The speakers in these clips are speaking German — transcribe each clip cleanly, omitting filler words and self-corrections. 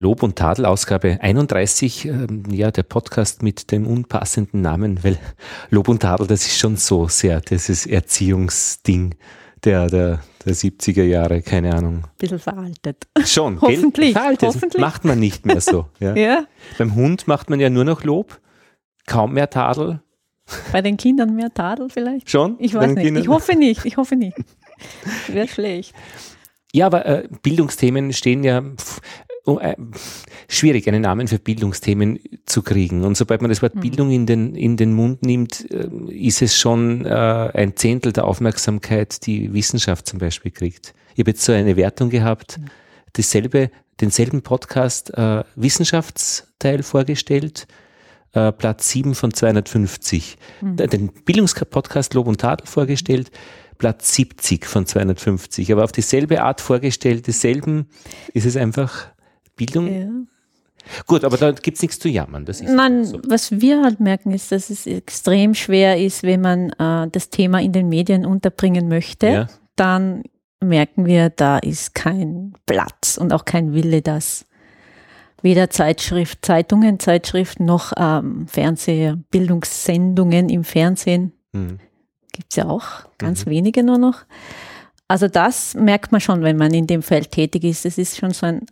Lob und Tadel, Ausgabe 31, der Podcast mit dem unpassenden Namen, weil Lob und Tadel, das ist schon so sehr dieses Erziehungsding der 70er Jahre, keine Ahnung. Bisschen veraltet. Schon, hoffentlich. Veraltet. Hoffentlich. Macht man nicht mehr so. Ja. Ja. Beim Hund macht man ja nur noch Lob, kaum mehr Tadel. Bei den Kindern mehr Tadel vielleicht? Schon? Ich weiß nicht. Kindern? Ich hoffe nicht. Wäre schlecht. Ja, aber Bildungsthemen stehen ja schwierig, einen Namen für Bildungsthemen zu kriegen. Und sobald man das Wort Bildung in den Mund nimmt, ist es schon ein Zehntel der Aufmerksamkeit, die Wissenschaft zum Beispiel kriegt. Ich habe jetzt so eine Wertung gehabt, denselben Podcast Wissenschaftsteil vorgestellt, Platz 7 von 250. Den Bildungspodcast Lob und Tadel vorgestellt, Platz 70 von 250. Aber auf dieselbe Art vorgestellt, desselben ist es einfach Bildung. Ja. Gut, aber da gibt es nichts zu jammern. Das ist Nein, so. was wir halt merken, ist, dass es extrem schwer ist, wenn man das Thema in den Medien unterbringen möchte, Ja. dann merken wir, da ist kein Platz und auch kein Wille, dass weder Zeitungen, Zeitschriften noch Bildungssendungen im Fernsehen, gibt es ja auch ganz wenige nur noch. Also das merkt man schon, wenn man in dem Feld tätig ist. Es ist schon so ein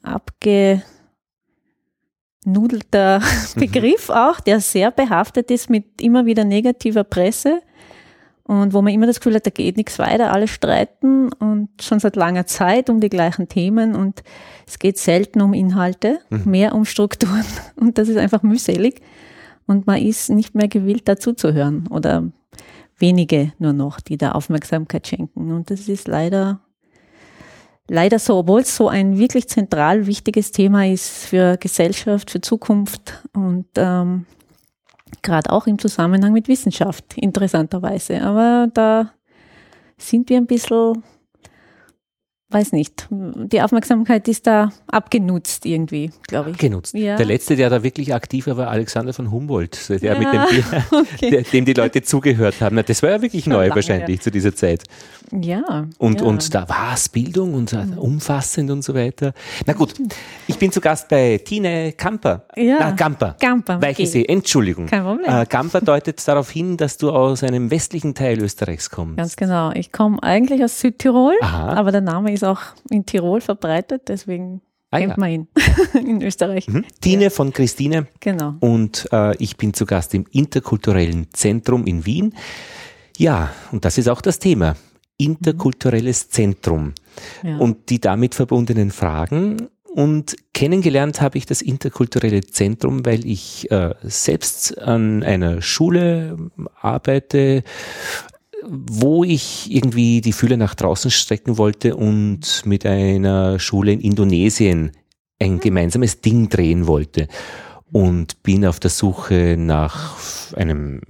abgenudelter Begriff auch, der sehr behaftet ist mit immer wieder negativer Presse und wo man immer das Gefühl hat, da geht nichts weiter, alle streiten und schon seit langer Zeit um die gleichen Themen und es geht selten um Inhalte, mehr um Strukturen und das ist einfach mühselig und man ist nicht mehr gewillt, dazu zu hören oder wenige nur noch, die da Aufmerksamkeit schenken. Und das ist leider so, obwohl es so ein wirklich zentral wichtiges Thema ist für Gesellschaft, für Zukunft und gerade auch im Zusammenhang mit Wissenschaft, interessanterweise. Aber da sind wir ein bisschen, weiß nicht, die Aufmerksamkeit ist da abgenutzt irgendwie, glaube ich. Abgenutzt. Ja. Der letzte, der da wirklich aktiv war, war Alexander von Humboldt, der Ja, mit dem okay. dem die Leute zugehört haben. Na, das war ja wirklich Schon neu lange wahrscheinlich zu dieser Zeit. Ja. Und da war es Bildung und umfassend und so weiter. Na gut, ich bin zu Gast bei Tine Gamper. Ja. Gamper. Gamper, Weichensee, okay. Entschuldigung. Kein Problem. Gamper deutet darauf hin, dass du aus einem westlichen Teil Österreichs kommst. Ganz genau. Ich komme eigentlich aus Südtirol, Aha. aber der Name ist auch in Tirol verbreitet, deswegen kennt man ihn in Österreich. Tine von Christine. Genau. Und ich bin zu Gast im Interkulturellen Zentrum in Wien. Ja, und das ist auch das Thema. Interkulturelles Zentrum Ja. und die damit verbundenen Fragen. Und kennengelernt habe ich das Interkulturelle Zentrum, weil ich selbst an einer Schule arbeite, wo ich irgendwie die Fühler nach draußen strecken wollte und mit einer Schule in Indonesien ein gemeinsames Ding drehen wollte. Und bin auf der Suche nach nach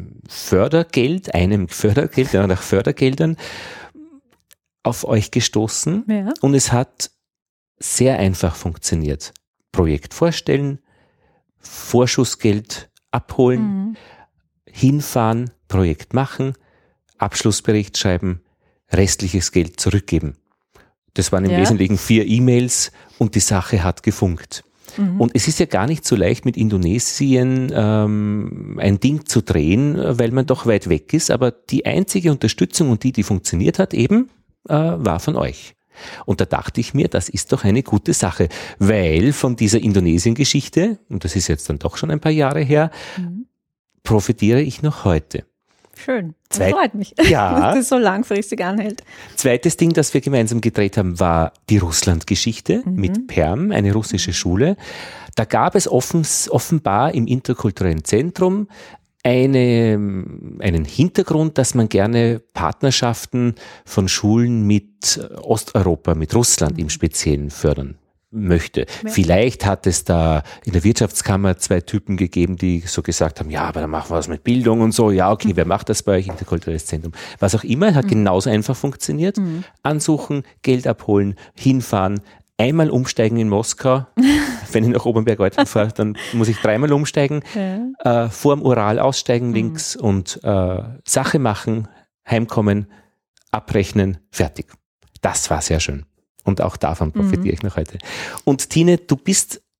Fördergeldern auf euch gestoßen. Ja. Und es hat sehr einfach funktioniert. Projekt vorstellen, Vorschussgeld abholen, hinfahren, Projekt machen, Abschlussbericht schreiben, restliches Geld zurückgeben. Das waren im Wesentlichen 4 E-Mails und die Sache hat gefunkt. Und es ist ja gar nicht so leicht, mit Indonesien ein Ding zu drehen, weil man doch weit weg ist. Aber die einzige Unterstützung und die funktioniert hat, eben war von euch. Und da dachte ich mir, das ist doch eine gute Sache, weil von dieser Indonesien-Geschichte, und das ist jetzt dann doch schon ein paar Jahre her, profitiere ich noch heute. Schön, das freut mich, Ja. dass das so langfristig anhält. Zweites Ding, das wir gemeinsam gedreht haben, war die Russland-Geschichte mit Perm, eine russische Schule. Da gab es offenbar im Interkulturellen Zentrum einen Hintergrund, dass man gerne Partnerschaften von Schulen mit Osteuropa, mit Russland im Speziellen fördern möchte. Vielleicht hat es da in der Wirtschaftskammer 2 Typen gegeben, die so gesagt haben, ja, aber dann machen wir was mit Bildung und so. Ja, okay, wer macht das bei euch? Interkulturelles Zentrum. Was auch immer, hat genauso einfach funktioniert. Ansuchen, Geld abholen, hinfahren, einmal umsteigen in Moskau. Wenn ich nach Obernberg-Eutin fahre, dann muss ich 3-mal umsteigen. Vorm Ural aussteigen links und Sache machen, heimkommen, abrechnen, fertig. Das war sehr schön. Und auch davon profitiere ich noch heute. Und Tine, du bist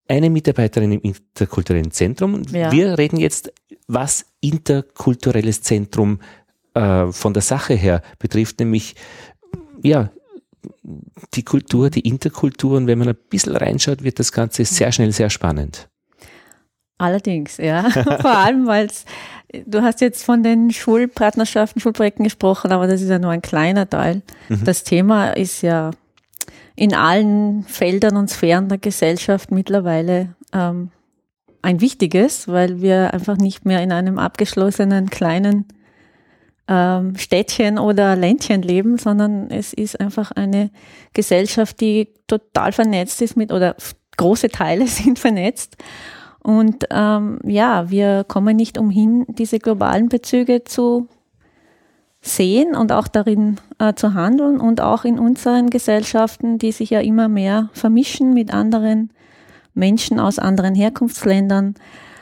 eine Mitarbeiterin im interkulturellen Zentrum. Ja. Wir reden jetzt, was interkulturelles Zentrum von der Sache her betrifft, nämlich ja, die Kultur, die Interkultur. Und wenn man ein bisschen reinschaut, wird das Ganze sehr schnell sehr spannend. Allerdings, ja. Vor allem, weil du hast jetzt von den Schulpartnerschaften, Schulprojekten gesprochen, aber das ist ja nur ein kleiner Teil. Das Thema ist ja in allen Feldern und Sphären der Gesellschaft mittlerweile ein wichtiges, weil wir einfach nicht mehr in einem abgeschlossenen kleinen Städtchen oder Ländchen leben, sondern es ist einfach eine Gesellschaft, die total vernetzt ist oder große Teile sind vernetzt. Und wir kommen nicht umhin, diese globalen Bezüge zu sehen und auch darin zu handeln und auch in unseren Gesellschaften, die sich ja immer mehr vermischen mit anderen Menschen aus anderen Herkunftsländern.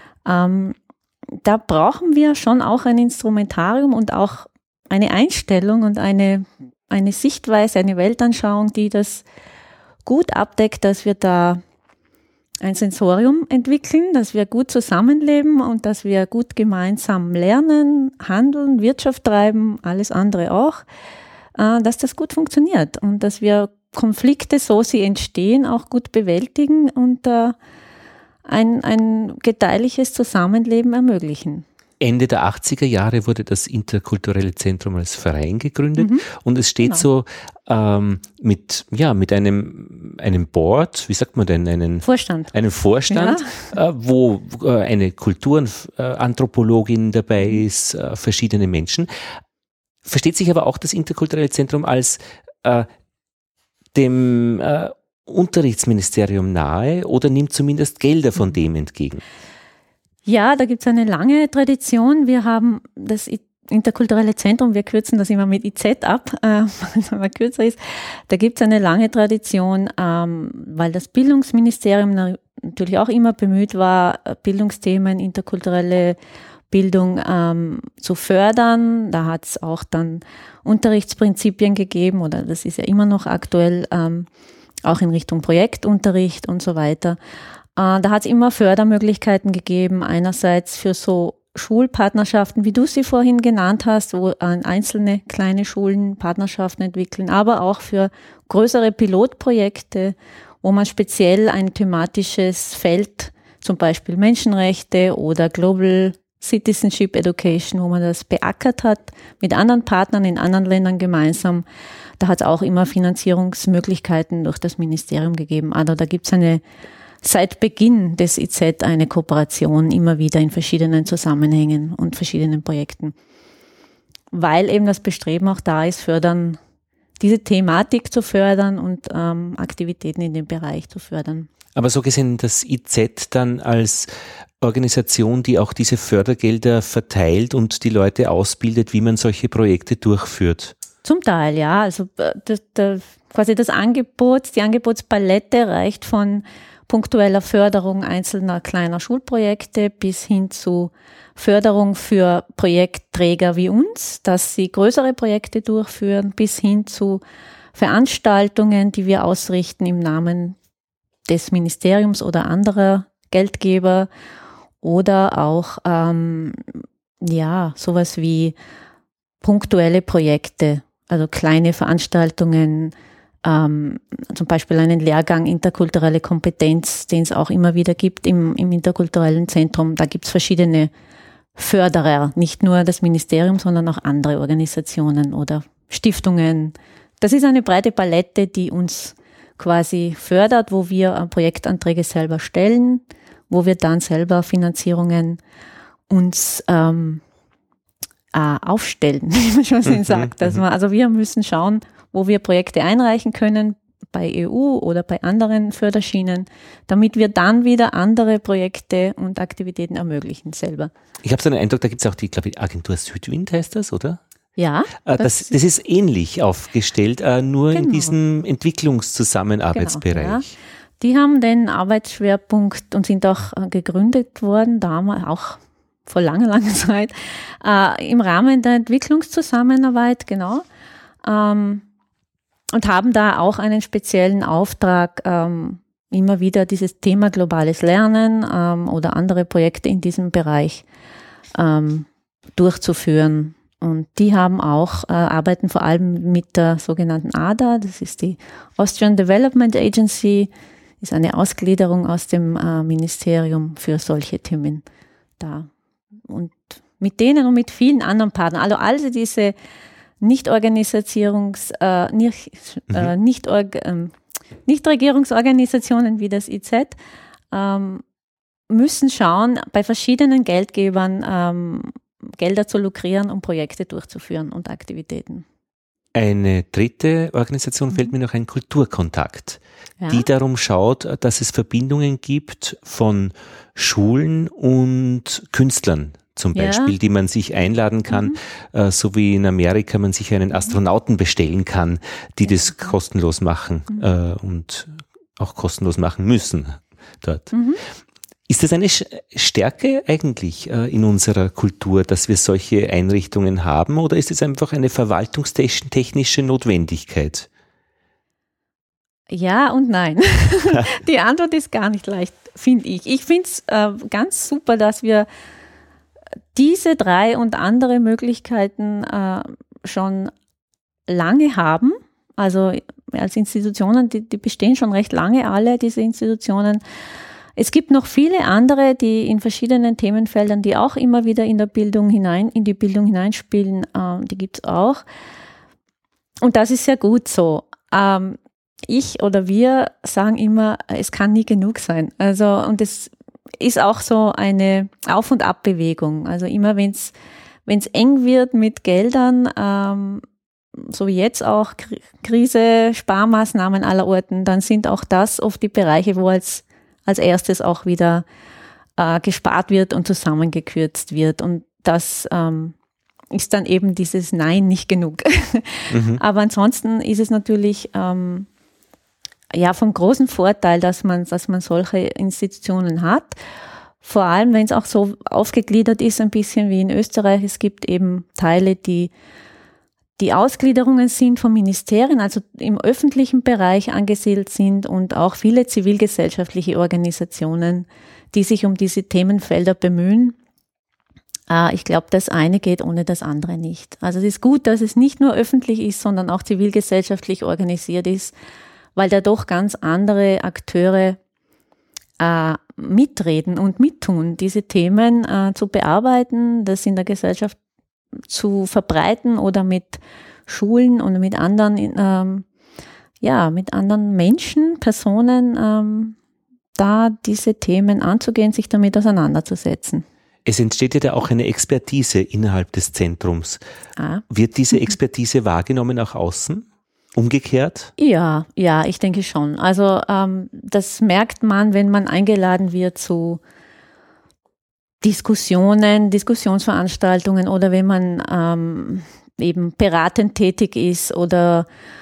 Da brauchen wir schon auch ein Instrumentarium und auch eine Einstellung und eine Sichtweise, eine Weltanschauung, die das gut abdeckt, dass wir da ein Sensorium entwickeln, dass wir gut zusammenleben und dass wir gut gemeinsam lernen, handeln, Wirtschaft treiben, alles andere auch, dass das gut funktioniert und dass wir Konflikte, so sie entstehen, auch gut bewältigen und ein gedeihliches Zusammenleben ermöglichen. Ende der 80er Jahre wurde das interkulturelle Zentrum als Verein gegründet und es steht so mit einem Board, wie sagt man denn, einen Vorstand, wo eine Kulturanthropologin dabei ist, verschiedene Menschen. Versteht sich aber auch das interkulturelle Zentrum als dem Unterrichtsministerium nahe oder nimmt zumindest Gelder von dem entgegen? Ja, da gibt es eine lange Tradition. Wir haben das interkulturelle Zentrum, wir kürzen das immer mit IZ ab, weil es aber kürzer ist. Da gibt es eine lange Tradition, weil das Bildungsministerium natürlich auch immer bemüht war, Bildungsthemen, interkulturelle Bildung zu fördern. Da hat es auch dann Unterrichtsprinzipien gegeben oder das ist ja immer noch aktuell, auch in Richtung Projektunterricht und so weiter. Da hat es immer Fördermöglichkeiten gegeben, einerseits für so Schulpartnerschaften, wie du sie vorhin genannt hast, wo einzelne kleine Schulen Partnerschaften entwickeln, aber auch für größere Pilotprojekte, wo man speziell ein thematisches Feld, zum Beispiel Menschenrechte oder Global Citizenship Education, wo man das beackert hat, mit anderen Partnern in anderen Ländern gemeinsam. Da hat es auch immer Finanzierungsmöglichkeiten durch das Ministerium gegeben. Also da gibt es seit Beginn des IZ eine Kooperation immer wieder in verschiedenen Zusammenhängen und verschiedenen Projekten. Weil eben das Bestreben auch da ist, diese Thematik zu fördern und Aktivitäten in dem Bereich zu fördern. Aber so gesehen das IZ dann als Organisation, die auch diese Fördergelder verteilt und die Leute ausbildet, wie man solche Projekte durchführt? Zum Teil, ja. Also quasi die Angebotspalette reicht von punktueller Förderung einzelner kleiner Schulprojekte bis hin zu Förderung für Projektträger wie uns, dass sie größere Projekte durchführen, bis hin zu Veranstaltungen, die wir ausrichten im Namen des Ministeriums oder anderer Geldgeber oder auch sowas wie punktuelle Projekte, also kleine Veranstaltungen, zum Beispiel einen Lehrgang interkulturelle Kompetenz, den es auch immer wieder gibt im interkulturellen Zentrum. Da gibt es verschiedene Förderer, nicht nur das Ministerium, sondern auch andere Organisationen oder Stiftungen. Das ist eine breite Palette, die uns quasi fördert, wo wir Projektanträge selber stellen, wo wir dann selber Finanzierungen uns aufstellen, wie man schon sagt. Also wir müssen schauen, wo wir Projekte einreichen können, bei EU oder bei anderen Förderschienen, damit wir dann wieder andere Projekte und Aktivitäten ermöglichen selber. Ich habe so einen Eindruck, da gibt es auch die, glaube ich, Agentur Südwind heißt das, oder? Ja. Das ist ähnlich aufgestellt, nur in diesem Entwicklungszusammenarbeitsbereich. Genau, ja. Die haben den Arbeitsschwerpunkt und sind auch gegründet worden, damals auch vor langer Zeit, im Rahmen der Entwicklungszusammenarbeit, genau. Und haben da auch einen speziellen Auftrag, immer wieder dieses Thema globales Lernen oder andere Projekte in diesem Bereich durchzuführen. Und die haben auch, arbeiten vor allem mit der sogenannten ADA, das ist die Austrian Development Agency, ist eine Ausgliederung aus dem Ministerium für solche Themen da. Und mit denen und mit vielen anderen Partnern, also diese Nichtregierungsorganisationen wie das IZ müssen schauen, bei verschiedenen Geldgebern Gelder zu lukrieren, um Projekte durchzuführen und Aktivitäten. Eine dritte Organisation fällt mir noch ein, Kulturkontakt, die darum schaut, dass es Verbindungen gibt von Schulen und Künstlern zum Beispiel, die man sich einladen kann, so wie in Amerika man sich einen Astronauten bestellen kann, die das kostenlos machen und auch kostenlos machen müssen dort. Ist das eine Stärke eigentlich in unserer Kultur, dass wir solche Einrichtungen haben, oder ist es einfach eine verwaltungstechnische Notwendigkeit? Ja und nein. Die Antwort ist gar nicht leicht, finde ich. Ich finde es ganz super, dass wir diese 3 und andere Möglichkeiten schon lange haben. Also als Institutionen, die bestehen schon recht lange alle, diese Institutionen. Es gibt noch viele andere, die in verschiedenen Themenfeldern, die auch immer wieder in die Bildung hineinspielen, die gibt es auch. Und das ist sehr gut so. Ich oder wir sagen immer, es kann nie genug sein. Also, und es ist auch so eine Auf- und Abbewegung. Also immer wenn es eng wird mit Geldern, so wie jetzt auch Krise, Sparmaßnahmen aller Orten, dann sind auch das oft die Bereiche, wo als erstes auch wieder gespart wird und zusammengekürzt wird. Und das ist dann eben dieses Nein nicht genug. Aber ansonsten ist es natürlich vom großen Vorteil, dass man solche Institutionen hat. Vor allem, wenn es auch so aufgegliedert ist, ein bisschen wie in Österreich. Es gibt eben Teile, die Ausgliederungen sind von Ministerien, also im öffentlichen Bereich angesiedelt sind, und auch viele zivilgesellschaftliche Organisationen, die sich um diese Themenfelder bemühen. Ich glaube, das eine geht ohne das andere nicht. Also es ist gut, dass es nicht nur öffentlich ist, sondern auch zivilgesellschaftlich organisiert ist, weil da doch ganz andere Akteure mitreden und mittun, diese Themen zu bearbeiten, das in der Gesellschaft zu verbreiten oder mit Schulen und mit anderen, mit anderen Menschen, Personen, da diese Themen anzugehen, sich damit auseinanderzusetzen. Es entsteht ja da auch eine Expertise innerhalb des Zentrums. Wird diese Expertise wahrgenommen auch außen? Umgekehrt? Ja, ich denke schon. Also das merkt man, wenn man eingeladen wird zu Diskussionsveranstaltungen oder wenn man eben beratend tätig ist oder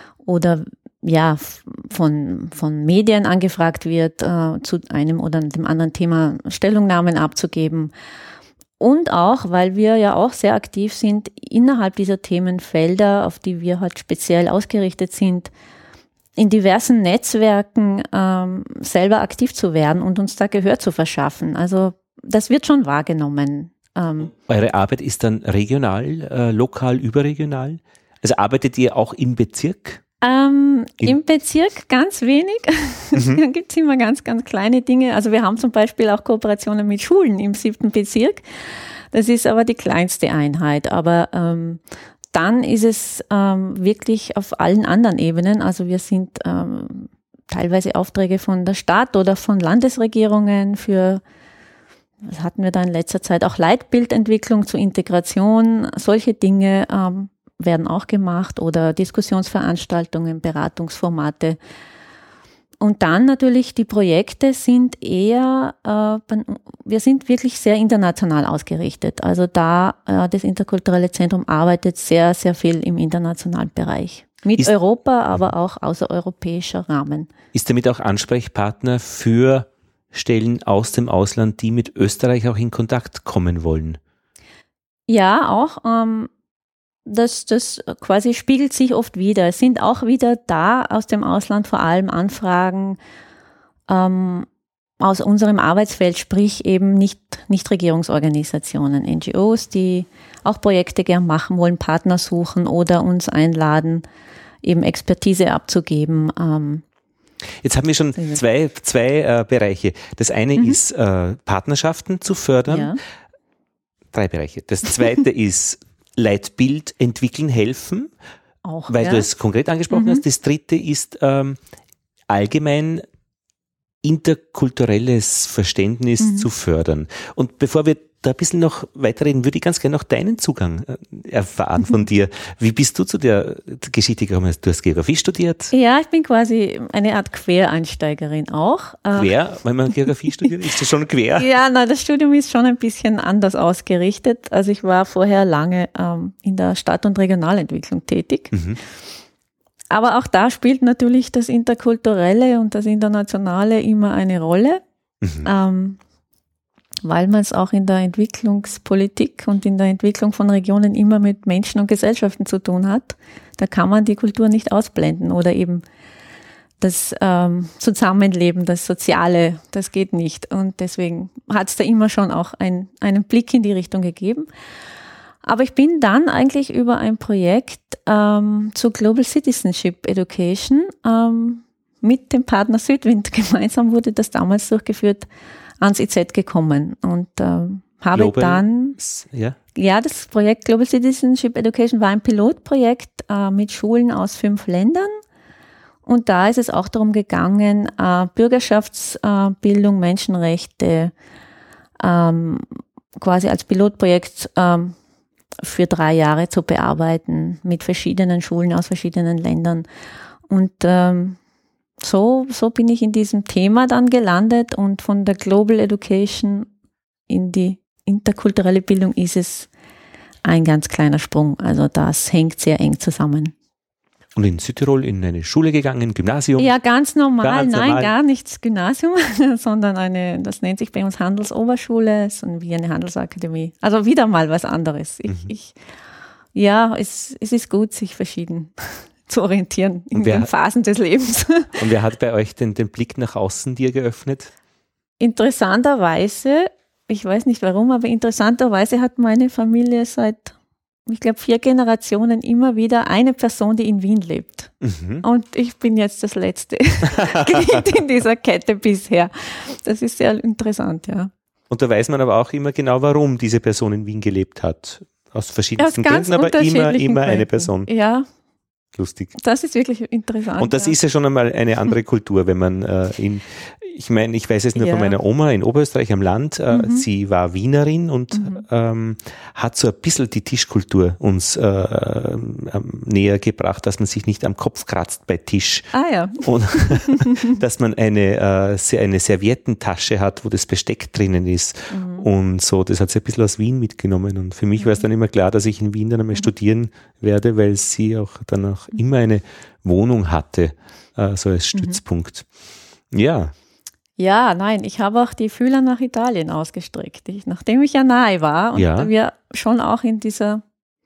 von Medien angefragt wird, zu einem oder dem anderen Thema Stellungnahmen abzugeben. Und auch, weil wir ja auch sehr aktiv sind innerhalb dieser Themenfelder, auf die wir halt speziell ausgerichtet sind, in diversen Netzwerken selber aktiv zu werden und uns da Gehör zu verschaffen. Also das wird schon wahrgenommen. Eure Arbeit ist dann regional, lokal, überregional? Also arbeitet ihr auch im Bezirk? Im Bezirk ganz wenig. Da gibt es immer ganz, ganz kleine Dinge. Also wir haben zum Beispiel auch Kooperationen mit Schulen im 7. Bezirk. Das ist aber die kleinste Einheit. Aber dann ist es wirklich auf allen anderen Ebenen. Also wir sind teilweise Aufträge von der Stadt oder von Landesregierungen für, was hatten wir da in letzter Zeit, auch Leitbildentwicklung zur Integration. Solche Dinge werden auch gemacht oder Diskussionsveranstaltungen, Beratungsformate. Und dann natürlich die Projekte sind eher, wir sind wirklich sehr international ausgerichtet. Also da das Interkulturelle Zentrum arbeitet sehr, sehr viel im internationalen Bereich. Mit Europa, aber auch außereuropäischer Rahmen. Ist damit auch Ansprechpartner für Stellen aus dem Ausland, die mit Österreich auch in Kontakt kommen wollen? Ja, auch. Das quasi spiegelt sich oft wieder. Es sind auch wieder da aus dem Ausland vor allem Anfragen aus unserem Arbeitsfeld, sprich eben Nichtregierungsorganisationen, NGOs, die auch Projekte gern machen wollen, Partner suchen oder uns einladen, eben Expertise abzugeben. Jetzt haben wir schon zwei Bereiche. Das eine ist Partnerschaften zu fördern. Ja. 3 Bereiche. Das zweite ist Leitbild entwickeln, helfen, auch, weil du es konkret angesprochen hast. Das dritte ist allgemein interkulturelles Verständnis zu fördern. Und bevor wir da ein bisschen noch weiterreden, würde ich ganz gerne noch deinen Zugang erfahren von dir. Wie bist du zu der Geschichte gekommen? Du hast Geografie studiert? Ja, ich bin quasi eine Art Quereinsteigerin auch. Quer? Wenn man Geografie studiert, ist das schon quer? Ja, nein, das Studium ist schon ein bisschen anders ausgerichtet. Also ich war vorher lange in der Stadt- und Regionalentwicklung tätig. Aber auch da spielt natürlich das Interkulturelle und das Internationale immer eine Rolle. Weil man es auch in der Entwicklungspolitik und in der Entwicklung von Regionen immer mit Menschen und Gesellschaften zu tun hat. Da kann man die Kultur nicht ausblenden oder eben das Zusammenleben, das Soziale, das geht nicht. Und deswegen hat es da immer schon auch einen Blick in die Richtung gegeben. Aber ich bin dann eigentlich über ein Projekt zu Global Citizenship Education mit dem Partner Südwind gemeinsam wurde das damals durchgeführt, ans IZ gekommen und habe dann, das Projekt Global Citizenship Education war ein Pilotprojekt mit Schulen aus 5 Ländern und da ist es auch darum gegangen, Bürgerschaftsbildung, Menschenrechte quasi als Pilotprojekt für 3 Jahre zu bearbeiten mit verschiedenen Schulen aus verschiedenen Ländern und so bin ich in diesem Thema dann gelandet und von der Global Education in die interkulturelle Bildung ist es ein ganz kleiner Sprung. Also das hängt sehr eng zusammen. Und in Südtirol in eine Schule gegangen, Gymnasium? Ja, ganz normal. Nein, gar nichts Gymnasium, sondern das nennt sich bei uns Handelsoberschule, so wie eine Handelsakademie. Also wieder mal was anderes. Es ist gut, sich verschieden zu orientieren in den Phasen des Lebens. Und wer hat bei euch den Blick nach außen dir geöffnet? Interessanterweise, ich weiß nicht warum, aber interessanterweise hat meine Familie seit, ich glaube, 4 Generationen immer wieder eine Person, die in Wien lebt. Und ich bin jetzt das letzte Glied in dieser Kette bisher. Das ist sehr interessant, ja. Und da weiß man aber auch immer genau, warum diese Person in Wien gelebt hat. Aus verschiedensten Gründen, aber immer eine Person. Ja. Lustig. Das ist wirklich interessant. Und das ist ja schon einmal eine andere Kultur, wenn man ich weiß es nur von meiner Oma in Oberösterreich am Land, sie war Wienerin und hat so ein bisschen die Tischkultur uns näher gebracht, dass man sich nicht am Kopf kratzt bei Tisch. Ah ja. Und dass man eine Serviettentasche hat, wo das Besteck drinnen ist und so, das hat sie ein bisschen aus Wien mitgenommen und für mich war es dann immer klar, dass ich in Wien dann einmal studieren werde, weil sie auch danach immer eine Wohnung hatte, so als Stützpunkt. Ja. Ja, nein, ich habe auch die Fühler nach Italien ausgestreckt. Nachdem ich ja nahe war und wir schon auch in dieser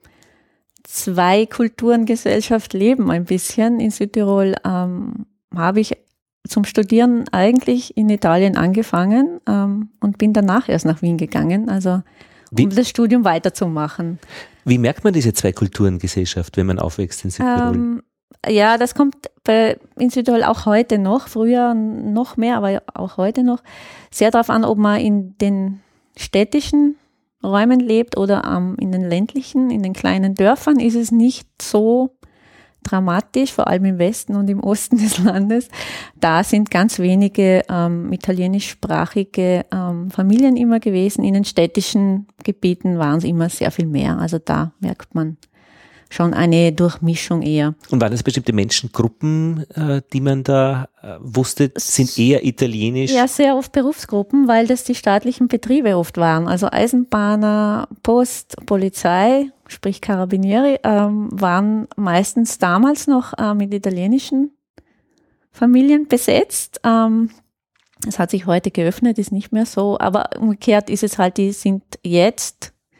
2-Kulturen-Gesellschaft leben ein bisschen in Südtirol, habe ich zum Studieren eigentlich in Italien angefangen und bin danach erst nach Wien gegangen, also um das Studium weiterzumachen. Wie merkt man diese 2-Kulturen-Gesellschaft, wenn man aufwächst in Südtirol? Ja, das kommt in Südtirol auch heute noch, früher noch mehr, aber auch heute noch, sehr darauf an, ob man in den städtischen Räumen lebt oder in den ländlichen, in den kleinen Dörfern ist es nicht so dramatisch, vor allem im Westen und im Osten des Landes. Da sind ganz wenige italienischsprachige Familien immer gewesen. In den städtischen Gebieten waren es immer sehr viel mehr. Also da merkt man schon eine Durchmischung eher. Und waren das bestimmte Menschengruppen, die man da wusste, sind eher italienisch? Ja, sehr oft Berufsgruppen, weil das die staatlichen Betriebe oft waren. Also Eisenbahner, Post, Polizei, sprich Carabinieri, waren meistens damals noch mit italienischen Familien besetzt. Es hat sich heute geöffnet, ist nicht mehr so. Aber umgekehrt ist es halt, die sind jetzt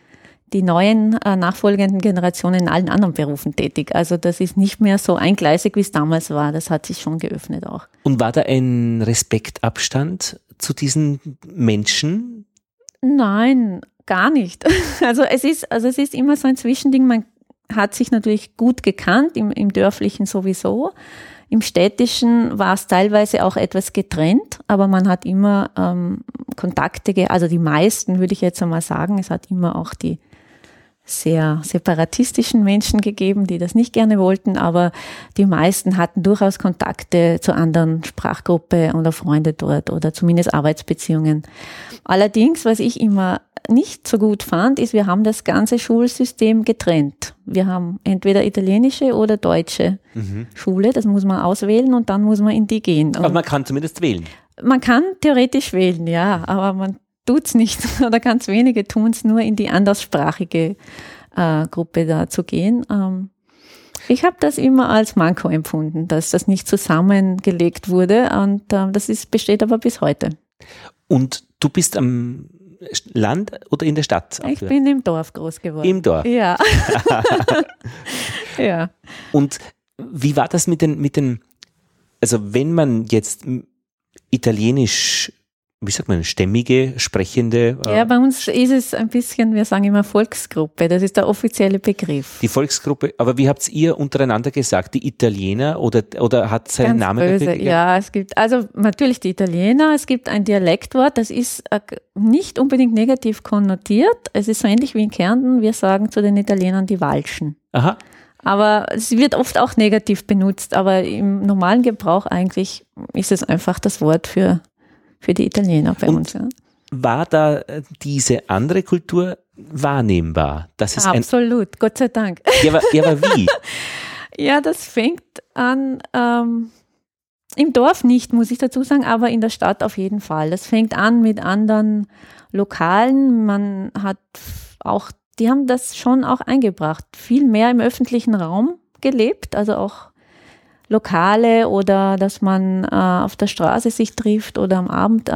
die neuen nachfolgenden Generationen in allen anderen Berufen tätig. Also das ist nicht mehr so eingleisig, wie es damals war. Das hat sich schon geöffnet auch. Und war da ein Respektabstand zu diesen Menschen? Nein, gar nicht. Also es ist immer so ein Zwischending. Man hat sich natürlich gut gekannt, im Dörflichen sowieso. Im Städtischen war es teilweise auch etwas getrennt, aber man hat immer Kontakte, also die meisten würde ich jetzt einmal sagen. Es hat immer auch die sehr separatistischen Menschen gegeben, die das nicht gerne wollten, aber die meisten hatten durchaus Kontakte zur anderen Sprachgruppe oder Freunde dort oder zumindest Arbeitsbeziehungen. Allerdings, was ich immer nicht so gut fand, ist, wir haben das ganze Schulsystem getrennt. Wir haben entweder italienische oder deutsche Schule, das muss man auswählen und dann muss man in die gehen. Aber man kann zumindest wählen. Man kann theoretisch wählen, ja, aber man tut's nicht oder ganz wenige tun's, nur in die anderssprachige Gruppe da zu gehen. Ich habe das immer als Manko empfunden, dass das nicht zusammengelegt wurde und besteht aber bis heute. Und du bist am Land oder in der Stadt? Ich bin im Dorf groß geworden. Im Dorf? Ja. Ja. Und wie war das mit den, also wenn man jetzt Italienisch, wie sagt man, stämmige, sprechende? Ja, bei uns ist es ein bisschen, wir sagen immer Volksgruppe, das ist der offizielle Begriff. Die Volksgruppe, aber wie habt ihr untereinander gesagt, die Italiener oder hat seinen Ganz Namen böse, dafür? ja, es gibt, also natürlich die Italiener, es gibt ein Dialektwort, das ist nicht unbedingt negativ konnotiert, es ist so ähnlich wie in Kärnten, wir sagen zu den Italienern die Walschen. Aha. Aber es wird oft auch negativ benutzt, aber im normalen Gebrauch eigentlich ist es einfach das Wort für die Italiener bei uns. Ja. War da diese andere Kultur wahrnehmbar? Dass es Absolut, Gott sei Dank. Ja, aber wie? Ja, das fängt an, im Dorf nicht, muss ich dazu sagen, aber in der Stadt auf jeden Fall. Das fängt an mit anderen Lokalen. Man hat auch, die haben das schon auch eingebracht, viel mehr im öffentlichen Raum gelebt, also auch Lokale oder dass man auf der Straße sich trifft oder am Abend.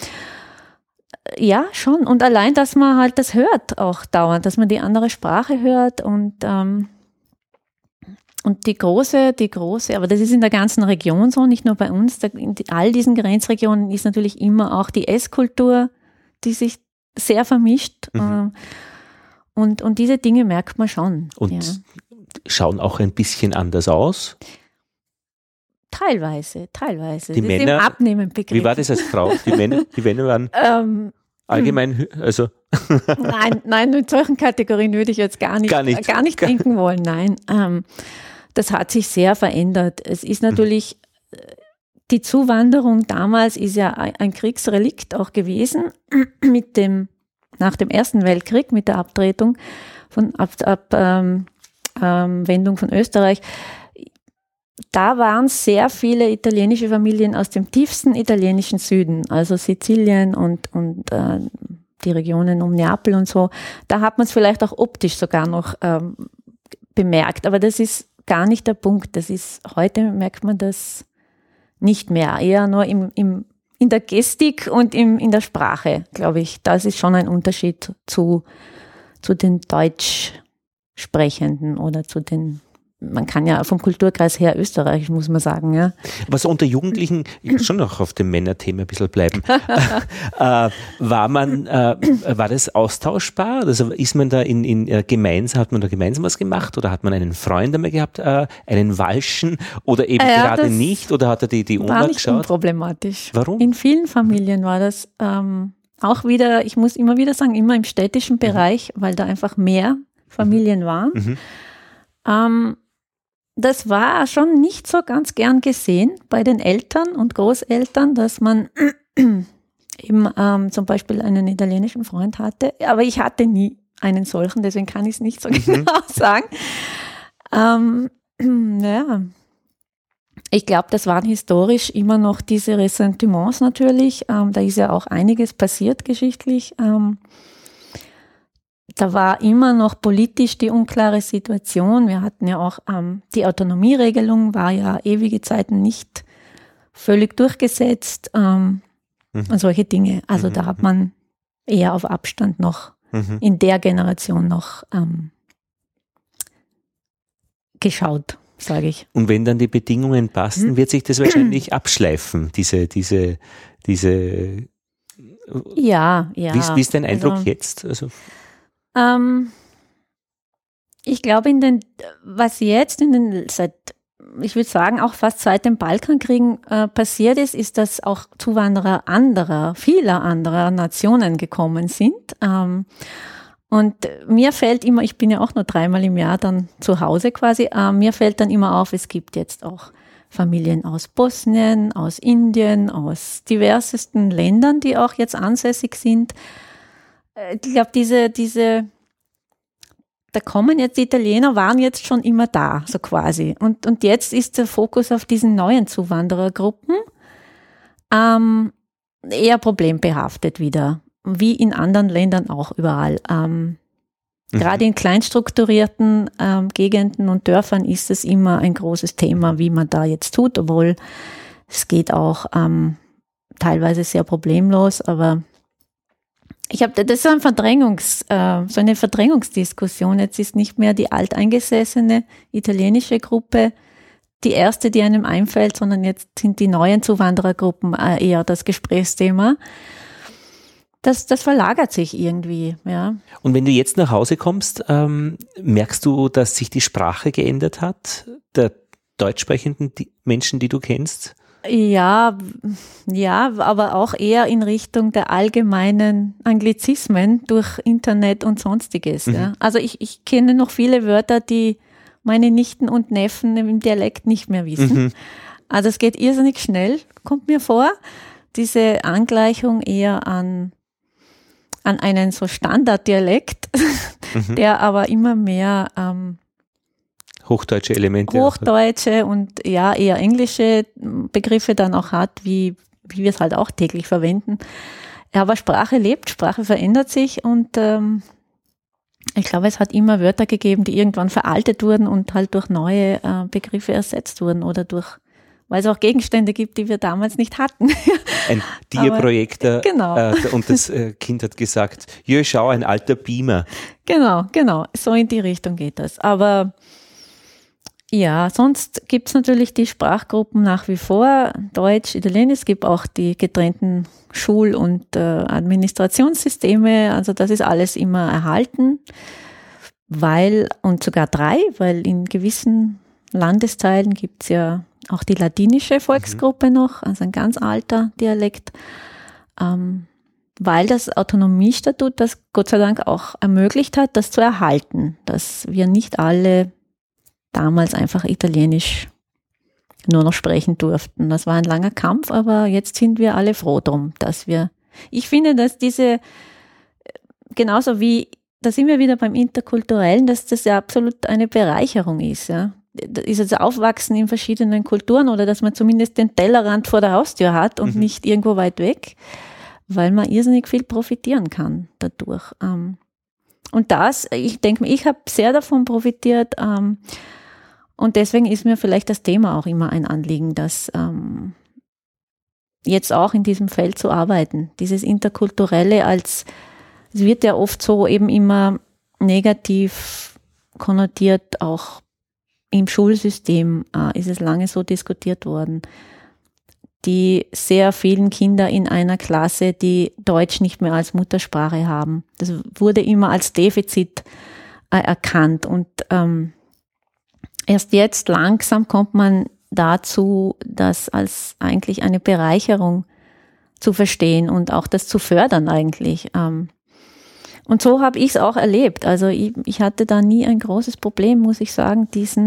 Ja, schon. Und allein, dass man halt das hört auch dauernd, dass man die andere Sprache hört und die große, aber das ist in der ganzen Region so, nicht nur bei uns, in all diesen Grenzregionen ist natürlich immer auch die Esskultur, die sich sehr vermischt. Und diese Dinge merkt man schon. Und schauen auch ein bisschen anders aus? Teilweise. Die das Männer, ist im Abnehmen begriffen. Wie war das als Frau? Die Männer waren allgemein, also. Nein, in solchen Kategorien würde ich jetzt gar nicht denken wollen. Nein, das hat sich sehr verändert. Es ist natürlich, die Zuwanderung damals ist ja ein Kriegsrelikt auch gewesen nach dem Ersten Weltkrieg mit der Abtretung Wendung von Österreich. Da waren sehr viele italienische Familien aus dem tiefsten italienischen Süden, also Sizilien und die Regionen um Neapel und so. Da hat man es vielleicht auch optisch sogar noch bemerkt, aber das ist gar nicht der Punkt. Heute merkt man das nicht mehr, eher nur in der Gestik und in der Sprache, glaube ich. Das ist schon ein Unterschied zu den Deutschsprechenden oder zu den, man kann ja vom Kulturkreis her österreichisch, muss man sagen. Ja. Aber so unter Jugendlichen, ich will schon noch auf dem Männerthema ein bisschen bleiben, war das austauschbar? Also ist man da hat man da gemeinsam was gemacht oder hat man einen Freund einmal gehabt, einen Walschen oder eben gerade nicht? Oder hat er die Oma war nicht geschaut? Unproblematisch. Warum? In vielen Familien war das auch wieder, ich muss immer wieder sagen, immer im städtischen Bereich, weil da einfach mehr Familien waren. Das war schon nicht so ganz gern gesehen bei den Eltern und Großeltern, dass man eben zum Beispiel einen italienischen Freund hatte. Aber ich hatte nie einen solchen, deswegen kann ich es nicht so genau sagen. Ja. Ich glaube, das waren historisch immer noch diese Ressentiments natürlich. Da ist ja auch einiges passiert geschichtlich. Da war immer noch politisch die unklare Situation. Wir hatten ja auch die Autonomieregelung, war ja ewige Zeiten nicht völlig durchgesetzt und solche Dinge. Also da hat man eher auf Abstand noch in der Generation noch geschaut, sage ich. Und wenn dann die Bedingungen passen, wird sich das wahrscheinlich abschleifen, diese Ja. Wie ist dein Eindruck jetzt? Also ich glaube, was jetzt ich würde sagen, auch fast seit dem Balkankrieg passiert ist, dass auch Zuwanderer vieler anderer Nationen gekommen sind. Und mir fällt immer, ich bin ja auch nur 3-mal im Jahr dann zu Hause quasi, mir fällt dann immer auf, es gibt jetzt auch Familien aus Bosnien, aus Indien, aus diversesten Ländern, die auch jetzt ansässig sind. Ich glaube, die Italiener waren jetzt schon immer da, so quasi. Und jetzt ist der Fokus auf diesen neuen Zuwanderergruppen eher problembehaftet wieder, wie in anderen Ländern auch überall. Gerade in kleinstrukturierten Gegenden und Dörfern ist es immer ein großes Thema, wie man da jetzt tut, obwohl es geht auch teilweise sehr problemlos, aber das ist so eine Verdrängungsdiskussion. Jetzt ist nicht mehr die alteingesessene italienische Gruppe die erste, die einem einfällt, sondern jetzt sind die neuen Zuwanderergruppen eher das Gesprächsthema. Das verlagert sich irgendwie, ja. Und wenn du jetzt nach Hause kommst, merkst du, dass sich die Sprache geändert hat, der deutsch sprechenden Menschen, die du kennst? Ja, aber auch eher in Richtung der allgemeinen Anglizismen durch Internet und Sonstiges. Ja. Also ich kenne noch viele Wörter, die meine Nichten und Neffen im Dialekt nicht mehr wissen. Also es geht irrsinnig schnell, kommt mir vor, diese Angleichung eher an einen so Standarddialekt, der aber immer mehr hochdeutsche Elemente. Hochdeutsche und ja, eher englische Begriffe dann auch hat, wie wir es halt auch täglich verwenden. Ja, aber Sprache lebt, Sprache verändert sich und ich glaube, es hat immer Wörter gegeben, die irgendwann veraltet wurden und halt durch neue Begriffe ersetzt wurden oder weil es auch Gegenstände gibt, die wir damals nicht hatten. Ein Tierprojekt, genau. Und das Kind hat gesagt, ja, schau, ein alter Beamer. Genau, so in die Richtung geht das. Aber ja, sonst gibt's natürlich die Sprachgruppen nach wie vor, Deutsch, Italienisch, es gibt auch die getrennten Schul- und Administrationssysteme, also das ist alles immer erhalten, und sogar 3, weil in gewissen Landesteilen gibt's ja auch die ladinische Volksgruppe noch, also ein ganz alter Dialekt, weil das Autonomiestatut das Gott sei Dank auch ermöglicht hat, das zu erhalten, dass wir nicht alle damals einfach Italienisch nur noch sprechen durften. Das war ein langer Kampf, aber jetzt sind wir alle froh drum, ich finde, dass genauso wie, da sind wir wieder beim Interkulturellen, dass das ja absolut eine Bereicherung ist, ja. Ist das Aufwachsen in verschiedenen Kulturen oder dass man zumindest den Tellerrand vor der Haustür hat und nicht irgendwo weit weg, weil man irrsinnig viel profitieren kann dadurch. Und ich denke mir, ich habe sehr davon profitiert, und deswegen ist mir vielleicht das Thema auch immer ein Anliegen, dass jetzt auch in diesem Feld zu arbeiten. Dieses Interkulturelle es wird ja oft so eben immer negativ konnotiert, auch im Schulsystem ist es lange so diskutiert worden. Die sehr vielen Kinder in einer Klasse, die Deutsch nicht mehr als Muttersprache haben. Das wurde immer als Defizit erkannt und erst jetzt langsam kommt man dazu, das als eigentlich eine Bereicherung zu verstehen und auch das zu fördern eigentlich. Und so habe ich es auch erlebt. Also ich hatte da nie ein großes Problem, muss ich sagen, dieses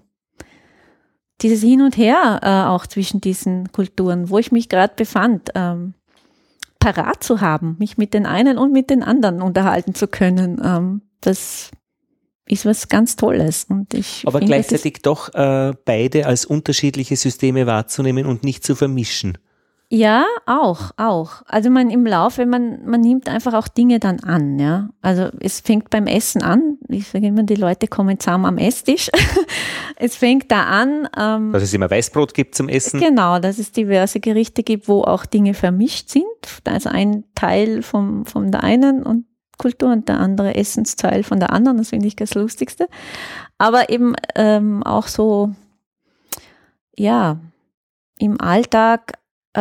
Hin und Her auch zwischen diesen Kulturen, wo ich mich gerade befand, parat zu haben, mich mit den einen und mit den anderen unterhalten zu können. Das ist was ganz Tolles. Aber gleichzeitig doch beide als unterschiedliche Systeme wahrzunehmen und nicht zu vermischen. Ja, auch. Also im Laufe, man nimmt einfach auch Dinge dann an, ja. Also es fängt beim Essen an. Ich sage immer, die Leute kommen zusammen am Esstisch. Es fängt da an. Dass es immer Weißbrot gibt zum Essen. Genau, dass es diverse Gerichte gibt, wo auch Dinge vermischt sind. Da ist ein Teil vom der einen und Esskultur und der andere Essensteil von der anderen. Das finde ich das Lustigste. Aber eben auch so, ja, im Alltag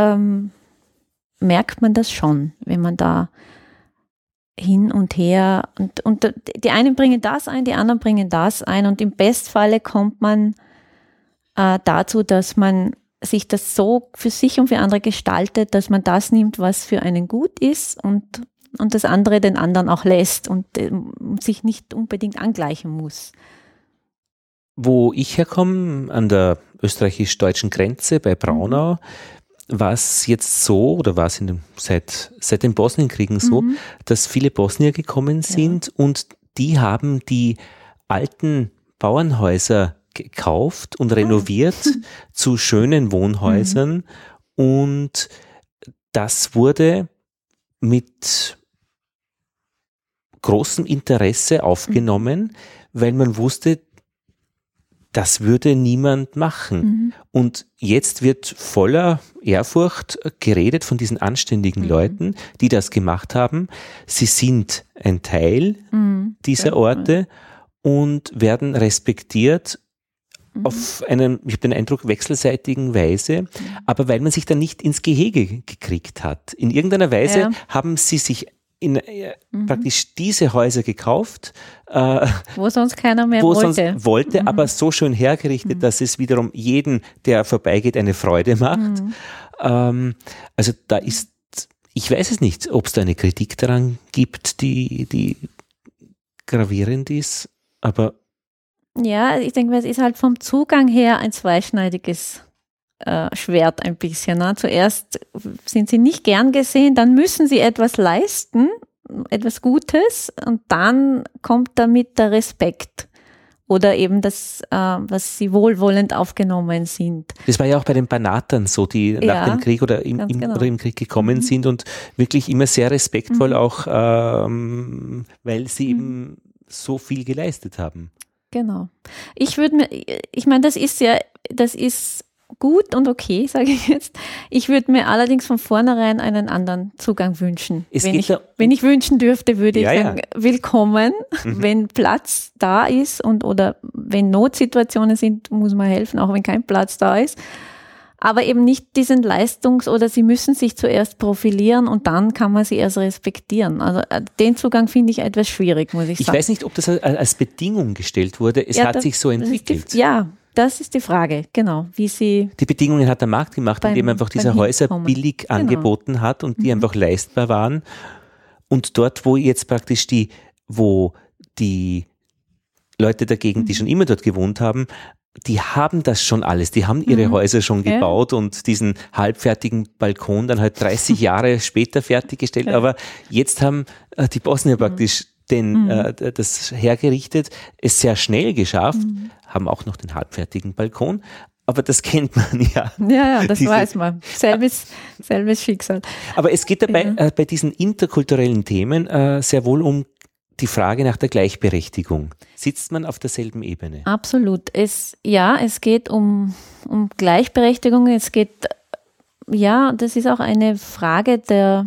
merkt man das schon, wenn man da hin und her und die einen bringen das ein, die anderen bringen das ein und im Bestfalle kommt man dazu, dass man sich das so für sich und für andere gestaltet, dass man das nimmt, was für einen gut ist und das andere den anderen auch lässt und sich nicht unbedingt angleichen muss. Wo ich herkomme, an der österreichisch-deutschen Grenze bei Braunau, war es jetzt so, oder war es seit den Bosnienkriegen so, dass viele Bosnier gekommen sind und die haben die alten Bauernhäuser gekauft und renoviert zu schönen Wohnhäusern und das wurde mit großem Interesse aufgenommen, weil man wusste, das würde niemand machen. Und jetzt wird voller Ehrfurcht geredet von diesen anständigen Leuten, die das gemacht haben. Sie sind ein Teil dieser Orte und werden respektiert auf einen, ich habe den Eindruck, wechselseitigen Weise, aber weil man sich dann nicht ins Gehege gekriegt hat. In irgendeiner Weise haben sie sich praktisch diese Häuser gekauft, wo sonst keiner mehr wollte, aber so schön hergerichtet, dass es wiederum jeden, der vorbeigeht, eine Freude macht. Also da ist, ich weiß es nicht, ob es da eine Kritik daran gibt, die gravierend ist, aber ja, ich denke, es ist halt vom Zugang her ein zweischneidiges Schwert ein bisschen. Ne? Zuerst sind sie nicht gern gesehen, dann müssen sie etwas leisten, etwas Gutes und dann kommt damit der Respekt oder eben das, was sie wohlwollend aufgenommen sind. Das war ja auch bei den Banatern so, die nach dem Krieg oder im Krieg gekommen sind und wirklich immer sehr respektvoll auch, weil sie eben so viel geleistet haben. Genau. Ich meine, das ist gut und okay, sage ich jetzt. Ich würde mir allerdings von vornherein einen anderen Zugang wünschen. Wenn ich wünschen dürfte, würde ich sagen, willkommen, wenn Platz da ist oder wenn Notsituationen sind, muss man helfen, auch wenn kein Platz da ist. Aber eben nicht diesen oder sie müssen sich zuerst profilieren und dann kann man sie erst respektieren. Also den Zugang finde ich etwas schwierig, muss ich sagen. Ich weiß nicht, ob das als Bedingung gestellt wurde. Es hat sich so entwickelt. Das ist die Frage, genau. Die Bedingungen hat der Markt gemacht, indem einfach diese Häuser billig angeboten hat und die einfach leistbar waren. Und dort, wo jetzt praktisch wo die Leute dagegen, die schon immer dort gewohnt haben, die haben das schon alles, die haben ihre Häuser schon gebaut und diesen halbfertigen Balkon dann halt 30 Jahre später fertiggestellt, aber jetzt haben die Bosnier praktisch das hergerichtet, es sehr schnell geschafft, haben auch noch den halbfertigen Balkon, aber das kennt man ja. Ja, das weiß man. Selbes Schicksal. Aber es geht dabei bei diesen interkulturellen Themen sehr wohl um die Frage nach der Gleichberechtigung. Sitzt man auf derselben Ebene? Absolut. Es geht um Gleichberechtigung. Es geht, das ist auch eine Frage der,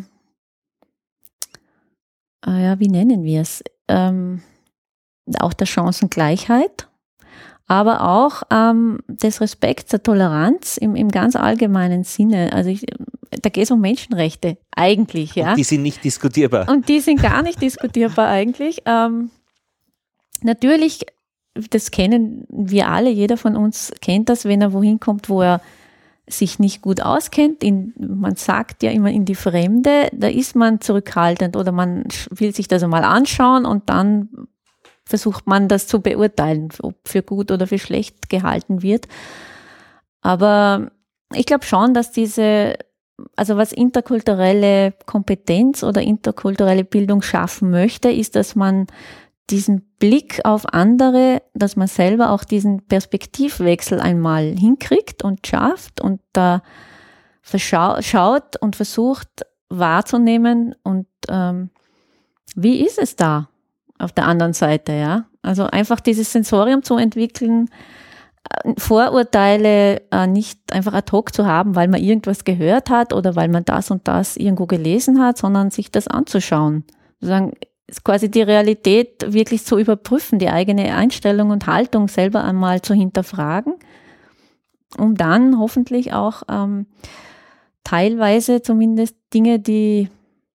wie nennen wir es? Auch der Chancengleichheit, aber auch des Respekts, der Toleranz im ganz allgemeinen Sinne. Also da geht es um Menschenrechte eigentlich. Ja. Und die sind nicht diskutierbar. Und die sind gar nicht diskutierbar eigentlich. Natürlich, das kennen wir alle, jeder von uns kennt das, wenn er wohin kommt, wo er sich nicht gut auskennt. Man sagt ja immer in die Fremde, da ist man zurückhaltend oder man will sich das einmal anschauen und dann versucht man das zu beurteilen, ob für gut oder für schlecht gehalten wird. Aber ich glaube schon, dass was interkulturelle Kompetenz oder interkulturelle Bildung schaffen möchte, ist, dass man diesen Blick auf andere, dass man selber auch diesen Perspektivwechsel einmal hinkriegt und schafft und da schaut und versucht wahrzunehmen und wie ist es da auf der anderen Seite, ja? Also einfach dieses Sensorium zu entwickeln, Vorurteile nicht einfach ad hoc zu haben, weil man irgendwas gehört hat oder weil man das und das irgendwo gelesen hat, sondern sich das anzuschauen. Sagen, quasi die Realität wirklich zu überprüfen, die eigene Einstellung und Haltung selber einmal zu hinterfragen, um dann hoffentlich auch teilweise zumindest Dinge, die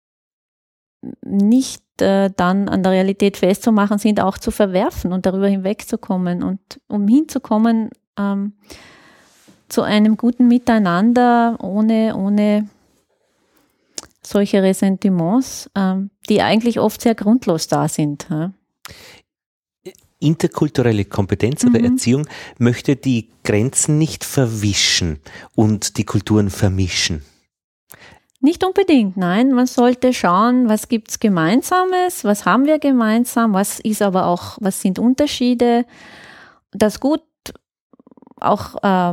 nicht dann an der Realität festzumachen sind, auch zu verwerfen und darüber hinwegzukommen und um hinzukommen zu einem guten Miteinander ohne solche Ressentiments, die eigentlich oft sehr grundlos da sind. Ja. Interkulturelle Kompetenz oder Erziehung möchte die Grenzen nicht verwischen und die Kulturen vermischen. Nicht unbedingt, nein. Man sollte schauen, was gibt's Gemeinsames, was haben wir gemeinsam, was sind Unterschiede. Das gut auch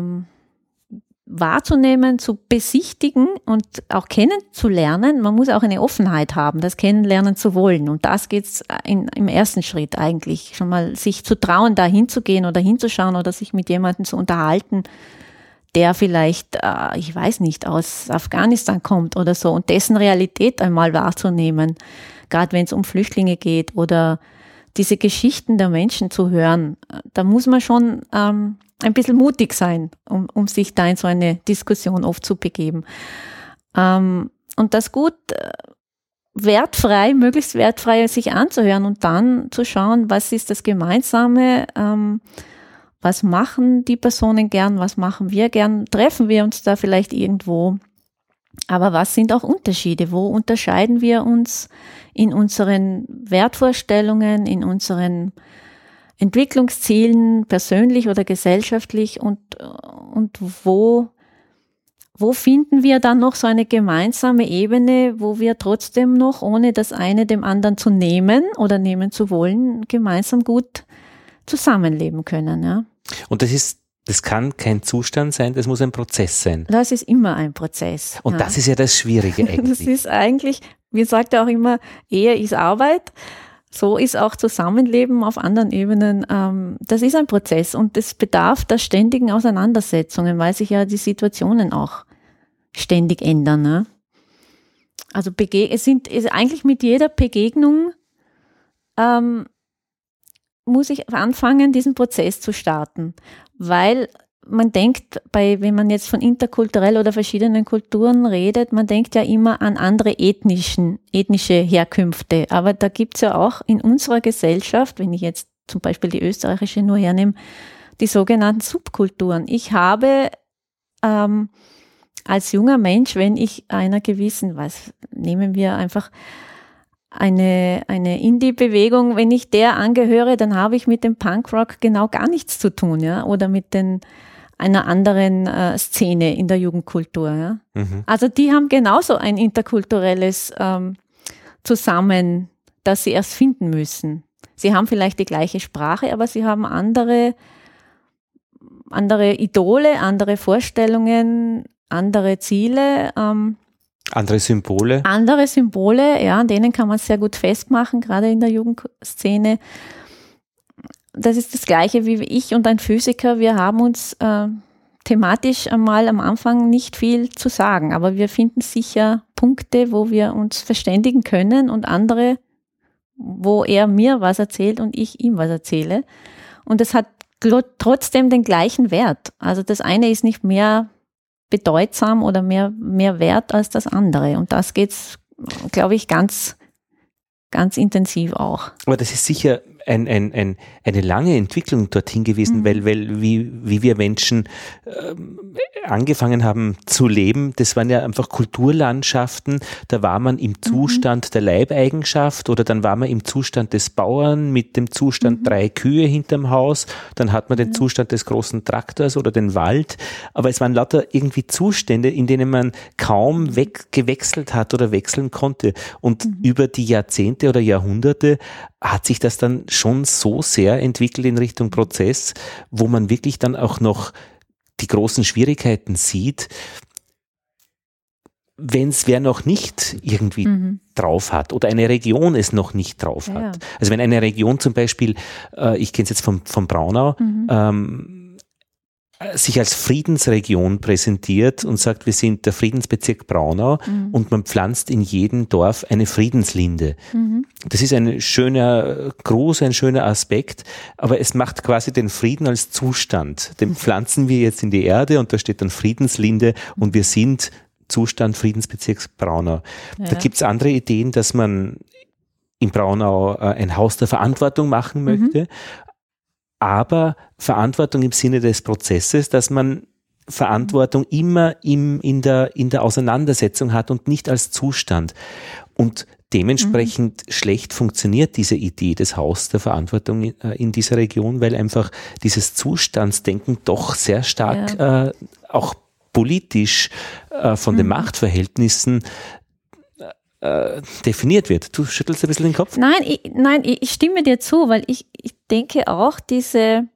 wahrzunehmen, zu besichtigen und auch kennenzulernen. Man muss auch eine Offenheit haben, das kennenlernen zu wollen. Und das geht's im ersten Schritt eigentlich. Schon mal sich zu trauen, da hinzugehen oder hinzuschauen oder sich mit jemandem zu unterhalten, der vielleicht, ich weiß nicht, aus Afghanistan kommt oder so und dessen Realität einmal wahrzunehmen, gerade wenn es um Flüchtlinge geht oder diese Geschichten der Menschen zu hören. Da muss man schon ein bisschen mutig sein, um sich da in so eine Diskussion oft zu begeben. Und das gut möglichst wertfrei sich anzuhören und dann zu schauen, was ist das Gemeinsame, was machen die Personen gern, was machen wir gern, treffen wir uns da vielleicht irgendwo, aber was sind auch Unterschiede, wo unterscheiden wir uns in unseren Wertvorstellungen, in unseren Entwicklungszielen, persönlich oder gesellschaftlich und wo finden wir dann noch so eine gemeinsame Ebene, wo wir trotzdem noch, ohne das eine dem anderen zu nehmen oder nehmen zu wollen, gemeinsam gut zusammenleben können, ja. Und das kann kein Zustand sein, das muss ein Prozess sein. Das ist immer ein Prozess. Und das ist ja das Schwierige eigentlich. Das ist eigentlich, wir sagen ja auch immer, Ehe ist Arbeit. So ist auch Zusammenleben auf anderen Ebenen. Das ist ein Prozess und es bedarf der ständigen Auseinandersetzungen, weil sich ja die Situationen auch ständig ändern. Ne? Also eigentlich mit jeder Begegnung muss ich anfangen, diesen Prozess zu starten, weil man denkt, wenn man jetzt von interkulturell oder verschiedenen Kulturen redet, man denkt ja immer an andere ethnische Herkünfte, aber da gibt's ja auch in unserer Gesellschaft, wenn ich jetzt zum Beispiel die österreichische nur hernehme, die sogenannten Subkulturen. Ich habe als junger Mensch, wenn ich einer gewissen, nehmen wir einfach eine Indie-Bewegung, wenn ich der angehöre, dann habe ich mit dem Punkrock genau gar nichts zu tun, ja, oder mit einer anderen Szene in der Jugendkultur, ja. Also die haben genauso ein interkulturelles Zusammen, das sie erst finden müssen. Sie haben vielleicht die gleiche Sprache, aber sie haben andere Idole, andere Vorstellungen, andere Ziele, andere Symbole, ja, an denen kann man es sehr gut festmachen, gerade in der Jugendszene. Das ist das Gleiche wie ich und ein Physiker. Wir haben uns thematisch einmal am Anfang nicht viel zu sagen, aber wir finden sicher Punkte, wo wir uns verständigen können und andere, wo er mir was erzählt und ich ihm was erzähle. Und das hat trotzdem den gleichen Wert. Also das eine ist nicht mehr bedeutsam oder mehr wert als das andere. Und das geht's, glaube ich, ganz, ganz intensiv auch. Aber das ist sicher eine lange Entwicklung dorthin gewesen, weil wie wir Menschen angefangen haben zu leben, das waren ja einfach Kulturlandschaften, da war man im Zustand der Leibeigenschaft oder dann war man im Zustand des Bauern mit dem Zustand 3 Kühe hinterm Haus, dann hat man den Zustand des großen Traktors oder den Wald, aber es waren lauter irgendwie Zustände, in denen man kaum gewechselt hat oder wechseln konnte und über die Jahrzehnte oder Jahrhunderte hat sich das dann schon so sehr entwickelt in Richtung Prozess, wo man wirklich dann auch noch die großen Schwierigkeiten sieht, wenn es wer noch nicht irgendwie drauf hat oder eine Region es noch nicht drauf hat. Also wenn eine Region zum Beispiel, ich kenne es jetzt vom Braunau, sich als Friedensregion präsentiert und sagt, wir sind der Friedensbezirk Braunau und man pflanzt in jedem Dorf eine Friedenslinde. Das ist ein schöner Gruß, ein schöner Aspekt, aber es macht quasi den Frieden als Zustand. Den pflanzen wir jetzt in die Erde und da steht dann Friedenslinde und wir sind Zustand Friedensbezirk Braunau. Ja. Da gibt es andere Ideen, dass man in Braunau ein Haus der Verantwortung machen möchte, aber Verantwortung im Sinne des Prozesses, dass man Verantwortung immer in der Auseinandersetzung hat und nicht als Zustand. Und dementsprechend schlecht funktioniert diese Idee des Haus der Verantwortung in dieser Region, weil einfach dieses Zustandsdenken doch sehr stark auch politisch von den Machtverhältnissen definiert wird. Du schüttelst ein bisschen den Kopf? Nein, ich stimme dir zu, weil ich denke auch, diese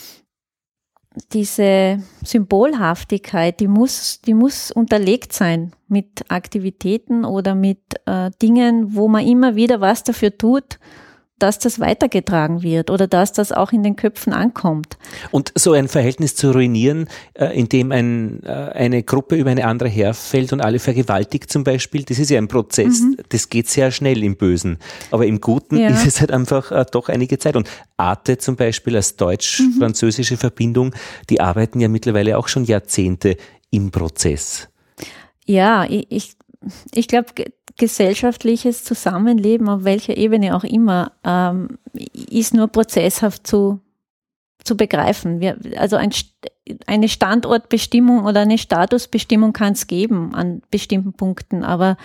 Symbolhaftigkeit, die muss unterlegt sein mit Aktivitäten oder mit Dingen, wo man immer wieder was dafür tut, dass das weitergetragen wird oder dass das auch in den Köpfen ankommt. Und so ein Verhältnis zu ruinieren, indem eine Gruppe über eine andere herfällt und alle vergewaltigt zum Beispiel, das ist ja ein Prozess, das geht sehr schnell im Bösen. Aber im Guten ist es halt einfach doch einige Zeit. Und Arte zum Beispiel als deutsch-französische Verbindung, die arbeiten ja mittlerweile auch schon Jahrzehnte im Prozess. Ja, ich glaube, gesellschaftliches Zusammenleben, auf welcher Ebene auch immer, ist nur prozesshaft zu begreifen. Also eine Standortbestimmung oder eine Statusbestimmung kann es geben an bestimmten Punkten, aber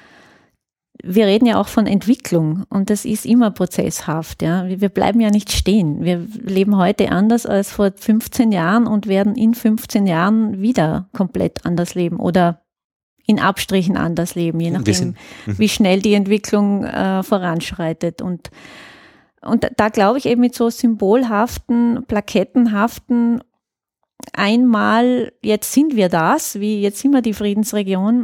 wir reden ja auch von Entwicklung und das ist immer prozesshaft. Ja. Wir bleiben ja nicht stehen. Wir leben heute anders als vor 15 Jahren und werden in 15 Jahren wieder komplett anders leben oder in Abstrichen anders leben, je nachdem, wie schnell die Entwicklung voranschreitet. Und da glaube ich eben mit so symbolhaften, plakettenhaften, einmal, jetzt sind wir das, wie jetzt sind wir die Friedensregion.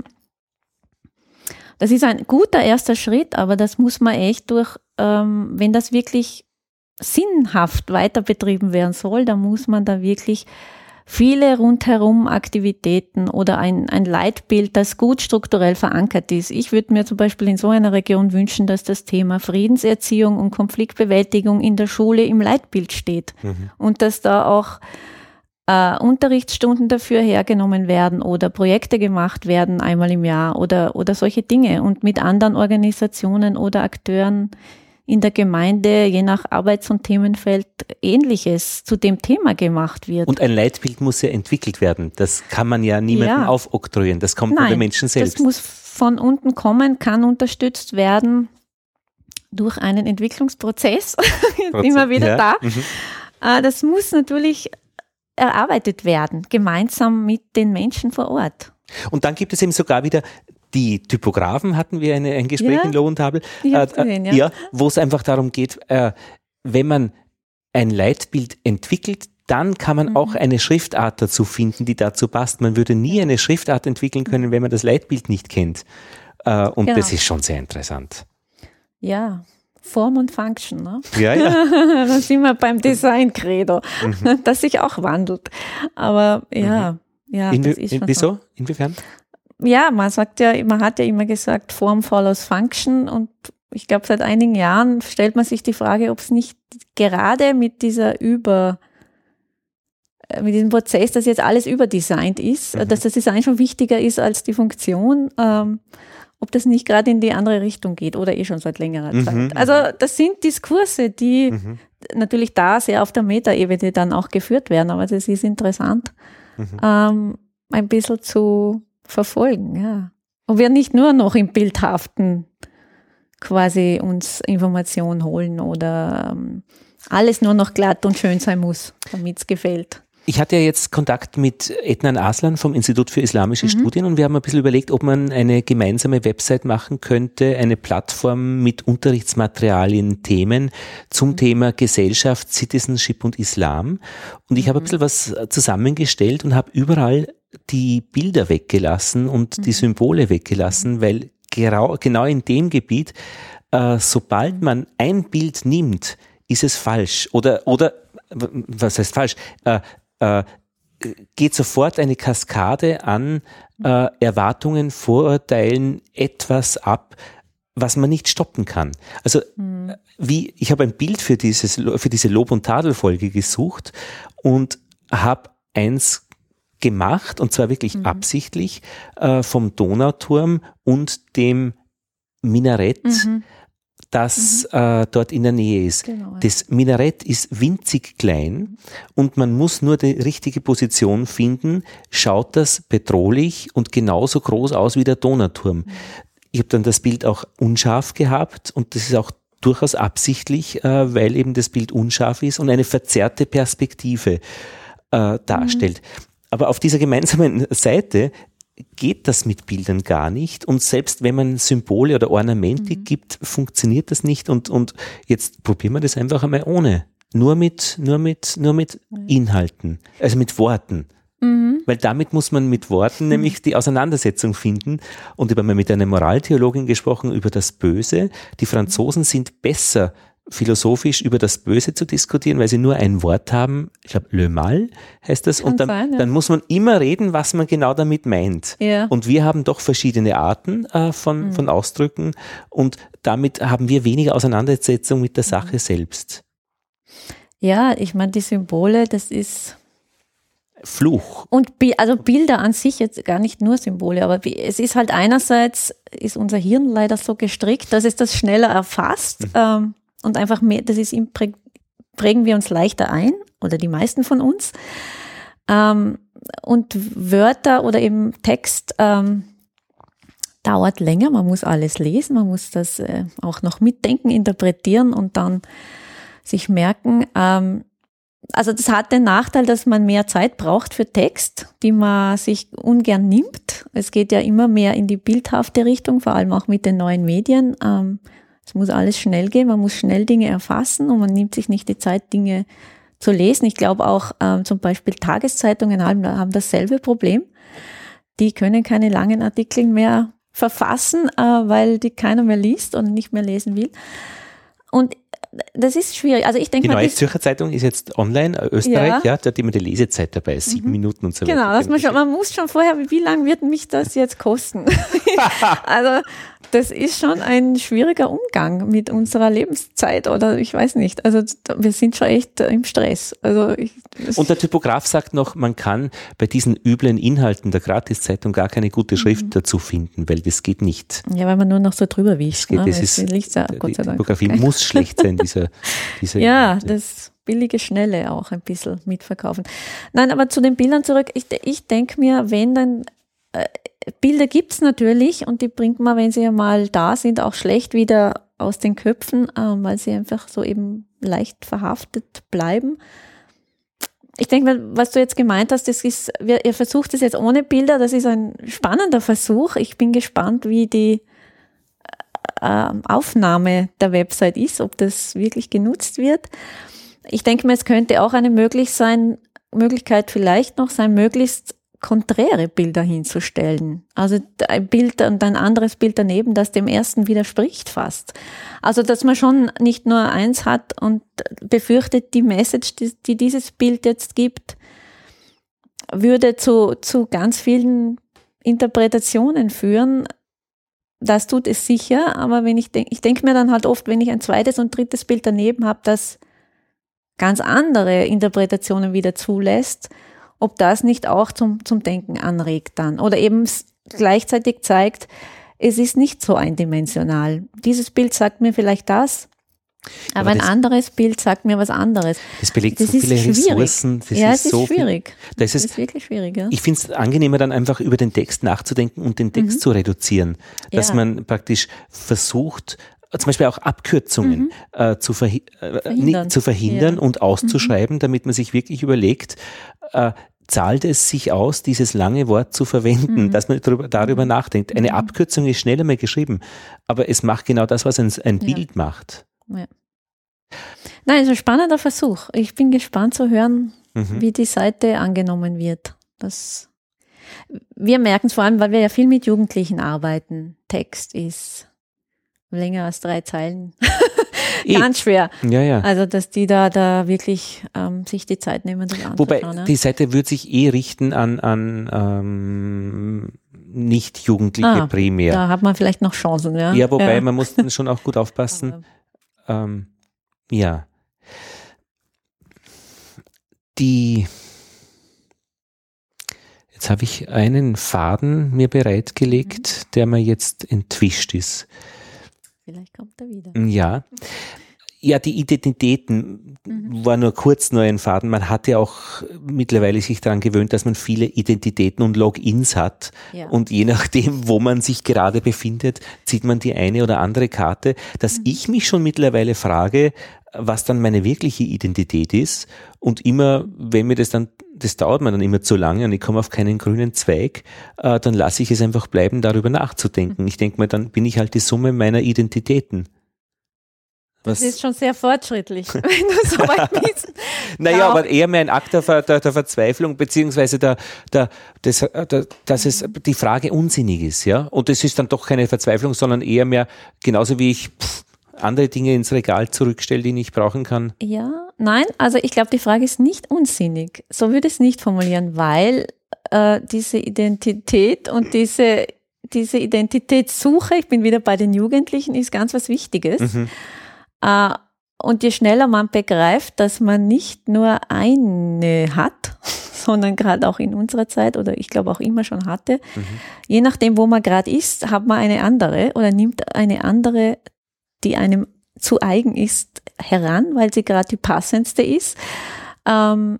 Das ist ein guter erster Schritt, aber das muss man echt durch, wenn das wirklich sinnhaft weiter betrieben werden soll, dann muss man da wirklich viele rundherum Aktivitäten oder ein Leitbild, das gut strukturell verankert ist. Ich würde mir zum Beispiel in so einer Region wünschen, dass das Thema Friedenserziehung und Konfliktbewältigung in der Schule im Leitbild steht und dass da auch Unterrichtsstunden dafür hergenommen werden oder Projekte gemacht werden einmal im Jahr oder solche Dinge und mit anderen Organisationen oder Akteuren in der Gemeinde, je nach Arbeits- und Themenfeld, Ähnliches zu dem Thema gemacht wird. Und ein Leitbild muss ja entwickelt werden. Das kann man ja niemandem aufoktroyieren. Das kommt von den Menschen selbst. Das muss von unten kommen, kann unterstützt werden durch einen Entwicklungsprozess. Immer wieder da. Das muss natürlich erarbeitet werden, gemeinsam mit den Menschen vor Ort. Und dann gibt es eben sogar wieder die Typografen, hatten wir ein Gespräch in Lowentabel, wo es einfach darum geht, wenn man ein Leitbild entwickelt, dann kann man auch eine Schriftart dazu finden, die dazu passt. Man würde nie eine Schriftart entwickeln können, wenn man das Leitbild nicht kennt. Und das ist schon sehr interessant. Ja, Form und Function. Ne? Ja. Dann sind wir beim Design-Credo, das sich auch wandelt. Aber das ist schon wieso? So. Inwiefern? Ja, man hat ja immer gesagt, Form follows Function und ich glaube, seit einigen Jahren stellt man sich die Frage, ob es nicht gerade mit diesem Prozess, dass jetzt alles überdesignt ist, dass das Design schon wichtiger ist als die Funktion, ob das nicht gerade in die andere Richtung geht oder schon seit längerer Zeit. Also das sind Diskurse, die natürlich da sehr auf der Metaebene dann auch geführt werden, aber das ist interessant, ein bisschen zu verfolgen, ja. Und wir nicht nur noch im Bildhaften quasi uns Informationen holen oder alles nur noch glatt und schön sein muss, damit es gefällt. Ich hatte ja jetzt Kontakt mit Ednan Aslan vom Institut für Islamische Studien und wir haben ein bisschen überlegt, ob man eine gemeinsame Website machen könnte, eine Plattform mit Unterrichtsmaterialien, Themen zum Thema Gesellschaft, Citizenship und Islam. Und ich habe ein bisschen was zusammengestellt und habe überall die Bilder weggelassen und die Symbole weggelassen, weil genau in dem Gebiet, sobald man ein Bild nimmt, ist es falsch. Oder was heißt falsch? geht sofort eine Kaskade an Erwartungen, Vorurteilen, etwas ab, was man nicht stoppen kann. Also ich habe ein Bild für diese Lob- und Tadelfolge gesucht und habe eins gemacht, und zwar wirklich absichtlich, vom Donauturm und dem Minarett, das dort in der Nähe ist. Genau, ja. Das Minarett ist winzig klein und man muss nur die richtige Position finden, schaut das bedrohlich und genauso groß aus wie der Donauturm. Ich habe dann das Bild auch unscharf gehabt und das ist auch durchaus absichtlich, weil eben das Bild unscharf ist und eine verzerrte Perspektive darstellt. Aber auf dieser gemeinsamen Seite geht das mit Bildern gar nicht und selbst wenn man Symbole oder Ornamente gibt, funktioniert das nicht und jetzt probieren wir das einfach einmal ohne. Nur mit Inhalten, also mit Worten. Weil damit muss man mit Worten nämlich die Auseinandersetzung finden. Und ich habe mal mit einer Moraltheologin gesprochen über das Böse. Die Franzosen sind besser philosophisch über das Böse zu diskutieren, weil sie nur ein Wort haben. Ich glaube, le mal heißt das. Und dann muss man immer reden, was man genau damit meint. Ja. Und wir haben doch verschiedene Arten von Ausdrücken und damit haben wir weniger Auseinandersetzung mit der Sache selbst. Ja, ich meine, die Symbole, das ist Fluch. Und also Bilder an sich jetzt gar nicht nur Symbole, aber es ist halt einerseits, ist unser Hirn leider so gestrickt, dass es das schneller erfasst und einfach mehr, das ist prägen wir uns leichter ein oder die meisten von uns. Und Wörter oder eben Text dauert länger, man muss alles lesen, man muss das auch noch mitdenken, interpretieren und dann sich merken. Also das hat den Nachteil, dass man mehr Zeit braucht für Text, die man sich ungern nimmt. Es geht ja immer mehr in die bildhafte Richtung, vor allem auch mit den neuen Medien. Es muss alles schnell gehen, man muss schnell Dinge erfassen und man nimmt sich nicht die Zeit, Dinge zu lesen. Ich glaube auch zum Beispiel Tageszeitungen haben dasselbe Problem. Die können keine langen Artikel mehr verfassen, weil die keiner mehr liest und nicht mehr lesen will. Und das ist schwierig. Also ich denke die Neue Zürcher Zeitung ist jetzt online, Österreich, da hat immer die Lesezeit dabei, 7 Minuten und so weiter. Genau, man muss schon vorher, wie lange wird mich das jetzt kosten? Also das ist schon ein schwieriger Umgang mit unserer Lebenszeit oder ich weiß nicht. Also wir sind schon echt im Stress. Und der Typograf sagt noch, man kann bei diesen üblen Inhalten der Gratiszeitung gar keine gute Schrift dazu finden, weil das geht nicht. Ja, weil man nur noch so drüber wischt. Die Typografie muss schlecht sein, diese ja, Inhalte. das billige Schnelle auch ein bisschen mitverkaufen. Nein, aber zu den Bildern zurück. Ich denke mir, wenn dann Bilder gibt's natürlich und die bringt man, wenn sie ja mal da sind, auch schlecht wieder aus den Köpfen, weil sie einfach so eben leicht verhaftet bleiben. Ich denke, was du jetzt gemeint hast, ihr versucht es jetzt ohne Bilder, das ist ein spannender Versuch. Ich bin gespannt, wie die Aufnahme der Website ist, ob das wirklich genutzt wird. Ich denke mir, es könnte auch eine Möglichkeit vielleicht noch sein, möglichst konträre Bilder hinzustellen. Also ein Bild und ein anderes Bild daneben, das dem ersten widerspricht fast. Also dass man schon nicht nur eins hat und befürchtet, die Message, die dieses Bild jetzt gibt, würde zu ganz vielen Interpretationen führen. Das tut es sicher, aber ich denke mir dann halt oft, wenn ich ein zweites und drittes Bild daneben habe, das ganz andere Interpretationen wieder zulässt, ob das nicht auch zum Denken anregt dann oder eben gleichzeitig zeigt, es ist nicht so eindimensional. Dieses Bild sagt mir vielleicht das, aber ein anderes Bild sagt mir was anderes. Das belegt so viele Ressourcen. Es ist schwierig. Das ist wirklich schwierig. Ja. Ich finde es angenehmer, dann einfach über den Text nachzudenken und den Text zu reduzieren. Dass man praktisch versucht, zum Beispiel auch Abkürzungen zu verhindern und auszuschreiben, damit man sich wirklich überlegt, zahlt es sich aus, dieses lange Wort zu verwenden, dass man darüber nachdenkt. Eine Abkürzung ist schneller mal geschrieben, aber es macht genau das, was ein Bild macht. Ja. Nein, es ist ein spannender Versuch. Ich bin gespannt zu hören, wie die Seite angenommen wird. Wir merken es vor allem, weil wir ja viel mit Jugendlichen arbeiten. Text ist länger als 3 Zeilen. Ganz schwer. Ja. Also, dass die da wirklich sich die Zeit nehmen, das anzuschauen. Wobei, die Seite würde sich richten an Nicht-Jugendliche primär. Da hat man vielleicht noch Chancen, ja. Ja, wobei, man muss dann schon auch gut aufpassen. Ja. Jetzt habe ich einen Faden mir bereitgelegt, der mir entwischt ist. Vielleicht kommt er wieder. Ja. Ja, die Identitäten war nur kurz nur ein Faden. Man hat ja auch mittlerweile sich daran gewöhnt, dass man viele Identitäten und Logins hat. Ja. Und je nachdem, wo man sich gerade befindet, zieht man die eine oder andere Karte. Dass ich mich schon mittlerweile frage, was dann meine wirkliche Identität ist. Und immer, wenn mir das dauert mir dann immer zu lange und ich komme auf keinen grünen Zweig, dann lasse ich es einfach bleiben, darüber nachzudenken. Ich denke mir, dann bin ich halt die Summe meiner Identitäten. Das ist schon sehr fortschrittlich, wenn du so weit bist. Naja, aber eher mehr ein Akt der Verzweiflung, beziehungsweise dass es die Frage unsinnig ist, ja. Und es ist dann doch keine Verzweiflung, sondern eher mehr, genauso wie ich andere Dinge ins Regal zurückstelle, die ich nicht brauchen kann. Ja, nein, also ich glaube, die Frage ist nicht unsinnig. So würde ich es nicht formulieren, weil diese Identität und diese Identitätssuche, ich bin wieder bei den Jugendlichen, ist ganz was Wichtiges. Und je schneller man begreift, dass man nicht nur eine hat, sondern gerade auch in unserer Zeit oder ich glaube auch immer schon hatte, je nachdem, wo man gerade ist, hat man eine andere oder nimmt eine andere, die einem zu eigen ist, heran, weil sie gerade die passendste ist. Wenn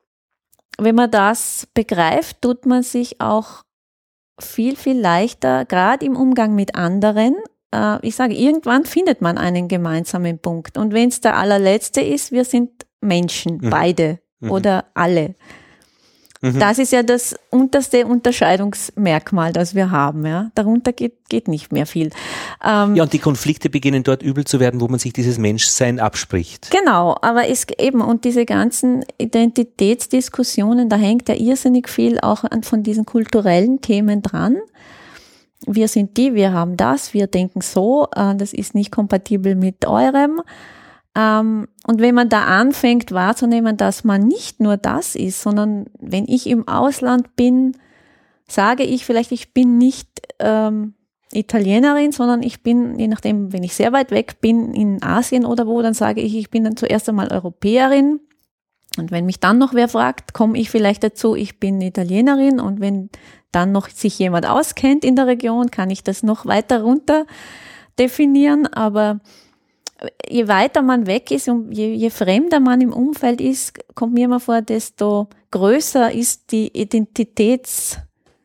man das begreift, tut man sich auch viel, viel leichter, gerade im Umgang mit anderen. Ich sage, irgendwann findet man einen gemeinsamen Punkt. Und wenn es der allerletzte ist, wir sind Menschen, beide oder alle. Das ist ja das unterste Unterscheidungsmerkmal, das wir haben. Ja. Darunter geht nicht mehr viel. Ja, und die Konflikte beginnen dort übel zu werden, wo man sich dieses Menschsein abspricht. Genau, aber und diese ganzen Identitätsdiskussionen, da hängt ja irrsinnig viel auch von diesen kulturellen Themen dran. Wir sind wir haben das, wir denken so, das ist nicht kompatibel mit eurem. Und wenn man da anfängt wahrzunehmen, dass man nicht nur das ist, sondern wenn ich im Ausland bin, sage ich vielleicht, ich bin nicht Italienerin, sondern ich bin, je nachdem, wenn ich sehr weit weg bin, in Asien oder wo, dann sage ich bin dann zuerst einmal Europäerin. Und wenn mich dann noch wer fragt, komme ich vielleicht dazu, ich bin Italienerin. Und wenn dann noch sich jemand auskennt in der Region, kann ich das noch weiter runter definieren. Aber je weiter man weg ist und je fremder man im Umfeld ist, kommt mir immer vor, desto größer ist die Identitätssphäre,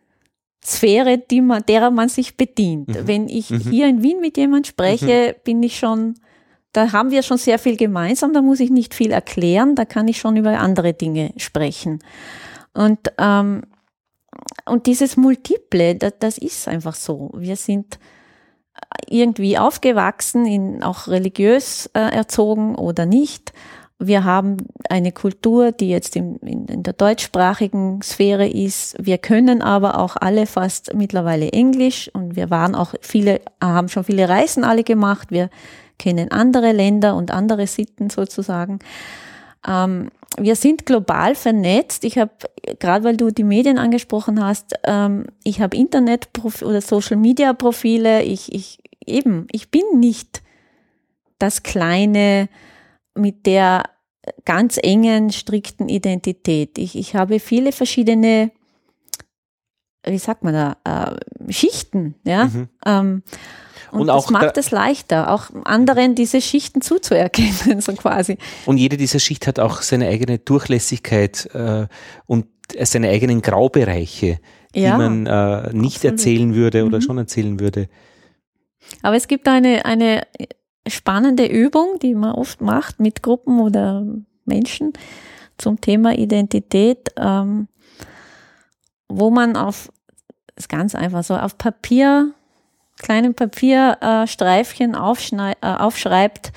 derer man sich bedient. Wenn ich hier in Wien mit jemandem spreche, da haben wir schon sehr viel gemeinsam, da muss ich nicht viel erklären, da kann ich schon über andere Dinge sprechen. Und dieses Multiple, das ist einfach so. Wir sind irgendwie aufgewachsen, auch religiös erzogen oder nicht. Wir haben eine Kultur, die jetzt in der deutschsprachigen Sphäre ist. Wir können aber auch alle fast mittlerweile Englisch und wir haben schon viele Reisen alle gemacht. Wir kennen andere Länder und andere Sitten sozusagen. Wir sind global vernetzt. Ich habe, gerade weil du die Medien angesprochen hast, ich habe oder Social-Media-Profile. Ich bin nicht das Kleine mit der ganz engen, strikten Identität. Ich habe viele verschiedene, wie sagt man da, Schichten, ja. Und das macht es leichter, auch anderen diese Schichten zuzuerkennen, so quasi. Und jede dieser Schicht hat auch seine eigene Durchlässigkeit und seine eigenen Graubereiche, die man nicht erzählen würde oder schon erzählen würde. Aber es gibt eine spannende Übung, die man oft macht mit Gruppen oder Menschen zum Thema Identität, wo man das ist ganz einfach so, auf kleinen Papierstreifchen aufschreibt,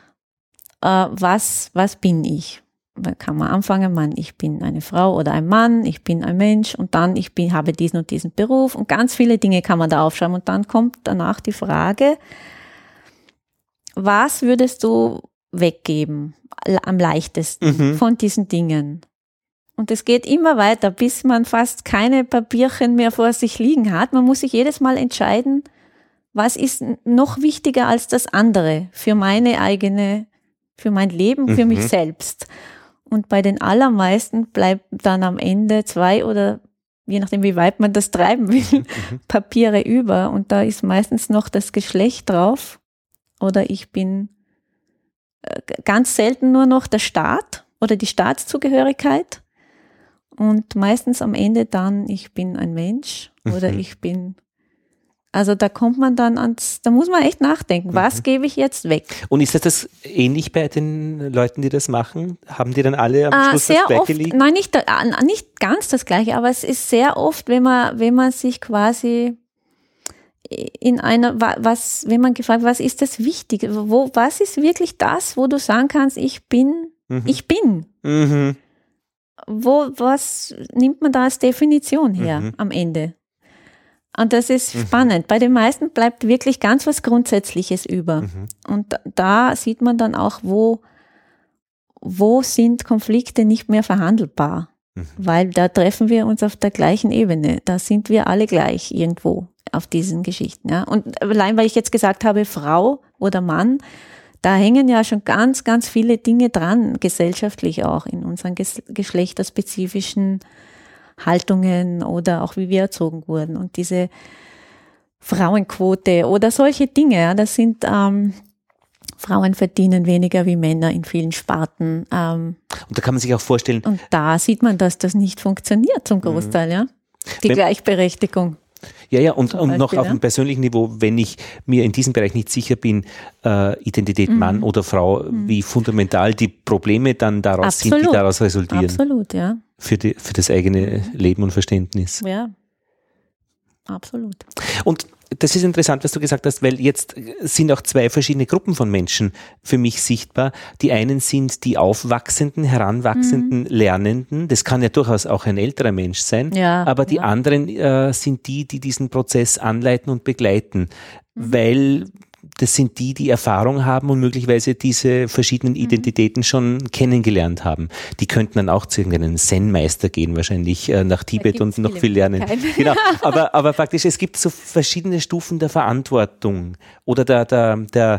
was bin ich. Da kann man anfangen, ich bin eine Frau oder ein Mann, ich bin ein Mensch und dann habe diesen und diesen Beruf und ganz viele Dinge kann man da aufschreiben und dann kommt danach die Frage, was würdest du weggeben am leichtesten von diesen Dingen? Und es geht immer weiter, bis man fast keine Papierchen mehr vor sich liegen hat. Man muss sich jedes Mal entscheiden, was ist noch wichtiger als das andere für meine eigene, für mein Leben, für mich selbst. Und bei den allermeisten bleibt dann am Ende 2 oder je nachdem, wie weit man das treiben will, Papiere über. Und da ist meistens noch das Geschlecht drauf. Oder ich bin ganz selten nur noch der Staat oder die Staatszugehörigkeit. Und meistens am Ende dann, ich bin ein Mensch oder ich bin, also da kommt man dann da muss man echt nachdenken, was gebe ich jetzt weg? Und ist das ähnlich bei den Leuten, die das machen? Haben die dann alle am Schluss sehr das Gleiche oft, liegen? nein, nicht ganz das Gleiche, aber es ist sehr oft, wenn man sich quasi wenn man gefragt, was ist das Wichtige? Was ist wirklich das, wo du sagen kannst, ich bin? Was nimmt man da als Definition her am Ende? Und das ist spannend. Bei den meisten bleibt wirklich ganz was Grundsätzliches über. Und da sieht man dann auch, wo sind Konflikte nicht mehr verhandelbar? Weil da treffen wir uns auf der gleichen Ebene. Da sind wir alle gleich irgendwo auf diesen Geschichten. Ja. Und allein, weil ich jetzt gesagt habe, Frau oder Mann, da hängen ja schon ganz, ganz viele Dinge dran, gesellschaftlich auch in unseren geschlechterspezifischen Haltungen oder auch wie wir erzogen wurden. Und diese Frauenquote oder solche Dinge, ja, das sind Frauen verdienen weniger wie Männer in vielen Sparten. Und da kann man sich auch vorstellen. Und da sieht man, dass das nicht funktioniert zum Großteil, ja. Die Gleichberechtigung. Ja, und noch auf einem persönlichen Niveau, wenn ich mir in diesem Bereich nicht sicher bin, Identität Mann oder Frau, wie fundamental die Probleme dann daraus sind, die daraus resultieren. Absolut, ja. Für das eigene Leben und Verständnis. Ja, absolut. Und das ist interessant, was du gesagt hast, weil jetzt sind auch 2 verschiedene Gruppen von Menschen für mich sichtbar. Die einen sind die aufwachsenden, heranwachsenden Lernenden. Das kann ja durchaus auch ein älterer Mensch sein. Aber die anderen sind die diesen Prozess anleiten und begleiten, weil das sind die Erfahrung haben und möglicherweise diese verschiedenen Identitäten schon kennengelernt haben. Die könnten dann auch zu irgendeinem Zen-Meister gehen, wahrscheinlich nach Tibet und noch viel lernen. Genau. Aber praktisch, es gibt so verschiedene Stufen der Verantwortung oder der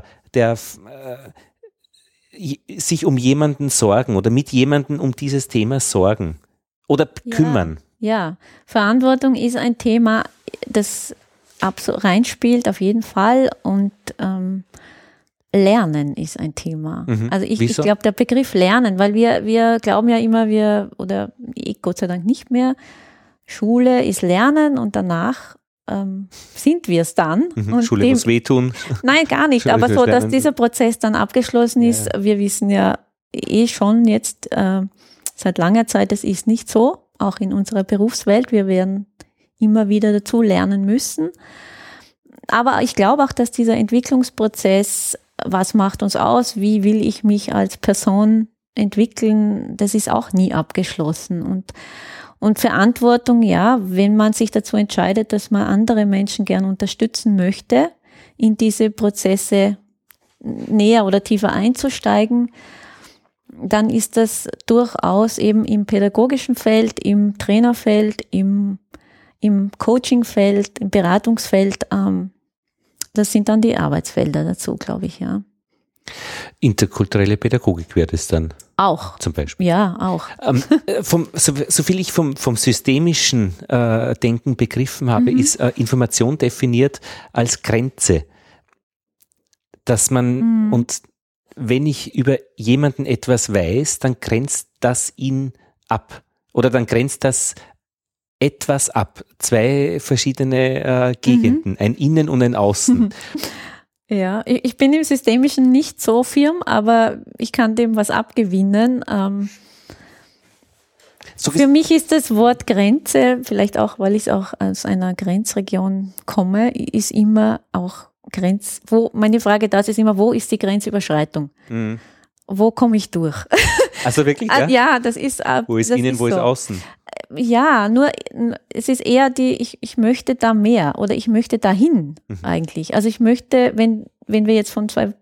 sich um jemanden sorgen oder mit jemandem um dieses Thema sorgen oder kümmern. Ja, Verantwortung ist ein Thema, das reinspielt auf jeden Fall und Lernen ist ein Thema. Also ich glaube, der Begriff Lernen, weil wir glauben ja immer, ich Gott sei Dank nicht mehr, Schule ist Lernen und danach sind wir es dann. Und Schule muss wehtun. Nein, gar nicht, aber so, dass dieser Prozess dann abgeschlossen ist. Wir wissen ja schon jetzt seit langer Zeit, das ist nicht so, auch in unserer Berufswelt. Wir werden immer wieder dazu lernen müssen. Aber ich glaube auch, dass dieser Entwicklungsprozess, was macht uns aus, wie will ich mich als Person entwickeln, das ist auch nie abgeschlossen. Und Verantwortung, ja, wenn man sich dazu entscheidet, dass man andere Menschen gern unterstützen möchte, in diese Prozesse näher oder tiefer einzusteigen, dann ist das durchaus eben im pädagogischen Feld, im Trainerfeld, im Coachingfeld, im Beratungsfeld, das sind dann die Arbeitsfelder dazu, glaube ich, ja. Interkulturelle Pädagogik wäre das dann? Auch. Zum Beispiel. Ja, auch. Soviel ich vom systemischen Denken begriffen habe, ist Information definiert als Grenze. Dass man, und wenn ich über jemanden etwas weiß, dann grenzt das ihn ab. Oder dann grenzt das etwas ab. 2 verschiedene Gegenden, ein Innen und ein Außen. Ja, ich bin im Systemischen nicht so firm, aber ich kann dem was abgewinnen. Für mich ist das Wort Grenze, vielleicht auch, weil ich auch aus einer Grenzregion komme, ist immer auch meine Frage da ist immer, wo ist die Grenzüberschreitung? Wo komme ich durch? Also wirklich, ja? Ja, das ist wo ist innen, wo ist außen? Ja, nur es ist eher ich möchte da mehr oder ich möchte dahin eigentlich. Also ich möchte, wenn wir jetzt von 2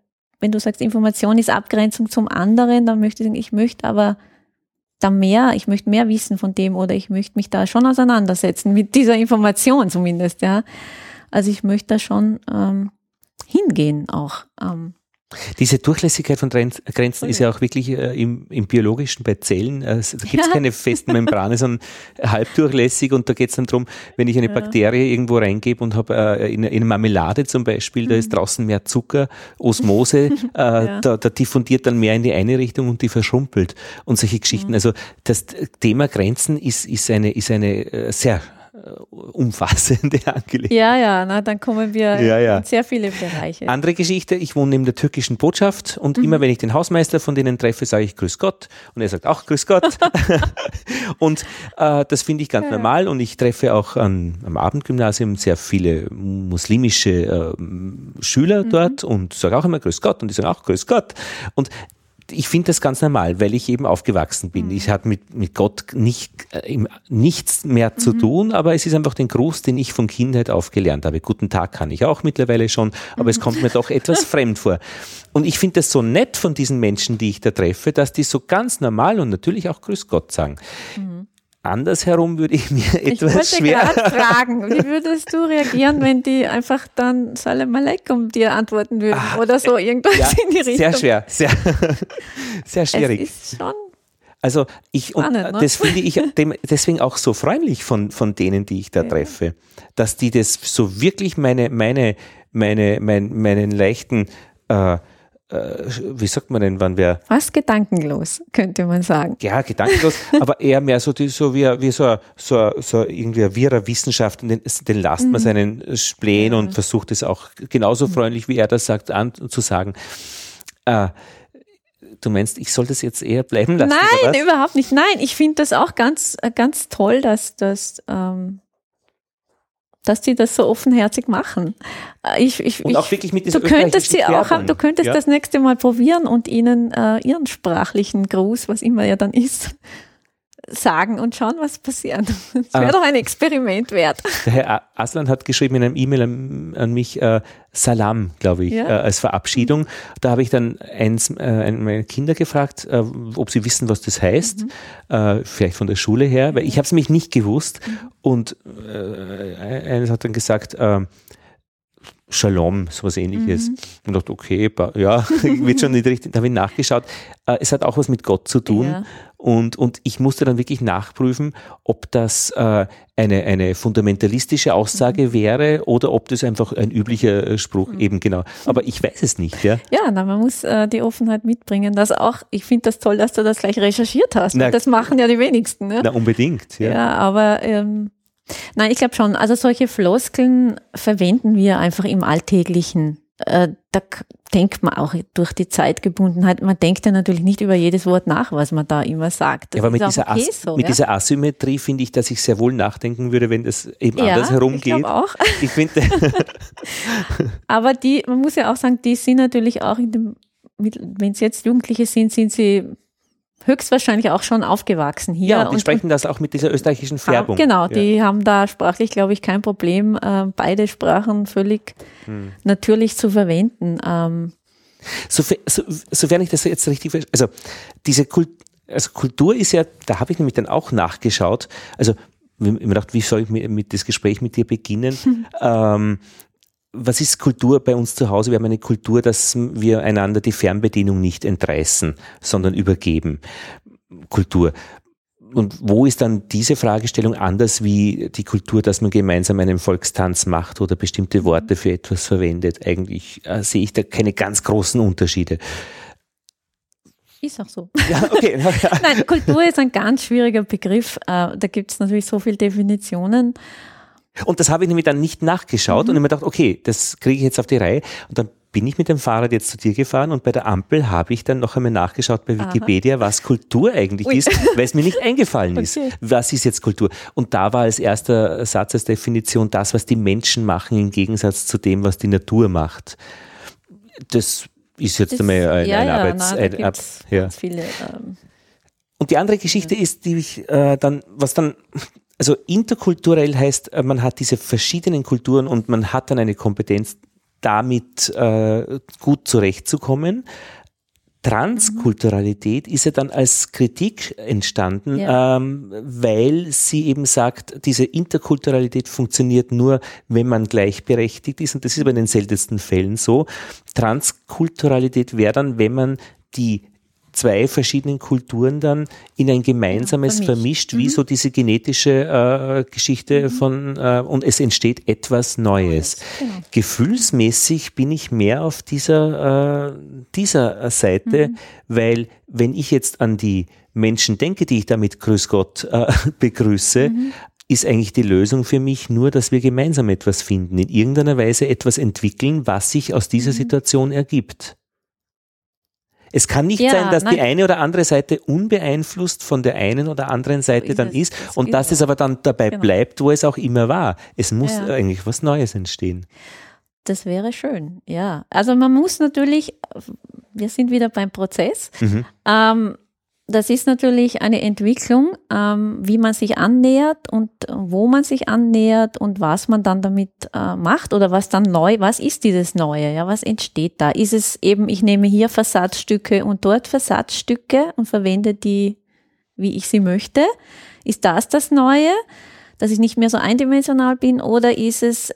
wenn du sagst, Information ist Abgrenzung zum anderen, dann möchte ich sagen, ich möchte aber da mehr, ich möchte mehr wissen von dem oder ich möchte mich da schon auseinandersetzen mit dieser Information zumindest, ja. Also ich möchte da schon hingehen auch. Diese Durchlässigkeit von Grenzen ist ja auch wirklich im Biologischen bei Zellen. Da gibt es keine festen Membranen, sondern halbdurchlässig und da geht es dann darum, wenn ich eine Bakterie irgendwo reingebe und habe in eine Marmelade zum Beispiel, da ist draußen mehr Zucker, Osmose, da diffundiert dann mehr in die eine Richtung und die verschrumpelt und solche Geschichten. Also das Thema Grenzen ist eine sehr umfassende Angelegenheit. Na, dann kommen wir in sehr viele Bereiche. Andere Geschichte, ich wohne neben der türkischen Botschaft und immer wenn ich den Hausmeister von denen treffe, sage ich Grüß Gott und er sagt auch Grüß Gott und das finde ich ganz normal und ich treffe auch am Abendgymnasium sehr viele muslimische Schüler dort und sage auch immer Grüß Gott und die sagen auch Grüß Gott und ich finde das ganz normal, weil ich eben aufgewachsen bin. Ich hatte mit Gott nichts mehr zu tun, aber es ist einfach den Gruß, den ich von Kindheit auf gelernt habe. Guten Tag kann ich auch mittlerweile schon, aber es kommt mir doch etwas fremd vor. Und ich finde das so nett von diesen Menschen, die ich da treffe, dass die so ganz normal und natürlich auch Grüß Gott sagen. Andersherum würde ich mir etwas schwer... Ich wollte gerade fragen, wie würdest du reagieren, wenn die einfach dann Salam Aleikum dir antworten würden oder so irgendwas in die Richtung? Sehr schwer, sehr schwierig. Es ist schon also spannend, das finde ich deswegen auch so freundlich von denen, die ich da treffe, dass die das so wirklich meinen leichten wie sagt man denn, wann wir... Fast gedankenlos, könnte man sagen. Ja, gedankenlos, aber eher mehr so wie so irgendwie ein wirrer Wissenschaft und den lasst man seinen Spleen und versucht es auch genauso freundlich, wie er das sagt, zu sagen. Du meinst, ich soll das jetzt eher bleiben lassen? Nein, überhaupt nicht. Nein, ich finde das auch ganz, ganz toll, dass die das so offenherzig machen. Und auch wirklich mit dieser du könntest das nächste Mal probieren und ihnen ihren sprachlichen Gruß, was immer er dann ist, sagen und schauen, was passiert. Das wäre doch ein Experiment wert. Der Herr Aslan hat geschrieben in einem E-Mail an mich Salam, glaube ich, als Verabschiedung. Da habe ich dann meine Kinder gefragt, ob sie wissen, was das heißt, vielleicht von der Schule her, weil ich habe es nämlich nicht gewusst und eines hat dann gesagt, Shalom, sowas ähnliches. Und dachte, okay, wird schon nicht richtig. Da habe ich nachgeschaut. Es hat auch was mit Gott zu tun. Ja. Und ich musste dann wirklich nachprüfen, ob das eine fundamentalistische Aussage wäre oder ob das einfach ein üblicher Spruch eben genau. Aber ich weiß es nicht. Ja, man muss die Offenheit mitbringen. Ich finde das toll, dass du das gleich recherchiert hast. Das machen ja die wenigsten. Ne? Na, unbedingt. Ja, aber nein, ich glaube schon. Also solche Floskeln verwenden wir einfach im Alltäglichen. Da denkt man auch durch die Zeitgebundenheit, man denkt ja natürlich nicht über jedes Wort nach, was man da immer sagt. Das aber mit dieser Asymmetrie finde ich, dass ich sehr wohl nachdenken würde, wenn das eben andersherum geht. Ich glaube auch. Ich finde. Aber man muss ja auch sagen, die sind natürlich auch wenn es jetzt Jugendliche sind sie höchstwahrscheinlich auch schon aufgewachsen hier. Ja, und die sprechen das auch mit dieser österreichischen Färbung. Genau, die haben da sprachlich, glaube ich, kein Problem, beide Sprachen völlig natürlich zu verwenden. Sofern ich das jetzt richtig verstehe, also diese Kultur ist ja, da habe ich nämlich dann auch nachgeschaut, also ich mir gedacht, wie soll ich mit das Gespräch mit dir beginnen? Was ist Kultur bei uns zu Hause? Wir haben eine Kultur, dass wir einander die Fernbedienung nicht entreißen, sondern übergeben. Kultur. Und wo ist dann diese Fragestellung anders wie die Kultur, dass man gemeinsam einen Volkstanz macht oder bestimmte Worte für etwas verwendet? Eigentlich sehe ich da keine ganz großen Unterschiede. Ist auch so. Ja, okay. Nein, Kultur ist ein ganz schwieriger Begriff. Da gibt es natürlich so viele Definitionen. Und das habe ich nämlich dann nicht nachgeschaut und ich mir gedacht, okay, das kriege ich jetzt auf die Reihe. Und dann bin ich mit dem Fahrrad jetzt zu dir gefahren und bei der Ampel habe ich dann noch einmal nachgeschaut bei Wikipedia, was Kultur eigentlich ist, weil es mir nicht eingefallen ist. Was ist jetzt Kultur? Und da war als erster Satz, als Definition das, was die Menschen machen im Gegensatz zu dem, was die Natur macht. Das ist jetzt einmal ein Arbeits... ganz viele, Und die andere Geschichte ist, die ich also interkulturell heißt, man hat diese verschiedenen Kulturen und man hat dann eine Kompetenz damit gut zurechtzukommen. Transkulturalität ist ja dann als Kritik entstanden, weil sie eben sagt, diese Interkulturalität funktioniert nur, wenn man gleichberechtigt ist, und das ist aber in den seltensten Fällen so. Transkulturalität wäre dann, wenn man die zwei verschiedenen Kulturen dann in ein gemeinsames vermischt, wie so diese genetische Geschichte von und es entsteht etwas Neues. Genau. Gefühlsmäßig bin ich mehr auf dieser Seite, weil wenn ich jetzt an die Menschen denke, die ich damit Grüß Gott begrüße, ist eigentlich die Lösung für mich nur, dass wir gemeinsam etwas finden, in irgendeiner Weise etwas entwickeln, was sich aus dieser Situation ergibt. Es kann nicht sein, dass die eine oder andere Seite unbeeinflusst von der einen oder anderen Seite so dann ist und dass es aber dann dabei bleibt, wo es auch immer war. Es muss eigentlich was Neues entstehen. Das wäre schön, ja. Also man muss natürlich, wir sind wieder beim Prozess, das ist natürlich eine Entwicklung, wie man sich annähert und wo man sich annähert und was man dann damit macht oder was ist dieses Neue, ja, was entsteht da? Ist es eben, ich nehme hier Versatzstücke und dort Versatzstücke und verwende die, wie ich sie möchte? Ist das Neue, dass ich nicht mehr so eindimensional bin, oder ist es,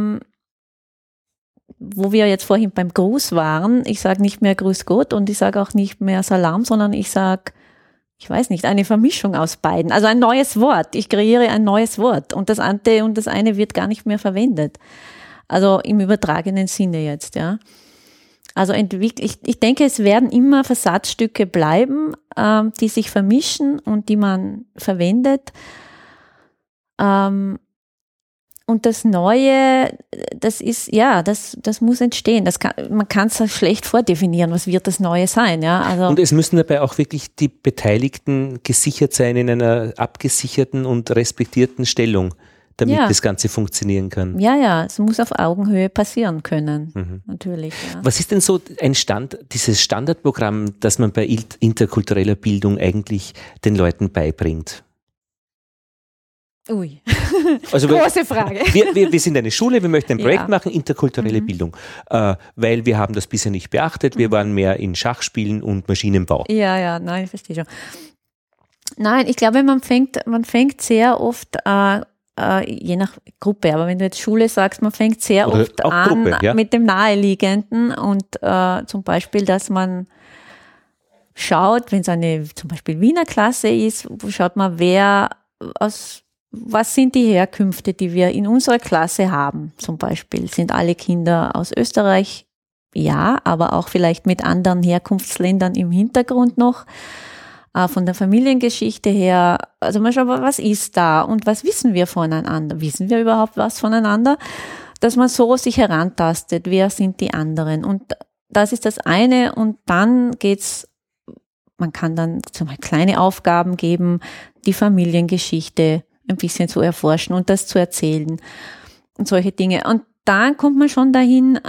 wo wir jetzt vorhin beim Gruß waren, ich sage nicht mehr Grüß Gott und ich sage auch nicht mehr Salam, sondern ich sage, ich weiß nicht, eine Vermischung aus beiden. Also ein neues Wort. Ich kreiere ein neues Wort und das andere und das eine wird gar nicht mehr verwendet. Also im übertragenen Sinne jetzt, ja. Also ich denke, es werden immer Versatzstücke bleiben, die sich vermischen und die man verwendet. Und das Neue, das ist, das muss entstehen. Man kann es schlecht vordefinieren, was wird das Neue sein, ja. Also. Und es müssen dabei auch wirklich die Beteiligten gesichert sein in einer abgesicherten und respektierten Stellung, damit das Ganze funktionieren kann. Ja, es muss auf Augenhöhe passieren können, natürlich. Ja. Was ist denn so dieses Standardprogramm, das man bei interkultureller Bildung eigentlich den Leuten beibringt? Ui, also große Frage. Wir sind eine Schule, wir möchten ein Projekt machen, interkulturelle Bildung, weil wir haben das bisher nicht beachtet, wir waren mehr in Schachspielen und Maschinenbau. Ja, nein, ich verstehe schon. Nein, ich glaube, man fängt sehr oft, je nach Gruppe, aber wenn du jetzt Schule sagst, man fängt sehr oft an Gruppe, mit dem Naheliegenden und zum Beispiel, dass man schaut, wenn es eine zum Beispiel Wiener Klasse ist, schaut man, was sind die Herkünfte, die wir in unserer Klasse haben? Zum Beispiel sind alle Kinder aus Österreich? Ja, aber auch vielleicht mit anderen Herkunftsländern im Hintergrund noch. Von der Familiengeschichte her, also mal schauen, was ist da und was wissen wir voneinander? Wissen wir überhaupt was voneinander? Dass man so sich herantastet, wer sind die anderen? Und das ist das eine, und dann man kann dann zum Beispiel kleine Aufgaben geben, die Familiengeschichte ein bisschen zu erforschen und das zu erzählen und solche Dinge. Und dann kommt man schon dahin,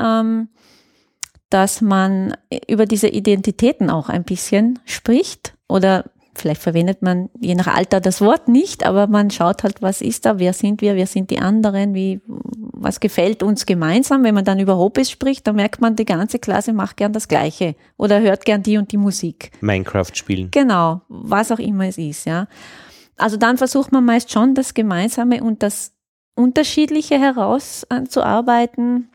dass man über diese Identitäten auch ein bisschen spricht, oder vielleicht verwendet man je nach Alter das Wort nicht, aber man schaut halt, was ist da, wer sind wir, wer sind die anderen, was gefällt uns gemeinsam. Wenn man dann über Hobbys spricht, dann merkt man, die ganze Klasse macht gern das Gleiche oder hört gern die und die Musik. Minecraft spielen. Genau, was auch immer es ist, ja. Also dann versucht man meist schon, das Gemeinsame und das Unterschiedliche herauszuarbeiten.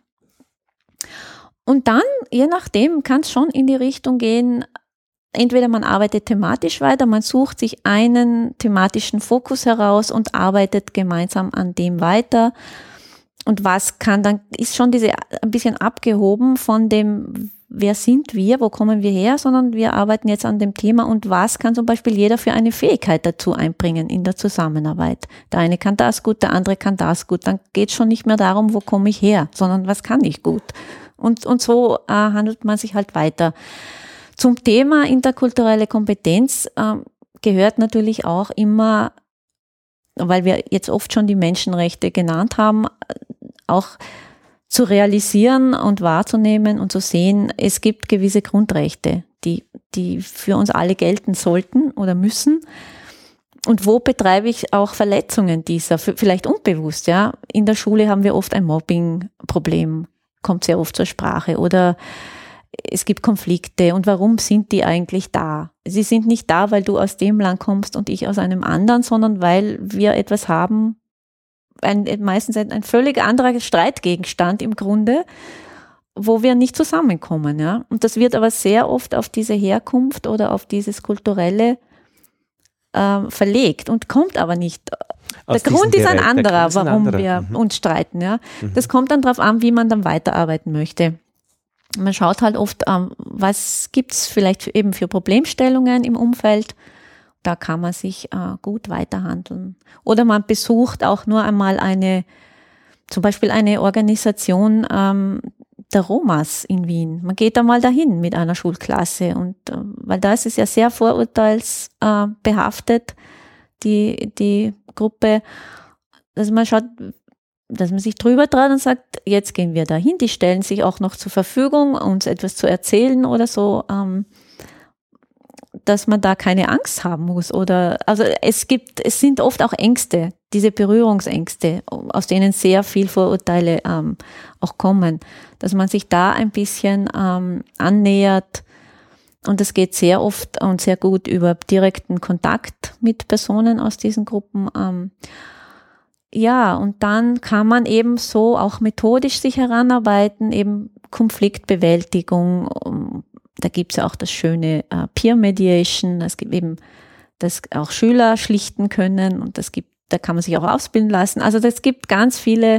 Und dann, je nachdem, kann es schon in die Richtung gehen, entweder man arbeitet thematisch weiter, man sucht sich einen thematischen Fokus heraus und arbeitet gemeinsam an dem weiter. Und was kann dann, ist schon ein bisschen abgehoben von dem, wer sind wir, wo kommen wir her, sondern wir arbeiten jetzt an dem Thema und was kann zum Beispiel jeder für eine Fähigkeit dazu einbringen in der Zusammenarbeit. Der eine kann das gut, der andere kann das gut. Dann geht es schon nicht mehr darum, wo komme ich her, sondern was kann ich gut. Und so handelt man sich halt weiter. Zum Thema interkulturelle Kompetenz gehört natürlich auch immer, weil wir jetzt oft schon die Menschenrechte genannt haben, auch zu realisieren und wahrzunehmen und zu sehen, es gibt gewisse Grundrechte, die für uns alle gelten sollten oder müssen. Und wo betreibe ich auch Verletzungen dieser, vielleicht unbewusst, ja. In der Schule haben wir oft ein Mobbing-Problem. kommt sehr oft zur Sprache oder es gibt Konflikte und warum sind die eigentlich da? Sie sind nicht da, weil du aus dem Land kommst und ich aus einem anderen, sondern weil wir etwas haben, meistens ein völlig anderer Streitgegenstand im Grunde, wo wir nicht zusammenkommen. Ja? Und das wird aber sehr oft auf diese Herkunft oder auf dieses Kulturelle verlegt und kommt aber nicht. Der Grund ist ein anderer, warum wir uns streiten. Ja? Das kommt dann darauf an, wie man dann weiterarbeiten möchte. Man schaut halt oft, was gibt's vielleicht eben für Problemstellungen im Umfeld. Da kann man sich gut weiterhandeln. Oder man besucht auch nur einmal zum Beispiel eine Organisation der Romas in Wien. Man geht da mal dahin mit einer Schulklasse und weil da ist es ja sehr vorurteilsbehaftet, die Gruppe, dass man schaut, dass man sich drüber traut und sagt, jetzt gehen wir dahin, die stellen sich auch noch zur Verfügung, uns etwas zu erzählen oder so, dass man da keine Angst haben muss also es sind oft auch Ängste, diese Berührungsängste, aus denen sehr viel Vorurteile auch kommen, dass man sich da ein bisschen annähert und das geht sehr oft und sehr gut über direkten Kontakt mit Personen aus diesen Gruppen. Ja, und dann kann man eben so auch methodisch sich heranarbeiten, eben Konfliktbewältigung. Da gibt's ja auch das schöne Peer Mediation. Es gibt eben, dass auch Schüler schlichten können und da kann man sich auch ausbilden lassen. Also das gibt ganz viele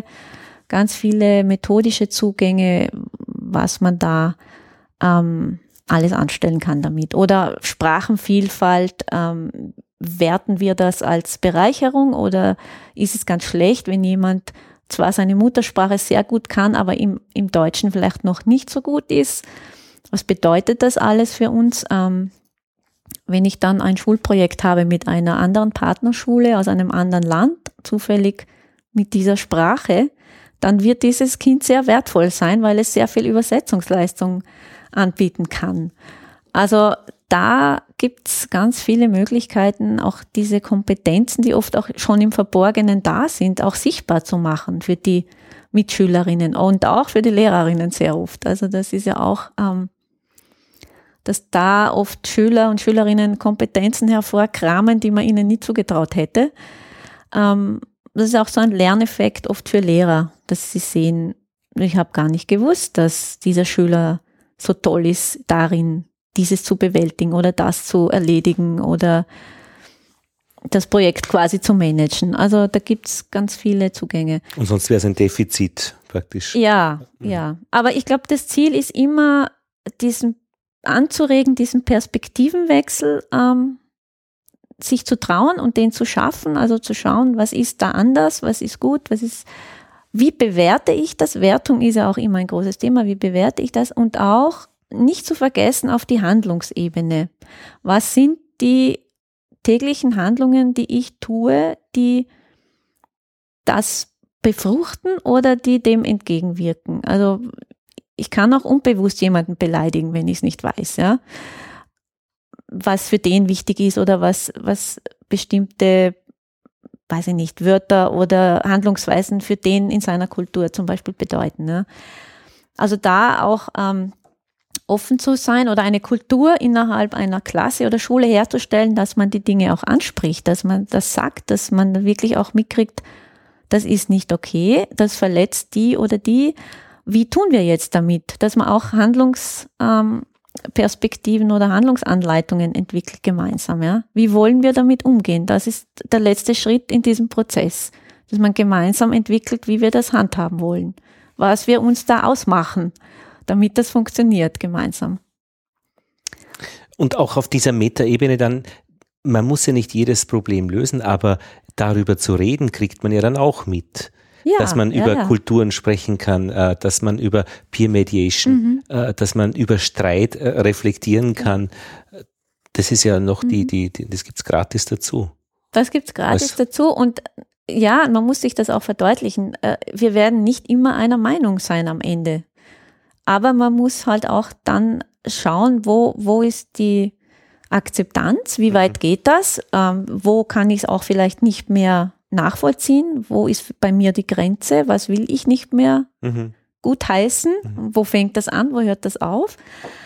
methodische Zugänge, was man da alles anstellen kann damit. Oder Sprachenvielfalt, werten wir das als Bereicherung oder ist es ganz schlecht, wenn jemand zwar seine Muttersprache sehr gut kann, aber im Deutschen vielleicht noch nicht so gut ist? Was bedeutet das alles für uns? Wenn ich dann ein Schulprojekt habe mit einer anderen Partnerschule aus einem anderen Land, zufällig mit dieser Sprache, dann wird dieses Kind sehr wertvoll sein, weil es sehr viel Übersetzungsleistung anbieten kann. Also da gibt's ganz viele Möglichkeiten, auch diese Kompetenzen, die oft auch schon im Verborgenen da sind, auch sichtbar zu machen für die Mitschülerinnen und auch für die Lehrerinnen sehr oft. Also das ist ja auch, dass da oft Schüler und Schülerinnen Kompetenzen hervorkramen, die man ihnen nie zugetraut hätte. Das ist auch so ein Lerneffekt oft für Lehrer, dass sie sehen, ich habe gar nicht gewusst, dass dieser Schüler so toll ist darin, dieses zu bewältigen oder das zu erledigen oder das Projekt quasi zu managen. Also da gibt's ganz viele Zugänge. Und sonst wäre es ein Defizit praktisch. Ja. Aber ich glaube, das Ziel ist immer, diesen Perspektivenwechsel sich zu trauen und den zu schaffen, also zu schauen, was ist da anders, was ist gut, wie bewerte ich das? Wertung ist ja auch immer ein großes Thema, wie bewerte ich das? Und auch nicht zu vergessen auf die Handlungsebene. Was sind die täglichen Handlungen, die ich tue, die das befruchten oder die dem entgegenwirken? Also ich kann auch unbewusst jemanden beleidigen, wenn ich es nicht weiß, ja. Was für den wichtig ist oder was bestimmte, weiß ich nicht, Wörter oder Handlungsweisen für den in seiner Kultur zum Beispiel bedeuten. Ja. Also da auch offen zu sein oder eine Kultur innerhalb einer Klasse oder Schule herzustellen, dass man die Dinge auch anspricht, dass man das sagt, dass man wirklich auch mitkriegt, das ist nicht okay, das verletzt die oder die. Wie tun wir jetzt damit? Dass man auch Handlungsperspektiven oder Handlungsanleitungen entwickelt gemeinsam. Ja? Wie wollen wir damit umgehen? Das ist der letzte Schritt in diesem Prozess, dass man gemeinsam entwickelt, wie wir das handhaben wollen, was wir uns da ausmachen, damit das funktioniert gemeinsam. Und auch auf dieser Metaebene dann, man muss ja nicht jedes Problem lösen, aber darüber zu reden, kriegt man ja dann auch mit. Ja, dass man über Kulturen sprechen kann, dass man über Peer Mediation, dass man über Streit reflektieren kann. Das ist ja noch das gibt's gratis dazu. Das gibt's gratis dazu und ja, man muss sich das auch verdeutlichen. Wir werden nicht immer einer Meinung sein am Ende. Aber man muss halt auch dann schauen, wo ist die Akzeptanz, wie weit geht das, wo kann ich es auch vielleicht nicht mehr nachvollziehen, wo ist bei mir die Grenze, was will ich nicht mehr gutheißen. Wo fängt das an, wo hört das auf?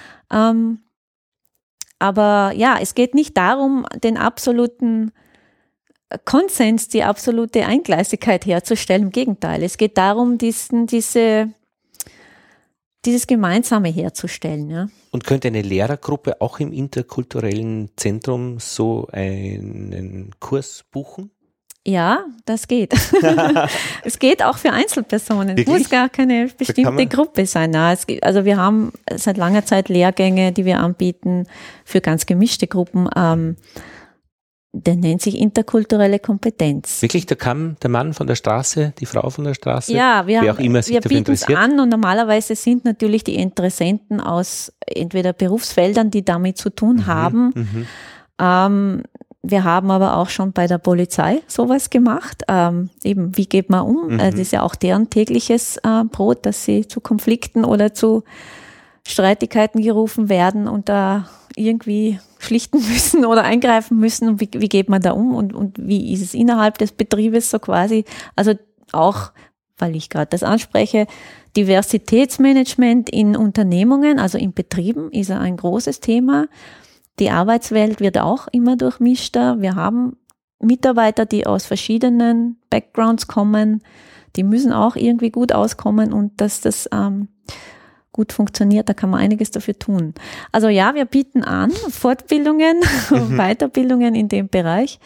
Aber ja, es geht nicht darum, den absoluten Konsens, die absolute Eingleisigkeit herzustellen. Im Gegenteil, es geht darum, dieses Gemeinsame herzustellen. Ja. Und könnte eine Lehrergruppe auch im interkulturellen Zentrum so einen Kurs buchen? Ja, das geht. Es geht auch für Einzelpersonen. Wirklich? Es muss gar keine bestimmte Gruppe sein. Ja, also wir haben seit langer Zeit Lehrgänge, die wir anbieten für ganz gemischte Gruppen. Der nennt sich interkulturelle Kompetenz. Wirklich, da kam der Mann von der Straße, die Frau von der Straße? Ja, wir bieten es an und normalerweise sind natürlich die Interessenten aus entweder Berufsfeldern, die damit zu tun haben. Wir haben aber auch schon bei der Polizei sowas gemacht. Eben, wie geht man um? Das ist ja auch deren tägliches Brot, dass sie zu Konflikten oder zu Streitigkeiten gerufen werden und da irgendwie schlichten müssen oder eingreifen müssen. Und wie geht man da um und wie ist es innerhalb des Betriebes so quasi? Also auch, weil ich gerade das anspreche, Diversitätsmanagement in Unternehmungen, also in Betrieben, ist ein großes Thema. Die Arbeitswelt wird auch immer durchmischter. Wir haben Mitarbeiter, die aus verschiedenen Backgrounds kommen. Die müssen auch irgendwie gut auskommen und dass das gut funktioniert, da kann man einiges dafür tun. Also ja, wir bieten an Fortbildungen, Weiterbildungen in dem Bereich.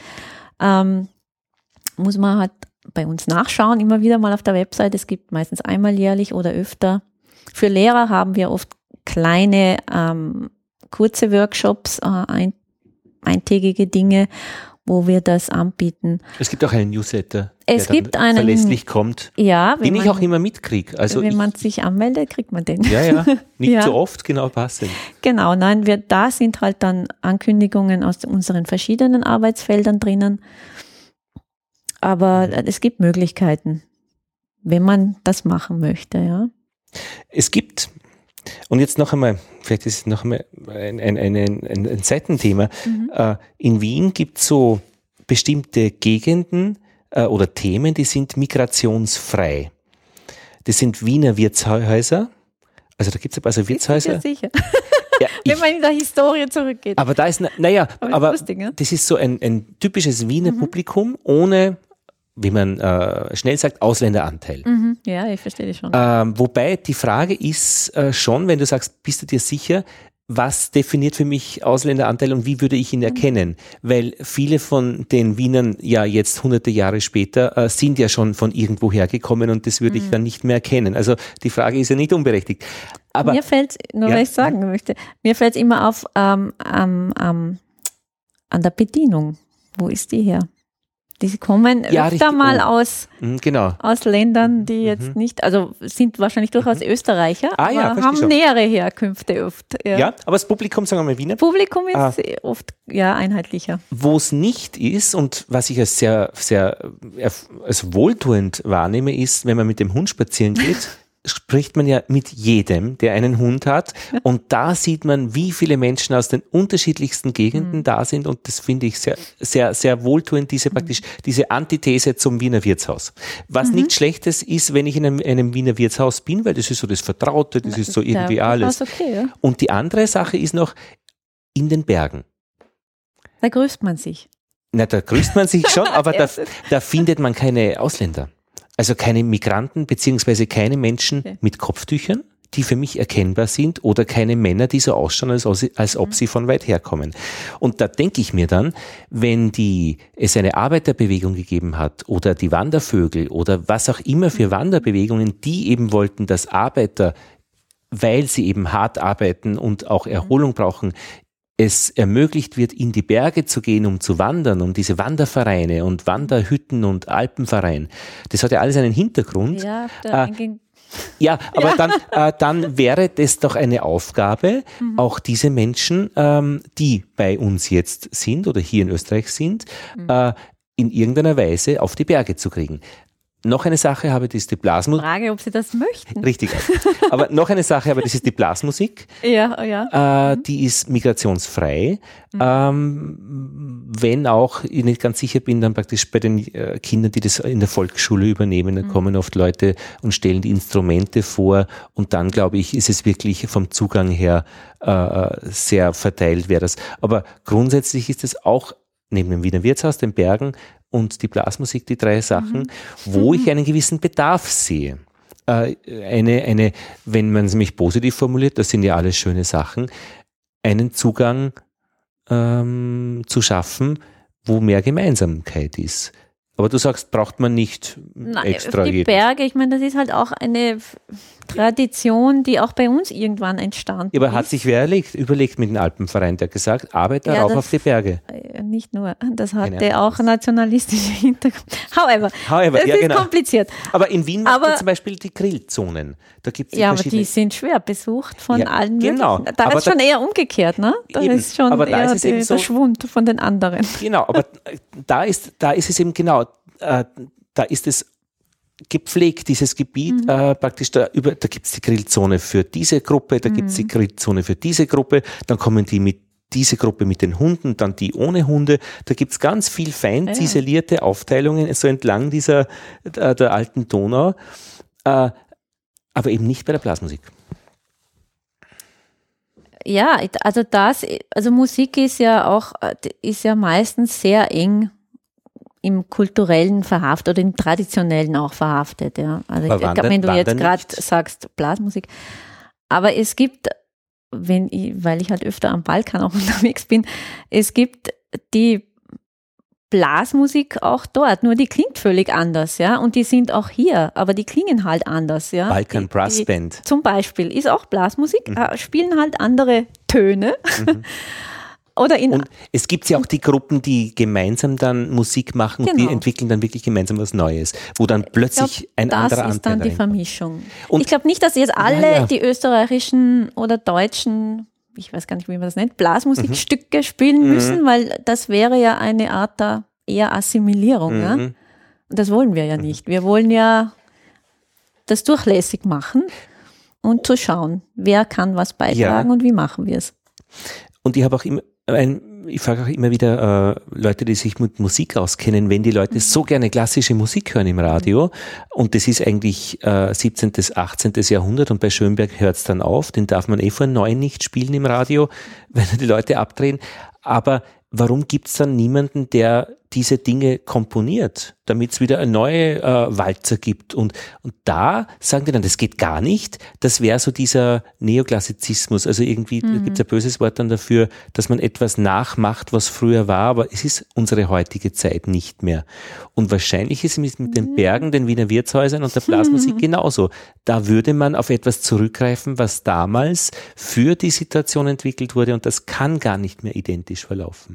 Muss man halt bei uns nachschauen, immer wieder mal auf der Website. Es gibt meistens einmal jährlich oder öfter. Für Lehrer haben wir oft kleine kurze Workshops, eintägige Dinge, wo wir das anbieten. Es gibt auch einen Newsletter, der verlässlich kommt, ja, den ich auch immer mitkriege. Also wenn man sich anmeldet, kriegt man den. Ja, nicht ja. so oft, genau passend. Genau, nein, da sind halt dann Ankündigungen aus unseren verschiedenen Arbeitsfeldern drinnen. Aber es gibt Möglichkeiten, wenn man das machen möchte, ja. Es gibt, und jetzt noch einmal, vielleicht ist es noch einmal ein Seitenthema. In Wien gibt es so bestimmte Gegenden oder Themen, die sind migrationsfrei. Das sind Wiener Wirtshäuser. Also da gibt es ein paar so Wirtshäuser. Ja, sicher. Ja, wenn man in der Historie zurückgeht. Aber da ist, naja, aber lustig, ne? Das ist so ein typisches Wiener Publikum ohne, wie man schnell sagt, Ausländeranteil. Ja, ich verstehe dich schon. Wobei die Frage ist schon, wenn du sagst, bist du dir sicher, was definiert für mich Ausländeranteil und wie würde ich ihn erkennen? Weil viele von den Wienern ja jetzt hunderte Jahre später sind ja schon von irgendwo hergekommen und das würde ich dann nicht mehr erkennen. Also die Frage ist ja nicht unberechtigt. Aber mir fällt, was ich sagen möchte, mir fällt es immer auf an der Bedienung. Wo ist die her? Die kommen öfter mal aus Ländern, die jetzt nicht, also sind wahrscheinlich durchaus Österreicher, aber haben nähere Herkünfte oft. Ja, aber das Publikum, sagen wir mal Wiener. Publikum ist oft einheitlicher. Wo es nicht ist und was ich als sehr, sehr als wohltuend wahrnehme, ist, wenn man mit dem Hund spazieren geht, spricht man ja mit jedem, der einen Hund hat. Und da sieht man, wie viele Menschen aus den unterschiedlichsten Gegenden da sind. Und das finde ich sehr, sehr, sehr wohltuend, diese Antithese zum Wiener Wirtshaus. Was nichts Schlechtes ist, wenn ich in einem Wiener Wirtshaus bin, weil das ist so das Vertraute, das ist so irgendwie alles. Okay, ja. Und die andere Sache ist noch in den Bergen. Da grüßt man sich. Na, da grüßt man sich schon, aber da findet man keine Ausländer. Also keine Migranten beziehungsweise keine Menschen mit Kopftüchern, die für mich erkennbar sind, oder keine Männer, die so ausschauen, als ob sie von weit herkommen. Und da denke ich mir dann, wenn es eine Arbeiterbewegung gegeben hat oder die Wandervögel oder was auch immer für Wanderbewegungen, die eben wollten, dass Arbeiter, weil sie eben hart arbeiten und auch Erholung brauchen, es ermöglicht wird, in die Berge zu gehen, um zu wandern, um diese Wandervereine und Wanderhütten und Alpenverein. Das hat ja alles einen Hintergrund. Ja, aber dann wäre das doch eine Aufgabe, auch diese Menschen, die bei uns jetzt sind oder hier in Österreich sind, in irgendeiner Weise auf die Berge zu kriegen. noch eine Sache habe, das ist die Blasmusik. Frage, ob Sie das möchten. Richtig. Aber noch eine Sache habe, das ist die Blasmusik. Ja. Die ist migrationsfrei. Wenn auch ich nicht ganz sicher bin, dann praktisch bei den Kindern, die das in der Volksschule übernehmen, dann kommen oft Leute und stellen die Instrumente vor und dann, glaube ich, ist es wirklich vom Zugang her sehr verteilt, wäre das. Aber grundsätzlich ist es auch neben dem Wiener Wirtshaus, den Bergen und die Blasmusik, die 3 Sachen, wo ich einen gewissen Bedarf sehe. Wenn man es nämlich positiv formuliert, das sind ja alles schöne Sachen, einen Zugang zu schaffen, wo mehr Gemeinsamkeit ist. Aber du sagst, braucht man nicht extra die Berge, ich meine, das ist halt auch eine Tradition, die auch bei uns irgendwann entstanden ist. Aber hat sich wer überlegt mit dem Alpenverein, der gesagt, arbeite darauf auf die Berge? Nicht nur, das hatte auch nationalistische Hintergrund. However, das ist kompliziert. Aber in Wien macht man zum Beispiel die Grillzonen. Da gibt's aber die sind schwer besucht von allen genau. möglichen. Da ist schon eher umgekehrt, ne? Da ist schon eher der Schwund von den anderen. Genau, aber da ist es eben genau, da ist es gepflegt, dieses Gebiet, praktisch da gibt es die Grillzone für diese Gruppe, da gibt es die Grillzone für diese Gruppe, dann kommen diese Gruppe mit den Hunden, dann die ohne Hunde, da gibt es ganz viel fein ziselierte Aufteilungen, so entlang der alten Donau, aber eben nicht bei der Blasmusik. Ja, also Musik ist ja meistens sehr eng im kulturellen verhaftet oder im traditionellen auch verhaftet. Ja. Also ich glaube, wenn du jetzt gerade sagst Blasmusik, aber es gibt, weil ich halt öfter am Balkan auch unterwegs bin, es gibt die Blasmusik auch dort, nur die klingt völlig anders, ja, und die sind auch hier, aber die klingen halt anders, ja. Balkan Brass Band. Zum Beispiel ist auch Blasmusik, spielen halt andere Töne. Und es gibt ja auch die Gruppen, die gemeinsam dann Musik machen und die entwickeln dann wirklich gemeinsam was Neues, wo dann plötzlich ein anderer Anteil Das ist dann die Vermischung. Und ich glaube nicht, dass jetzt alle die österreichischen oder deutschen, ich weiß gar nicht, wie man das nennt, Blasmusikstücke spielen müssen, weil das wäre ja eine Art der eher Assimilierung. Ja? Und das wollen wir ja nicht. Wir wollen ja das durchlässig machen und zu schauen, wer kann was beitragen und wie machen wir es. Und ich habe auch immer ich frage auch immer wieder Leute, die sich mit Musik auskennen, wenn die Leute so gerne klassische Musik hören im Radio und das ist eigentlich 17., 18. Jahrhundert und bei Schönberg hört es dann auf, den darf man vor 9 nicht spielen im Radio, wenn die Leute abdrehen, aber warum gibt es dann niemanden, der diese Dinge komponiert, damit es wieder eine neue Walzer gibt? Und da sagen die dann, das geht gar nicht. Das wäre so dieser Neoklassizismus. Also irgendwie gibt es ein böses Wort dann dafür, dass man etwas nachmacht, was früher war, aber es ist unsere heutige Zeit nicht mehr. Und wahrscheinlich ist es mit den Bergen, den Wiener Wirtshäusern und der Blasmusik genauso. Da würde man auf etwas zurückgreifen, was damals für die Situation entwickelt wurde und das kann gar nicht mehr identisch verlaufen.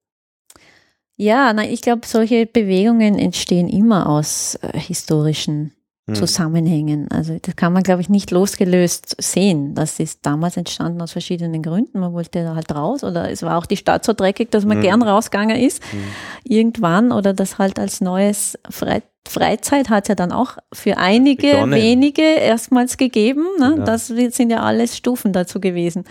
Ja, ich glaube, solche Bewegungen entstehen immer aus historischen Zusammenhängen. Also das kann man, glaube ich, nicht losgelöst sehen. Das ist damals entstanden aus verschiedenen Gründen. Man wollte da halt raus oder es war auch die Stadt so dreckig, dass man gern rausgegangen ist irgendwann oder das halt als neues Freizeit hat es ja dann auch für einige wenige erstmals gegeben. Ne? Ja. Das sind ja alles Stufen dazu gewesen.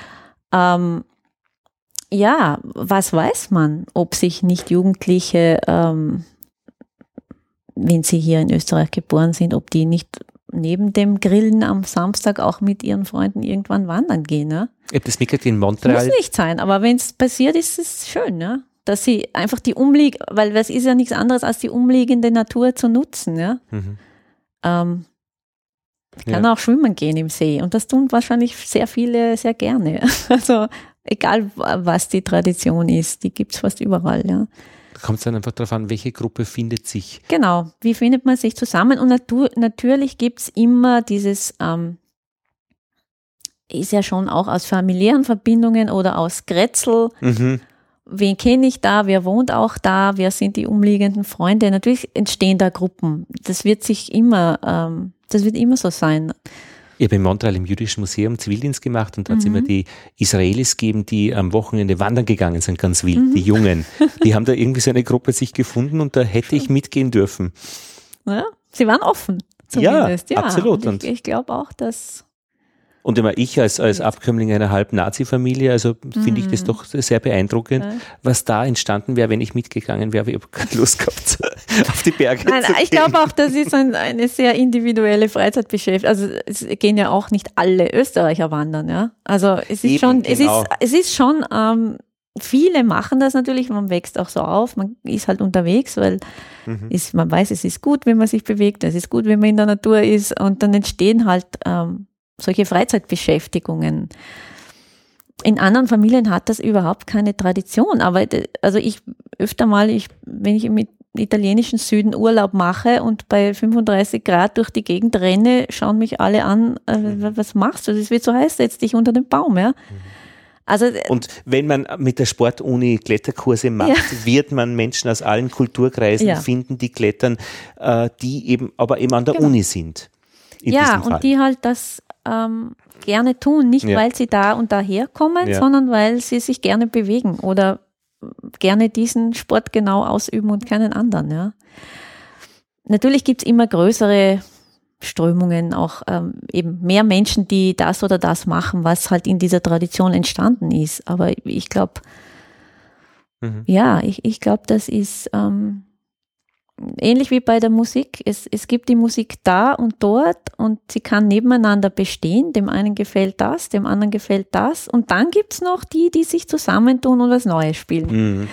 Ja, was weiß man, ob sich nicht Jugendliche, wenn sie hier in Österreich geboren sind, ob die nicht neben dem Grillen am Samstag auch mit ihren Freunden irgendwann wandern gehen. Ne? Ich habe das mitgekriegt in Montreal. Muss nicht sein, aber wenn es passiert, ist es schön, ne? Dass sie einfach weil das ist ja nichts anderes, als die umliegende Natur zu nutzen. Ja? Ich kann auch schwimmen gehen im See und das tun wahrscheinlich sehr viele sehr gerne. Also egal, was die Tradition ist, die gibt es fast überall. Ja. Da kommt es dann einfach darauf an, welche Gruppe findet sich. Genau, wie findet man sich zusammen? Und natürlich gibt es immer dieses, ist ja schon auch aus familiären Verbindungen oder aus Grätzl. Wen kenne ich da? Wer wohnt auch da? Wer sind die umliegenden Freunde? Natürlich entstehen da Gruppen. Das wird immer so sein. Ich habe in Montreal im Jüdischen Museum Zivildienst gemacht und da hat es immer die Israelis gegeben, die am Wochenende wandern gegangen sind, ganz wild, die Jungen. Die haben da irgendwie so eine Gruppe sich gefunden und da hätte ich mitgehen dürfen. Ja, sie waren offen. Zumindest. Ja, absolut. Und ich glaube auch, dass... Und immer ich als Abkömmling einer Halb-Nazi-Familie, also finde ich das doch sehr beeindruckend, was da entstanden wäre, wenn ich mitgegangen wäre. Ich habe keine Lust gehabt, auf die Berge zu gehen. Ich glaube auch, das ist eine sehr individuelle Freizeitbeschäftigung. Also es gehen ja auch nicht alle Österreicher wandern, ja. Also es ist schon, viele machen das natürlich, man wächst auch so auf, man ist halt unterwegs, weil man weiß, es ist gut, wenn man sich bewegt, es ist gut, wenn man in der Natur ist und dann entstehen halt solche Freizeitbeschäftigungen. In anderen Familien hat das überhaupt keine Tradition, aber also wenn ich mit italienischen Süden Urlaub mache und bei 35 Grad durch die Gegend renne, schauen mich alle an, was machst du? Es wird so heiß, setz dich unter den Baum, ja. Also, und wenn man mit der Sportuni Kletterkurse macht, wird man Menschen aus allen Kulturkreisen finden, die klettern, die eben an der Uni sind. Und die halt das gerne tun, nicht weil sie da und daher kommen, sondern weil sie sich gerne bewegen oder gerne diesen Sport genau ausüben und keinen anderen. Ja. Natürlich gibt es immer größere Strömungen, auch eben mehr Menschen, die das oder das machen, was halt in dieser Tradition entstanden ist. Aber ich glaube, ich glaube, das ist ähnlich wie bei der Musik. Es gibt die Musik da und dort und sie kann nebeneinander bestehen. Dem einen gefällt das, dem anderen gefällt das. Und dann gibt es noch die sich zusammentun und was Neues spielen.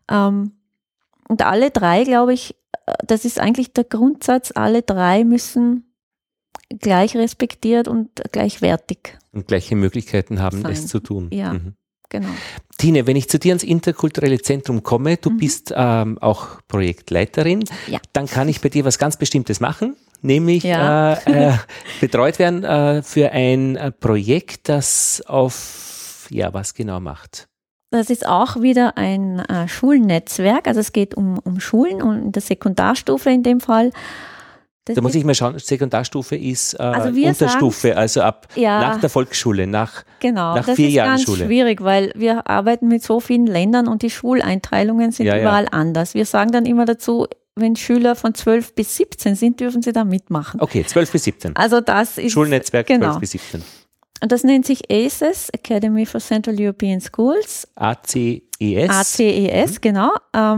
Und alle drei, glaube ich, das ist eigentlich der Grundsatz, alle drei müssen gleich respektiert und gleichwertig und gleiche Möglichkeiten haben, es zu tun. Ja, genau. Tine, wenn ich zu dir ins interkulturelle Zentrum komme, du bist auch Projektleiterin, dann kann ich bei dir was ganz Bestimmtes machen, nämlich betreut werden für ein Projekt, das was genau macht? Das ist auch wieder ein Schulnetzwerk, also es geht um Schulen und in der Sekundarstufe in dem Fall. Da muss ich mal schauen, Sekundarstufe ist Unterstufe, also ab nach der Volksschule, nach 4 Jahren Schule. Das ist ganz schwierig, weil wir arbeiten mit so vielen Ländern und die Schuleinteilungen sind überall anders. Wir sagen dann immer dazu, wenn Schüler von 12 bis 17 sind, dürfen sie da mitmachen. Okay, 12 bis 17. Also das ist Schulnetzwerk 12 bis 17. Und das nennt sich ACES, Academy for Central European Schools. ACES. ACES, genau.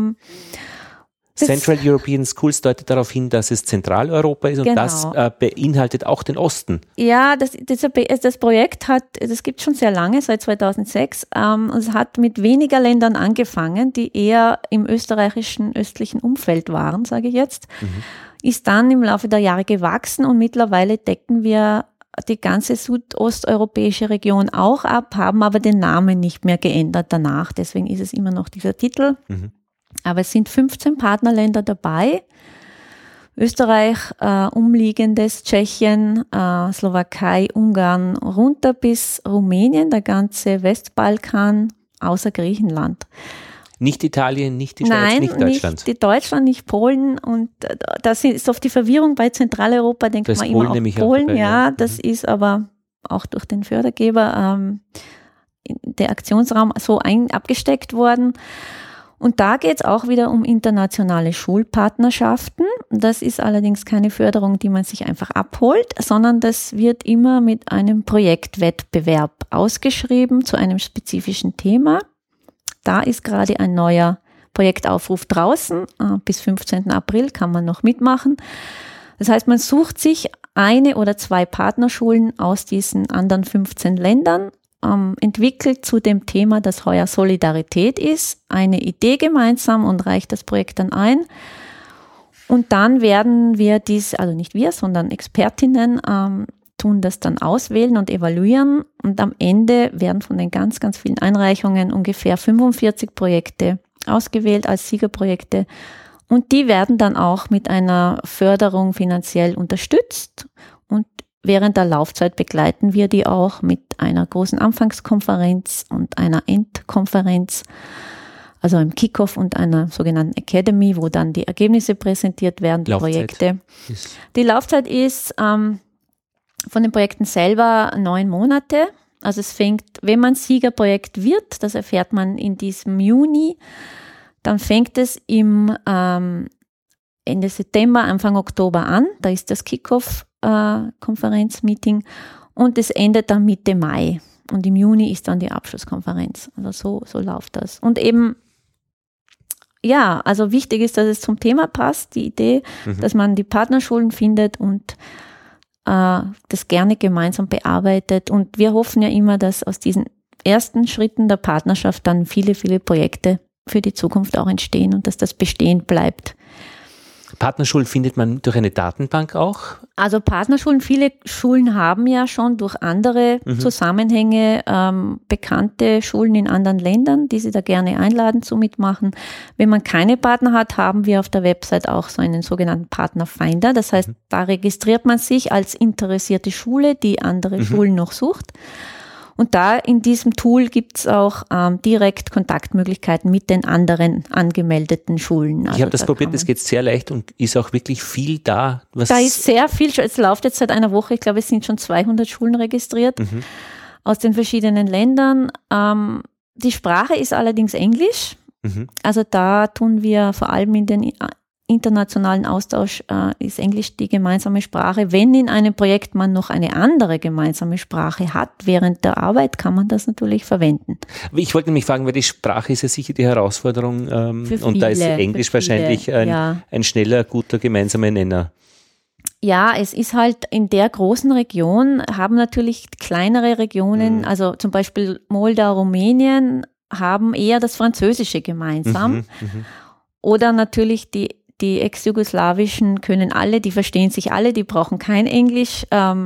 Central European Schools deutet darauf hin, dass es Zentraleuropa ist und das beinhaltet auch den Osten. Ja, das Projekt das gibt es schon sehr lange, seit 2006. Es hat mit weniger Ländern angefangen, die eher im österreichischen östlichen Umfeld waren, sage ich jetzt. Ist dann im Laufe der Jahre gewachsen und mittlerweile decken wir die ganze südosteuropäische Region auch ab, haben aber den Namen nicht mehr geändert danach. Deswegen ist es immer noch dieser Titel. Aber es sind 15 Partnerländer dabei. Österreich, umliegendes Tschechien, Slowakei, Ungarn, runter bis Rumänien, der ganze Westbalkan, außer Griechenland. Nicht Italien, nicht die Schweiz, nicht Deutschland. Nicht Deutschland, nicht Polen. Und das ist oft die Verwirrung bei Zentraleuropa, denkt man immer auf Polen. Das ist aber auch durch den Fördergeber der Aktionsraum so abgesteckt worden. Und da geht es auch wieder um internationale Schulpartnerschaften. Das ist allerdings keine Förderung, die man sich einfach abholt, sondern das wird immer mit einem Projektwettbewerb ausgeschrieben zu einem spezifischen Thema. Da ist gerade ein neuer Projektaufruf draußen. Bis 15. April kann man noch mitmachen. Das heißt, man sucht sich 1 oder 2 Partnerschulen aus diesen anderen 15 Ländern, entwickelt zu dem Thema, das heuer Solidarität ist, eine Idee gemeinsam und reicht das Projekt dann ein. Und dann werden wir also nicht wir, sondern Expertinnen tun das dann auswählen und evaluieren. Und am Ende werden von den ganz, ganz vielen Einreichungen ungefähr 45 Projekte ausgewählt als Siegerprojekte. Und die werden dann auch mit einer Förderung finanziell unterstützt. Und während der Laufzeit begleiten wir die auch mit einer großen Anfangskonferenz und einer Endkonferenz, also einem Kickoff und einer sogenannten Academy, wo dann die Ergebnisse präsentiert werden, die Projekte. Die Laufzeit ist von den Projekten selber 9 Monate. Also es fängt, wenn man Siegerprojekt wird, das erfährt man in diesem Juni, dann fängt es im Ende September, Anfang Oktober an. Da ist das Kickoff-Konferenzmeeting und es endet dann Mitte Mai. Und im Juni ist dann die Abschlusskonferenz. Also so läuft das. Und eben, ja, also wichtig ist, dass es zum Thema passt, die Idee, dass man die Partnerschulen findet und das gerne gemeinsam bearbeitet. Und wir hoffen ja immer, dass aus diesen ersten Schritten der Partnerschaft dann viele, viele Projekte für die Zukunft auch entstehen und dass das bestehen bleibt. Partnerschulen findet man durch eine Datenbank auch? Also Partnerschulen, viele Schulen haben ja schon durch andere Zusammenhänge bekannte Schulen in anderen Ländern, die sie da gerne einladen zu mitmachen. Wenn man keine Partner hat, haben wir auf der Website auch so einen sogenannten Partnerfinder. Das heißt, da registriert man sich als interessierte Schule, die andere Schulen noch sucht. Und da in diesem Tool gibt es auch direkt Kontaktmöglichkeiten mit den anderen angemeldeten Schulen. Also ich habe das probiert, das geht sehr leicht und ist auch wirklich viel da. Da ist sehr viel, es läuft jetzt seit einer Woche, ich glaube es sind schon 200 Schulen registriert aus den verschiedenen Ländern. Die Sprache ist allerdings Englisch, also da tun wir vor allem in den internationalen Austausch ist Englisch die gemeinsame Sprache. Wenn in einem Projekt man noch eine andere gemeinsame Sprache hat, während der Arbeit kann man das natürlich verwenden. Ich wollte nämlich fragen, weil die Sprache ist ja sicher die Herausforderung und da ist Englisch wahrscheinlich ein schneller, guter gemeinsamer Nenner. Ja, es ist halt in der großen Region, haben natürlich kleinere Regionen, also zum Beispiel Moldau, Rumänien, haben eher das Französische gemeinsam. Oder natürlich die ex-jugoslawischen können alle, die verstehen sich alle, die brauchen kein Englisch.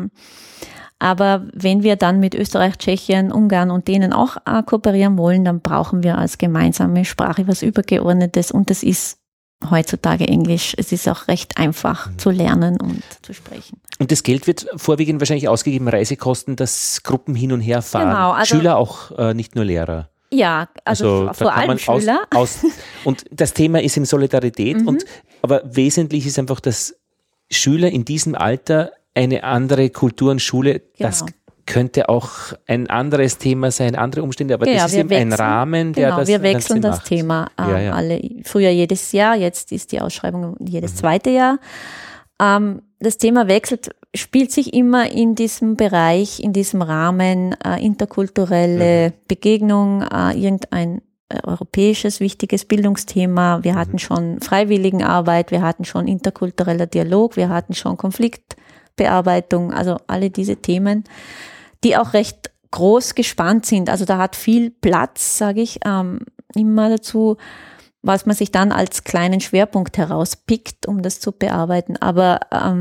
Aber wenn wir dann mit Österreich, Tschechien, Ungarn und denen auch kooperieren wollen, dann brauchen wir als gemeinsame Sprache was Übergeordnetes und das ist heutzutage Englisch. Es ist auch recht einfach zu lernen und zu sprechen. Und das Geld wird vorwiegend wahrscheinlich ausgegeben, Reisekosten, dass Gruppen hin und her fahren. Genau, also Schüler auch, nicht nur Lehrer. Ja, also vor allem Schüler. Und das Thema ist eben Solidarität. Aber wesentlich ist einfach, dass Schüler in diesem Alter eine andere Kultur und Schule, das könnte auch ein anderes Thema sein, andere Umstände, aber das ist eben ein Rahmen, der das wir wechseln das Thema früher jedes Jahr, jetzt ist die Ausschreibung jedes zweite Jahr. Das Thema spielt sich immer in diesem Bereich, in diesem Rahmen, interkulturelle Begegnung, irgendein europäisches wichtiges Bildungsthema. Wir hatten schon Freiwilligenarbeit, wir hatten schon interkultureller Dialog, wir hatten schon Konfliktbearbeitung, also alle diese Themen, die auch recht groß gespannt sind. Also da hat viel Platz, sage ich, immer dazu, was man sich dann als kleinen Schwerpunkt herauspickt, um das zu bearbeiten. Aber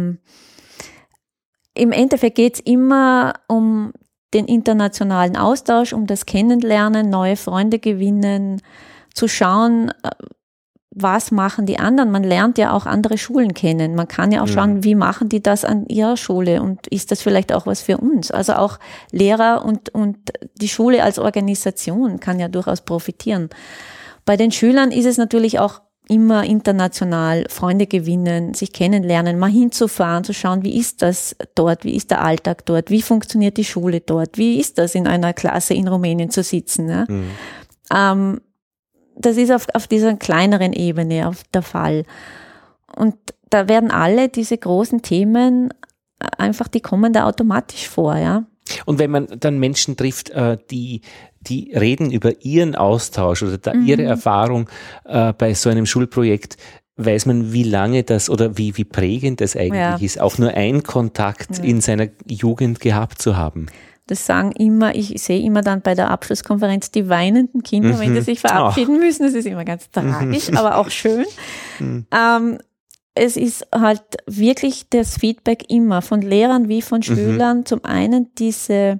im Endeffekt geht es immer um den internationalen Austausch, um das Kennenlernen, neue Freunde gewinnen, zu schauen, was machen die anderen. Man lernt ja auch andere Schulen kennen. Man kann ja auch schauen, wie machen die das an ihrer Schule und ist das vielleicht auch was für uns? Also auch Lehrer und die Schule als Organisation kann ja durchaus profitieren. Bei den Schülern ist es natürlich auch immer international, Freunde gewinnen, sich kennenlernen, mal hinzufahren, zu schauen, wie ist das dort, wie ist der Alltag dort, wie funktioniert die Schule dort, wie ist das in einer Klasse in Rumänien zu sitzen. Ja? Das ist auf dieser kleineren Ebene der Fall. Und da werden alle diese großen Themen einfach, die kommen da automatisch vor, ja. Und wenn man dann Menschen trifft, die reden über ihren Austausch oder ihre Erfahrung bei so einem Schulprojekt, weiß man, wie lange das oder wie prägend das eigentlich ist, auch nur einen Kontakt in seiner Jugend gehabt zu haben. Das sagen immer, ich sehe immer dann bei der Abschlusskonferenz die weinenden Kinder, wenn die sich verabschieden müssen. Das ist immer ganz tragisch, aber auch schön. Es ist halt wirklich das Feedback immer von Lehrern wie von Schülern. Zum einen diese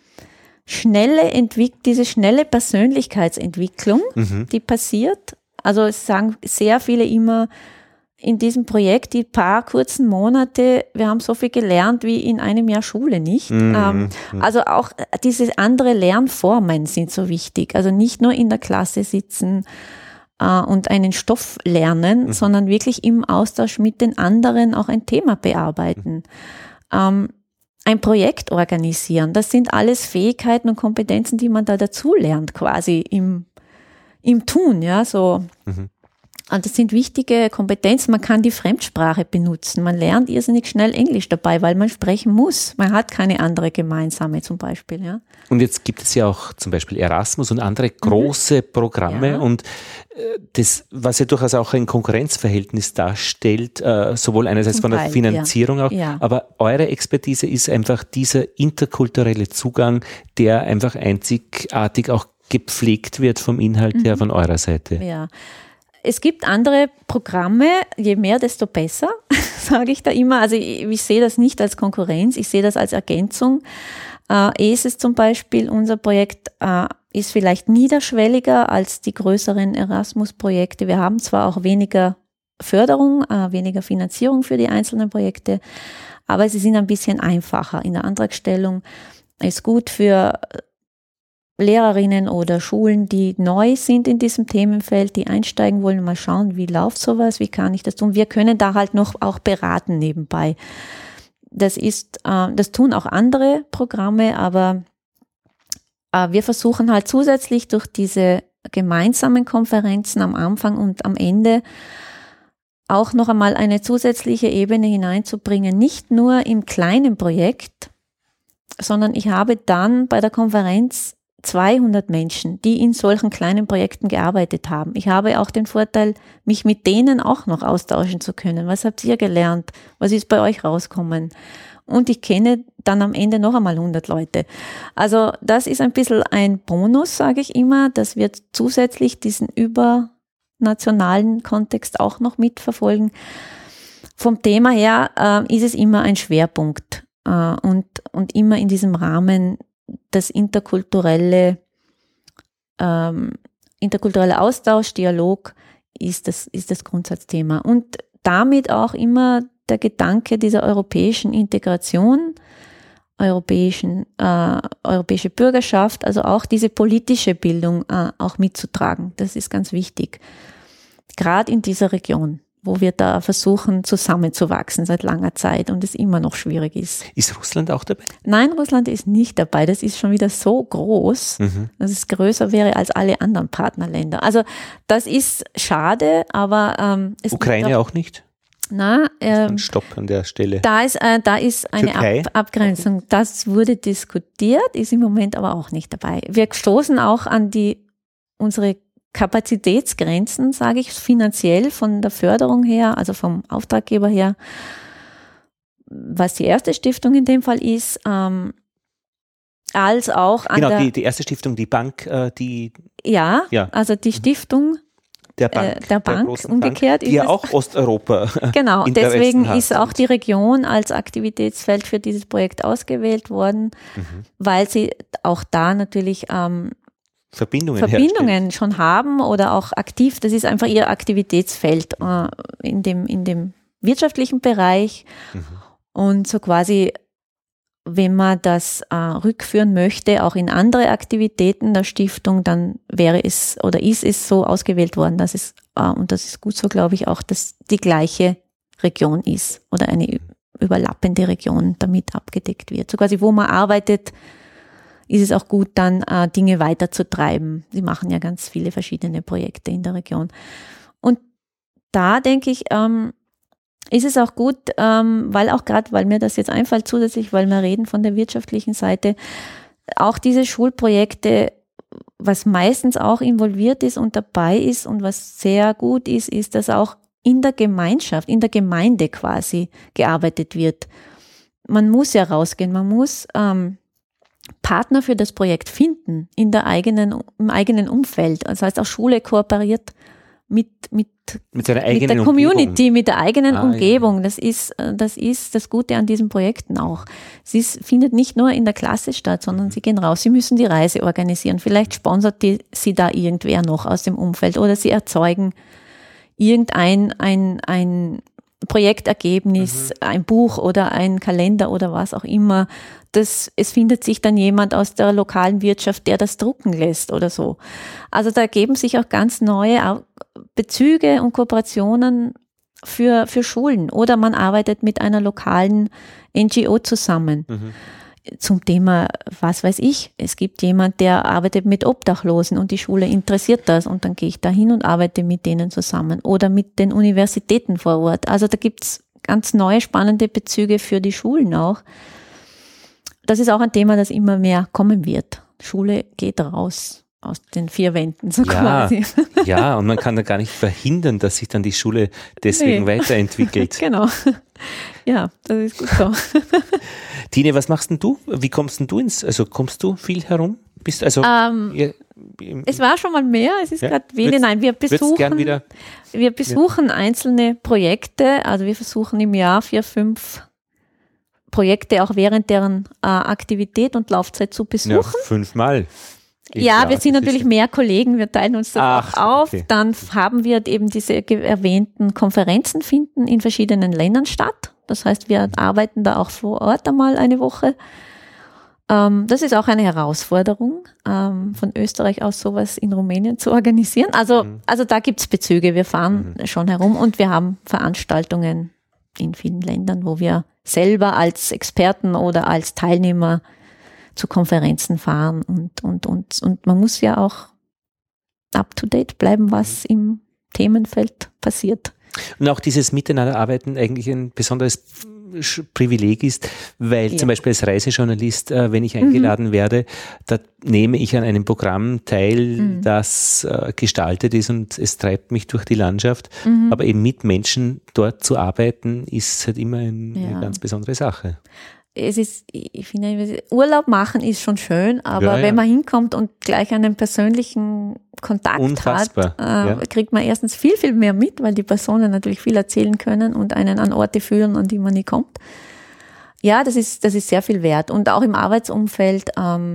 schnelle Persönlichkeitsentwicklung, die passiert. Also es sagen sehr viele immer in diesem Projekt, die paar kurzen Monate, wir haben so viel gelernt wie in einem Jahr Schule nicht. Also auch diese andere Lernformen sind so wichtig. Also nicht nur in der Klasse sitzen und einen Stoff lernen, sondern wirklich im Austausch mit den anderen auch ein Thema bearbeiten. Ein Projekt organisieren, das sind alles Fähigkeiten und Kompetenzen, die man da dazu lernt, quasi im Tun, ja, so. Und das sind wichtige Kompetenzen. Man kann die Fremdsprache benutzen. Man lernt irrsinnig schnell Englisch dabei, weil man sprechen muss. Man hat keine andere gemeinsame zum Beispiel. Ja. Und jetzt gibt es ja auch zum Beispiel Erasmus und andere große Programme. Ja. Und das, was ja durchaus auch ein Konkurrenzverhältnis darstellt, sowohl einerseits von der Finanzierung auch, aber eure Expertise ist einfach dieser interkulturelle Zugang, der einfach einzigartig auch gepflegt wird vom Inhalt her von eurer Seite. Ja. Es gibt andere Programme, je mehr, desto besser, sage ich da immer. Also ich sehe das nicht als Konkurrenz, ich sehe das als Ergänzung. ESES zum Beispiel, unser Projekt, ist vielleicht niederschwelliger als die größeren Erasmus-Projekte. Wir haben zwar auch weniger Förderung, weniger Finanzierung für die einzelnen Projekte, aber sie sind ein bisschen einfacher in der Antragstellung. Ist gut für Lehrerinnen oder Schulen, die neu sind in diesem Themenfeld, die einsteigen wollen, mal schauen, wie läuft sowas, wie kann ich das tun. Wir können da halt noch auch beraten nebenbei. Das tun auch andere Programme, aber wir versuchen halt zusätzlich durch diese gemeinsamen Konferenzen am Anfang und am Ende auch noch einmal eine zusätzliche Ebene hineinzubringen, nicht nur im kleinen Projekt, sondern ich habe dann bei der Konferenz 200 Menschen, die in solchen kleinen Projekten gearbeitet haben. Ich habe auch den Vorteil, mich mit denen auch noch austauschen zu können. Was habt ihr gelernt? Was ist bei euch rausgekommen? Und ich kenne dann am Ende noch einmal 100 Leute. Also das ist ein bisschen ein Bonus, sage ich immer, dass wir zusätzlich diesen übernationalen Kontext auch noch mitverfolgen. Vom Thema her ist es immer ein Schwerpunkt und immer in diesem Rahmen das interkulturelle Austausch, Dialog ist das Grundsatzthema. Und damit auch immer der Gedanke dieser europäischen Integration, europäische Bürgerschaft, also auch diese politische Bildung auch mitzutragen. Das ist ganz wichtig. Gerade in dieser Region, wo wir da versuchen, zusammenzuwachsen seit langer Zeit und es immer noch schwierig ist. Ist Russland auch dabei? Nein, Russland ist nicht dabei. Das ist schon wieder so groß, dass es größer wäre als alle anderen Partnerländer. Also das ist schade, aber Ukraine auch nicht? Na, Stopp an der Stelle. Da ist eine Abgrenzung. Das wurde diskutiert, ist im Moment aber auch nicht dabei. Wir stoßen auch an unsere Kapazitätsgrenzen, sage ich, finanziell von der Förderung her, also vom Auftraggeber her, was die erste Stiftung in dem Fall ist, als auch an die erste Stiftung, die Bank, also die Stiftung der Bank umgekehrt Bank, die ja auch Osteuropa. Genau, deswegen ist auch die Region als Aktivitätsfeld für dieses Projekt ausgewählt worden, weil sie auch da natürlich Verbindungen schon haben oder auch aktiv, das ist einfach ihr Aktivitätsfeld in dem wirtschaftlichen Bereich. Und so quasi, wenn man das rückführen möchte, auch in andere Aktivitäten der Stiftung, dann wäre es oder ist es so ausgewählt worden, dass es, und das ist gut so, glaube ich, auch, dass die gleiche Region ist oder eine überlappende Region damit abgedeckt wird. So quasi, wo man arbeitet, ist es auch gut, dann Dinge weiterzutreiben. Sie machen ja ganz viele verschiedene Projekte in der Region. Und da denke ich, ist es auch gut, weil mir das jetzt einfällt zusätzlich, weil wir reden von der wirtschaftlichen Seite, auch diese Schulprojekte, was meistens auch involviert ist und dabei ist und was sehr gut ist, dass auch in der Gemeinschaft, in der Gemeinde quasi gearbeitet wird. Man muss ja rausgehen, man muss Partner für das Projekt finden im eigenen Umfeld. Das heißt, auch Schule kooperiert mit seiner eigenen der Community, Umgebung. mit der eigenen Umgebung. Ja. Das ist das Gute an diesen Projekten auch. Findet nicht nur in der Klasse statt, sondern sie gehen raus, sie müssen die Reise organisieren. Vielleicht sponsert sie da irgendwer noch aus dem Umfeld oder sie erzeugen irgendein ein Projektergebnis, ein Buch oder ein Kalender oder was auch immer. Es findet sich dann jemand aus der lokalen Wirtschaft, der das drucken lässt oder so. Also da ergeben sich auch ganz neue Bezüge und Kooperationen für Schulen oder man arbeitet mit einer lokalen NGO zusammen. zum Thema, was weiß ich, es gibt jemand, der arbeitet mit Obdachlosen und die Schule interessiert das und dann gehe ich da hin und arbeite mit denen zusammen oder mit den Universitäten vor Ort. Also da gibt's ganz neue, spannende Bezüge für die Schulen auch. Das ist auch ein Thema, das immer mehr kommen wird. Schule geht raus aus den vier Wänden, so quasi. Ja, und man kann da gar nicht verhindern, dass sich dann die Schule deswegen weiterentwickelt. Genau. Ja, das ist gut so. Tine, was machst denn du? Wie kommst denn du kommst du viel herum? Es war schon mal mehr, es ist gerade wenig. Nein, wir besuchen einzelne Projekte, also wir versuchen im Jahr 4, 5 Projekte auch während deren Aktivität und Laufzeit zu besuchen. Ja, 5-mal. Ja, wir sind natürlich mehr Kollegen, wir teilen uns das auch auf. Okay. Dann haben wir eben diese erwähnten Konferenzen finden in verschiedenen Ländern statt. Das heißt, wir arbeiten da auch vor Ort einmal eine Woche. Das ist auch eine Herausforderung, von Österreich aus sowas in Rumänien zu organisieren. Also da gibt's Bezüge. Wir fahren schon herum und wir haben Veranstaltungen in vielen Ländern, wo wir selber als Experten oder als Teilnehmer zu Konferenzen fahren und man muss ja auch up to date bleiben, was im Themenfeld passiert. Und auch dieses Miteinanderarbeiten eigentlich ein besonderes Privileg ist, weil zum Beispiel als Reisejournalist, wenn ich eingeladen werde, da nehme ich an einem Programm teil, das gestaltet ist und es treibt mich durch die Landschaft. Aber eben mit Menschen dort zu arbeiten, ist halt immer eine ganz besondere Sache. Ich finde, Urlaub machen ist schon schön, aber wenn man hinkommt und gleich einen persönlichen Kontakt hat, kriegt man erstens viel, viel mehr mit, weil die Personen natürlich viel erzählen können und einen an Orte führen, an die man nie kommt. Ja, das ist sehr viel wert. Und auch im Arbeitsumfeld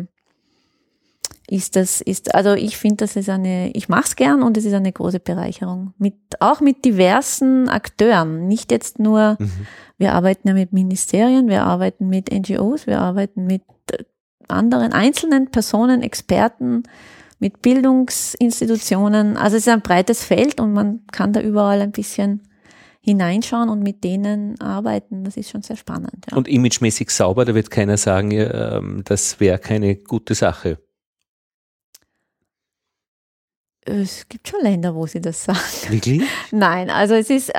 also ich finde, ich mache es gern und es ist eine große Bereicherung. Auch mit diversen Akteuren, nicht jetzt nur, wir arbeiten ja mit Ministerien, wir arbeiten mit NGOs, wir arbeiten mit anderen einzelnen Personen, Experten, mit Bildungsinstitutionen. Also es ist ein breites Feld und man kann da überall ein bisschen hineinschauen und mit denen arbeiten. Das ist schon sehr spannend. Ja. Und imagemäßig sauber, da wird keiner sagen, das wäre keine gute Sache. Es gibt schon Länder, wo sie das sagen. Wirklich? Nein, also es ist,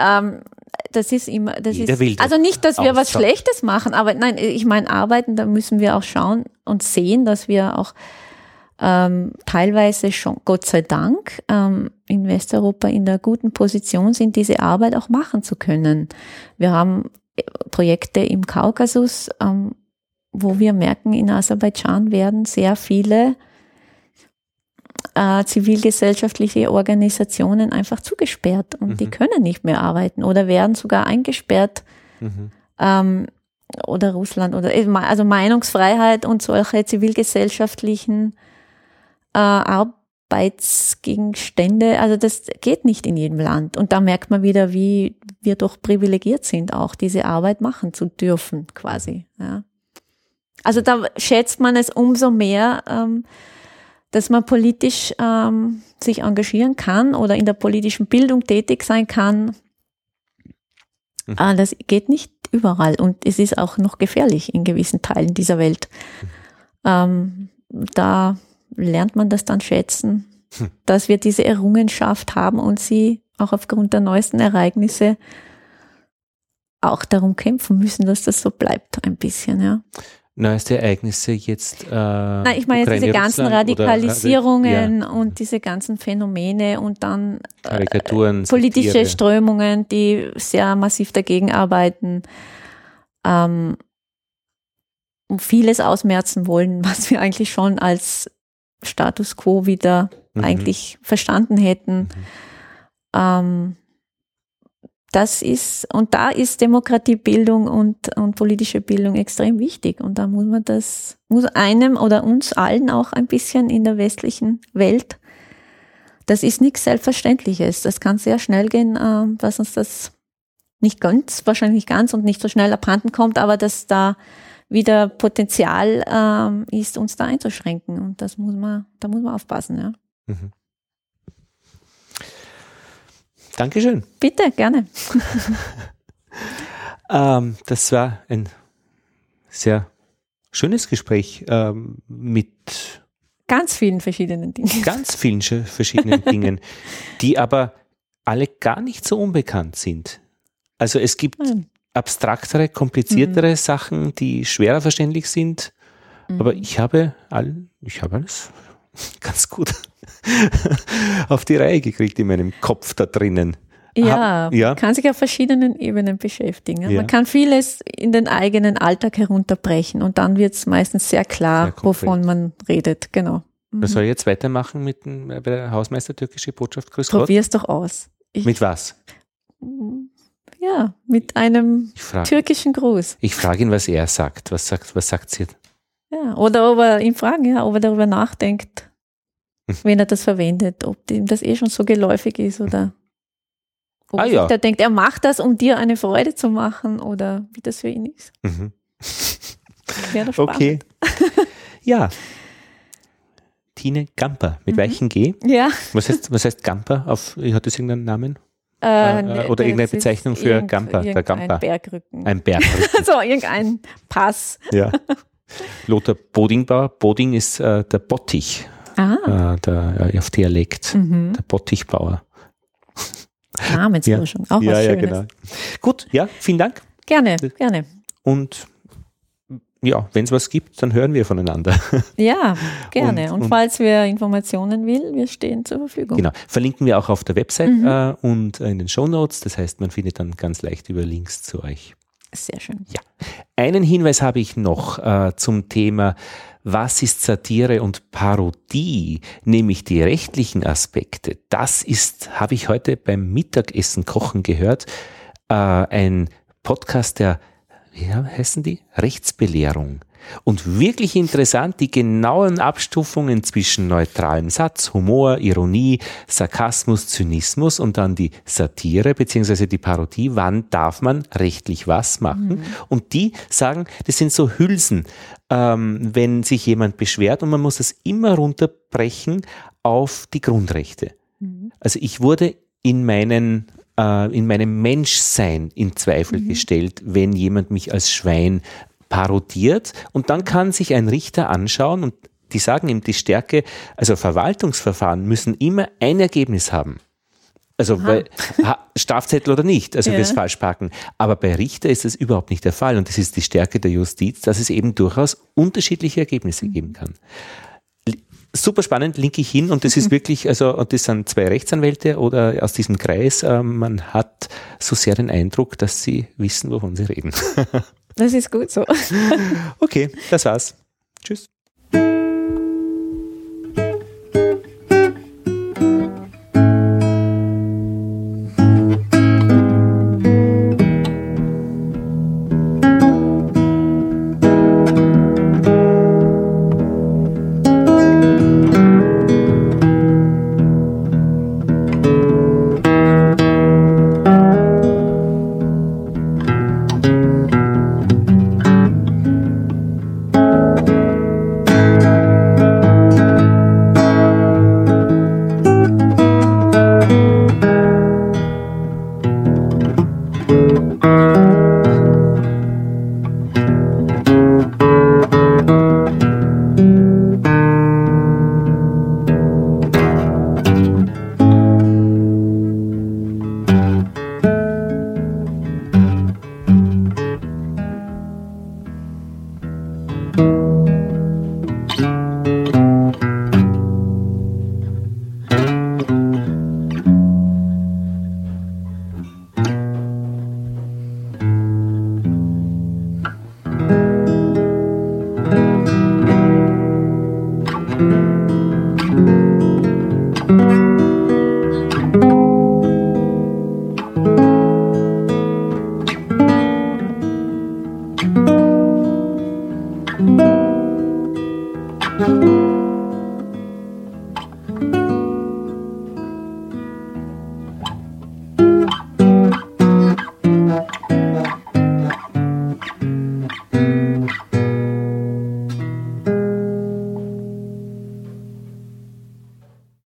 also nicht, dass wir was Schlechtes machen, aber nein, ich meine, arbeiten, da müssen wir auch schauen und sehen, dass wir auch teilweise schon, Gott sei Dank, in Westeuropa in der guten Position sind, diese Arbeit auch machen zu können. Wir haben Projekte im Kaukasus, wo wir merken, in Aserbaidschan werden sehr viele zivilgesellschaftliche Organisationen einfach zugesperrt und die können nicht mehr arbeiten oder werden sogar eingesperrt oder Russland oder also Meinungsfreiheit und solche zivilgesellschaftlichen Arbeitsgegenstände, also das geht nicht in jedem Land und da merkt man wieder, wie wir doch privilegiert sind, auch diese Arbeit machen zu dürfen quasi. Ja. Also da schätzt man es umso mehr, dass man politisch sich engagieren kann oder in der politischen Bildung tätig sein kann. Das geht nicht überall und es ist auch noch gefährlich in gewissen Teilen dieser Welt. Da lernt man das dann schätzen, dass wir diese Errungenschaft haben und sie auch aufgrund der neuesten Ereignisse auch darum kämpfen müssen, dass das so bleibt ein bisschen, ja. Neueste Ereignisse jetzt? Nein, ich meine jetzt diese ganzen Radikalisierungen und diese ganzen Phänomene und dann politische Strömungen, die sehr massiv dagegen arbeiten und vieles ausmerzen wollen, was wir eigentlich schon als Status quo wieder eigentlich verstanden hätten. Da ist Demokratiebildung und politische Bildung extrem wichtig. Und da muss einem oder uns allen auch ein bisschen in der westlichen Welt, das ist nichts Selbstverständliches. Das kann sehr schnell gehen, dass uns das wahrscheinlich nicht ganz und nicht so schnell abhanden kommt, aber dass da wieder Potenzial ist, uns da einzuschränken. Und da muss man aufpassen, ja. Dankeschön. Bitte, gerne. Das war ein sehr schönes Gespräch mit ganz vielen verschiedenen Dingen. Ganz vielen verschiedenen Dingen, die aber alle gar nicht so unbekannt sind. Also es gibt abstraktere, kompliziertere Sachen, die schwerer verständlich sind, aber ich habe alles ganz gut auf die Reihe gekriegt in meinem Kopf da drinnen. Ja, kann sich auf verschiedenen Ebenen beschäftigen. Man kann vieles in den eigenen Alltag herunterbrechen und dann wird es meistens sehr klar, wovon man redet. Genau. Was soll ich jetzt weitermachen bei der Hausmeister Türkische Botschaft? Grüß Gott. Probier's doch aus. Mit was? Ja, mit einem türkischen Gruß. Ich frage ihn, was er sagt. Was sagt sie? Ja, oder ob er ihn fragen, ob er darüber nachdenkt, wenn er das verwendet, ob ihm das schon so geläufig ist oder ob er denkt, er macht das, um dir eine Freude zu machen oder wie das für ihn ist. Wäre doch spannend. Okay. Ja. Tine Gamper mit weichem G. Ja. Was heißt Gamper? Hat das irgendeinen Namen? Oder irgendeine Bezeichnung für Gamper? Der Gamper. Ein Bergrücken. Ein Bergrücken. So, irgendein Pass. Ja. Lothar Bodingbauer. Boding ist der Bottich. Auf Dialekt. Der Bottichbauer. Namensforschung, auch was Schönes. Ja, genau. Gut, vielen Dank. Gerne. Und wenn es was gibt, dann hören wir voneinander. Ja, gerne. Und falls wer Informationen will, wir stehen zur Verfügung. Genau. Verlinken wir auch auf der Website und in den Shownotes. Das heißt, man findet dann ganz leicht über Links zu euch. Sehr schön. Ja. Einen Hinweis habe ich noch zum Thema, was ist Satire und Parodie, nämlich die rechtlichen Aspekte. Das habe ich heute beim Mittagessen kochen gehört, ein Podcast der wie heißen die? Rechtsbelehrung. Und wirklich interessant, die genauen Abstufungen zwischen neutralem Satz, Humor, Ironie, Sarkasmus, Zynismus und dann die Satire bzw. die Parodie. Wann darf man rechtlich was machen? Und die sagen, das sind so Hülsen, wenn sich jemand beschwert und man muss das immer runterbrechen auf die Grundrechte. Also ich wurde in meinem Menschsein in Zweifel gestellt, wenn jemand mich als Schwein parodiert. Und dann kann sich ein Richter anschauen und die sagen ihm die Stärke, also Verwaltungsverfahren müssen immer ein Ergebnis haben. Also weil, Strafzettel oder nicht, also fürs Falschparken. Aber bei Richter ist das überhaupt nicht der Fall und das ist die Stärke der Justiz, dass es eben durchaus unterschiedliche Ergebnisse geben kann. Super spannend, linke ich hin und das ist wirklich, und das sind 2 Rechtsanwälte oder aus diesem Kreis, man hat so sehr den Eindruck, dass sie wissen, wovon sie reden. Das ist gut so. Okay, das war's. Tschüss.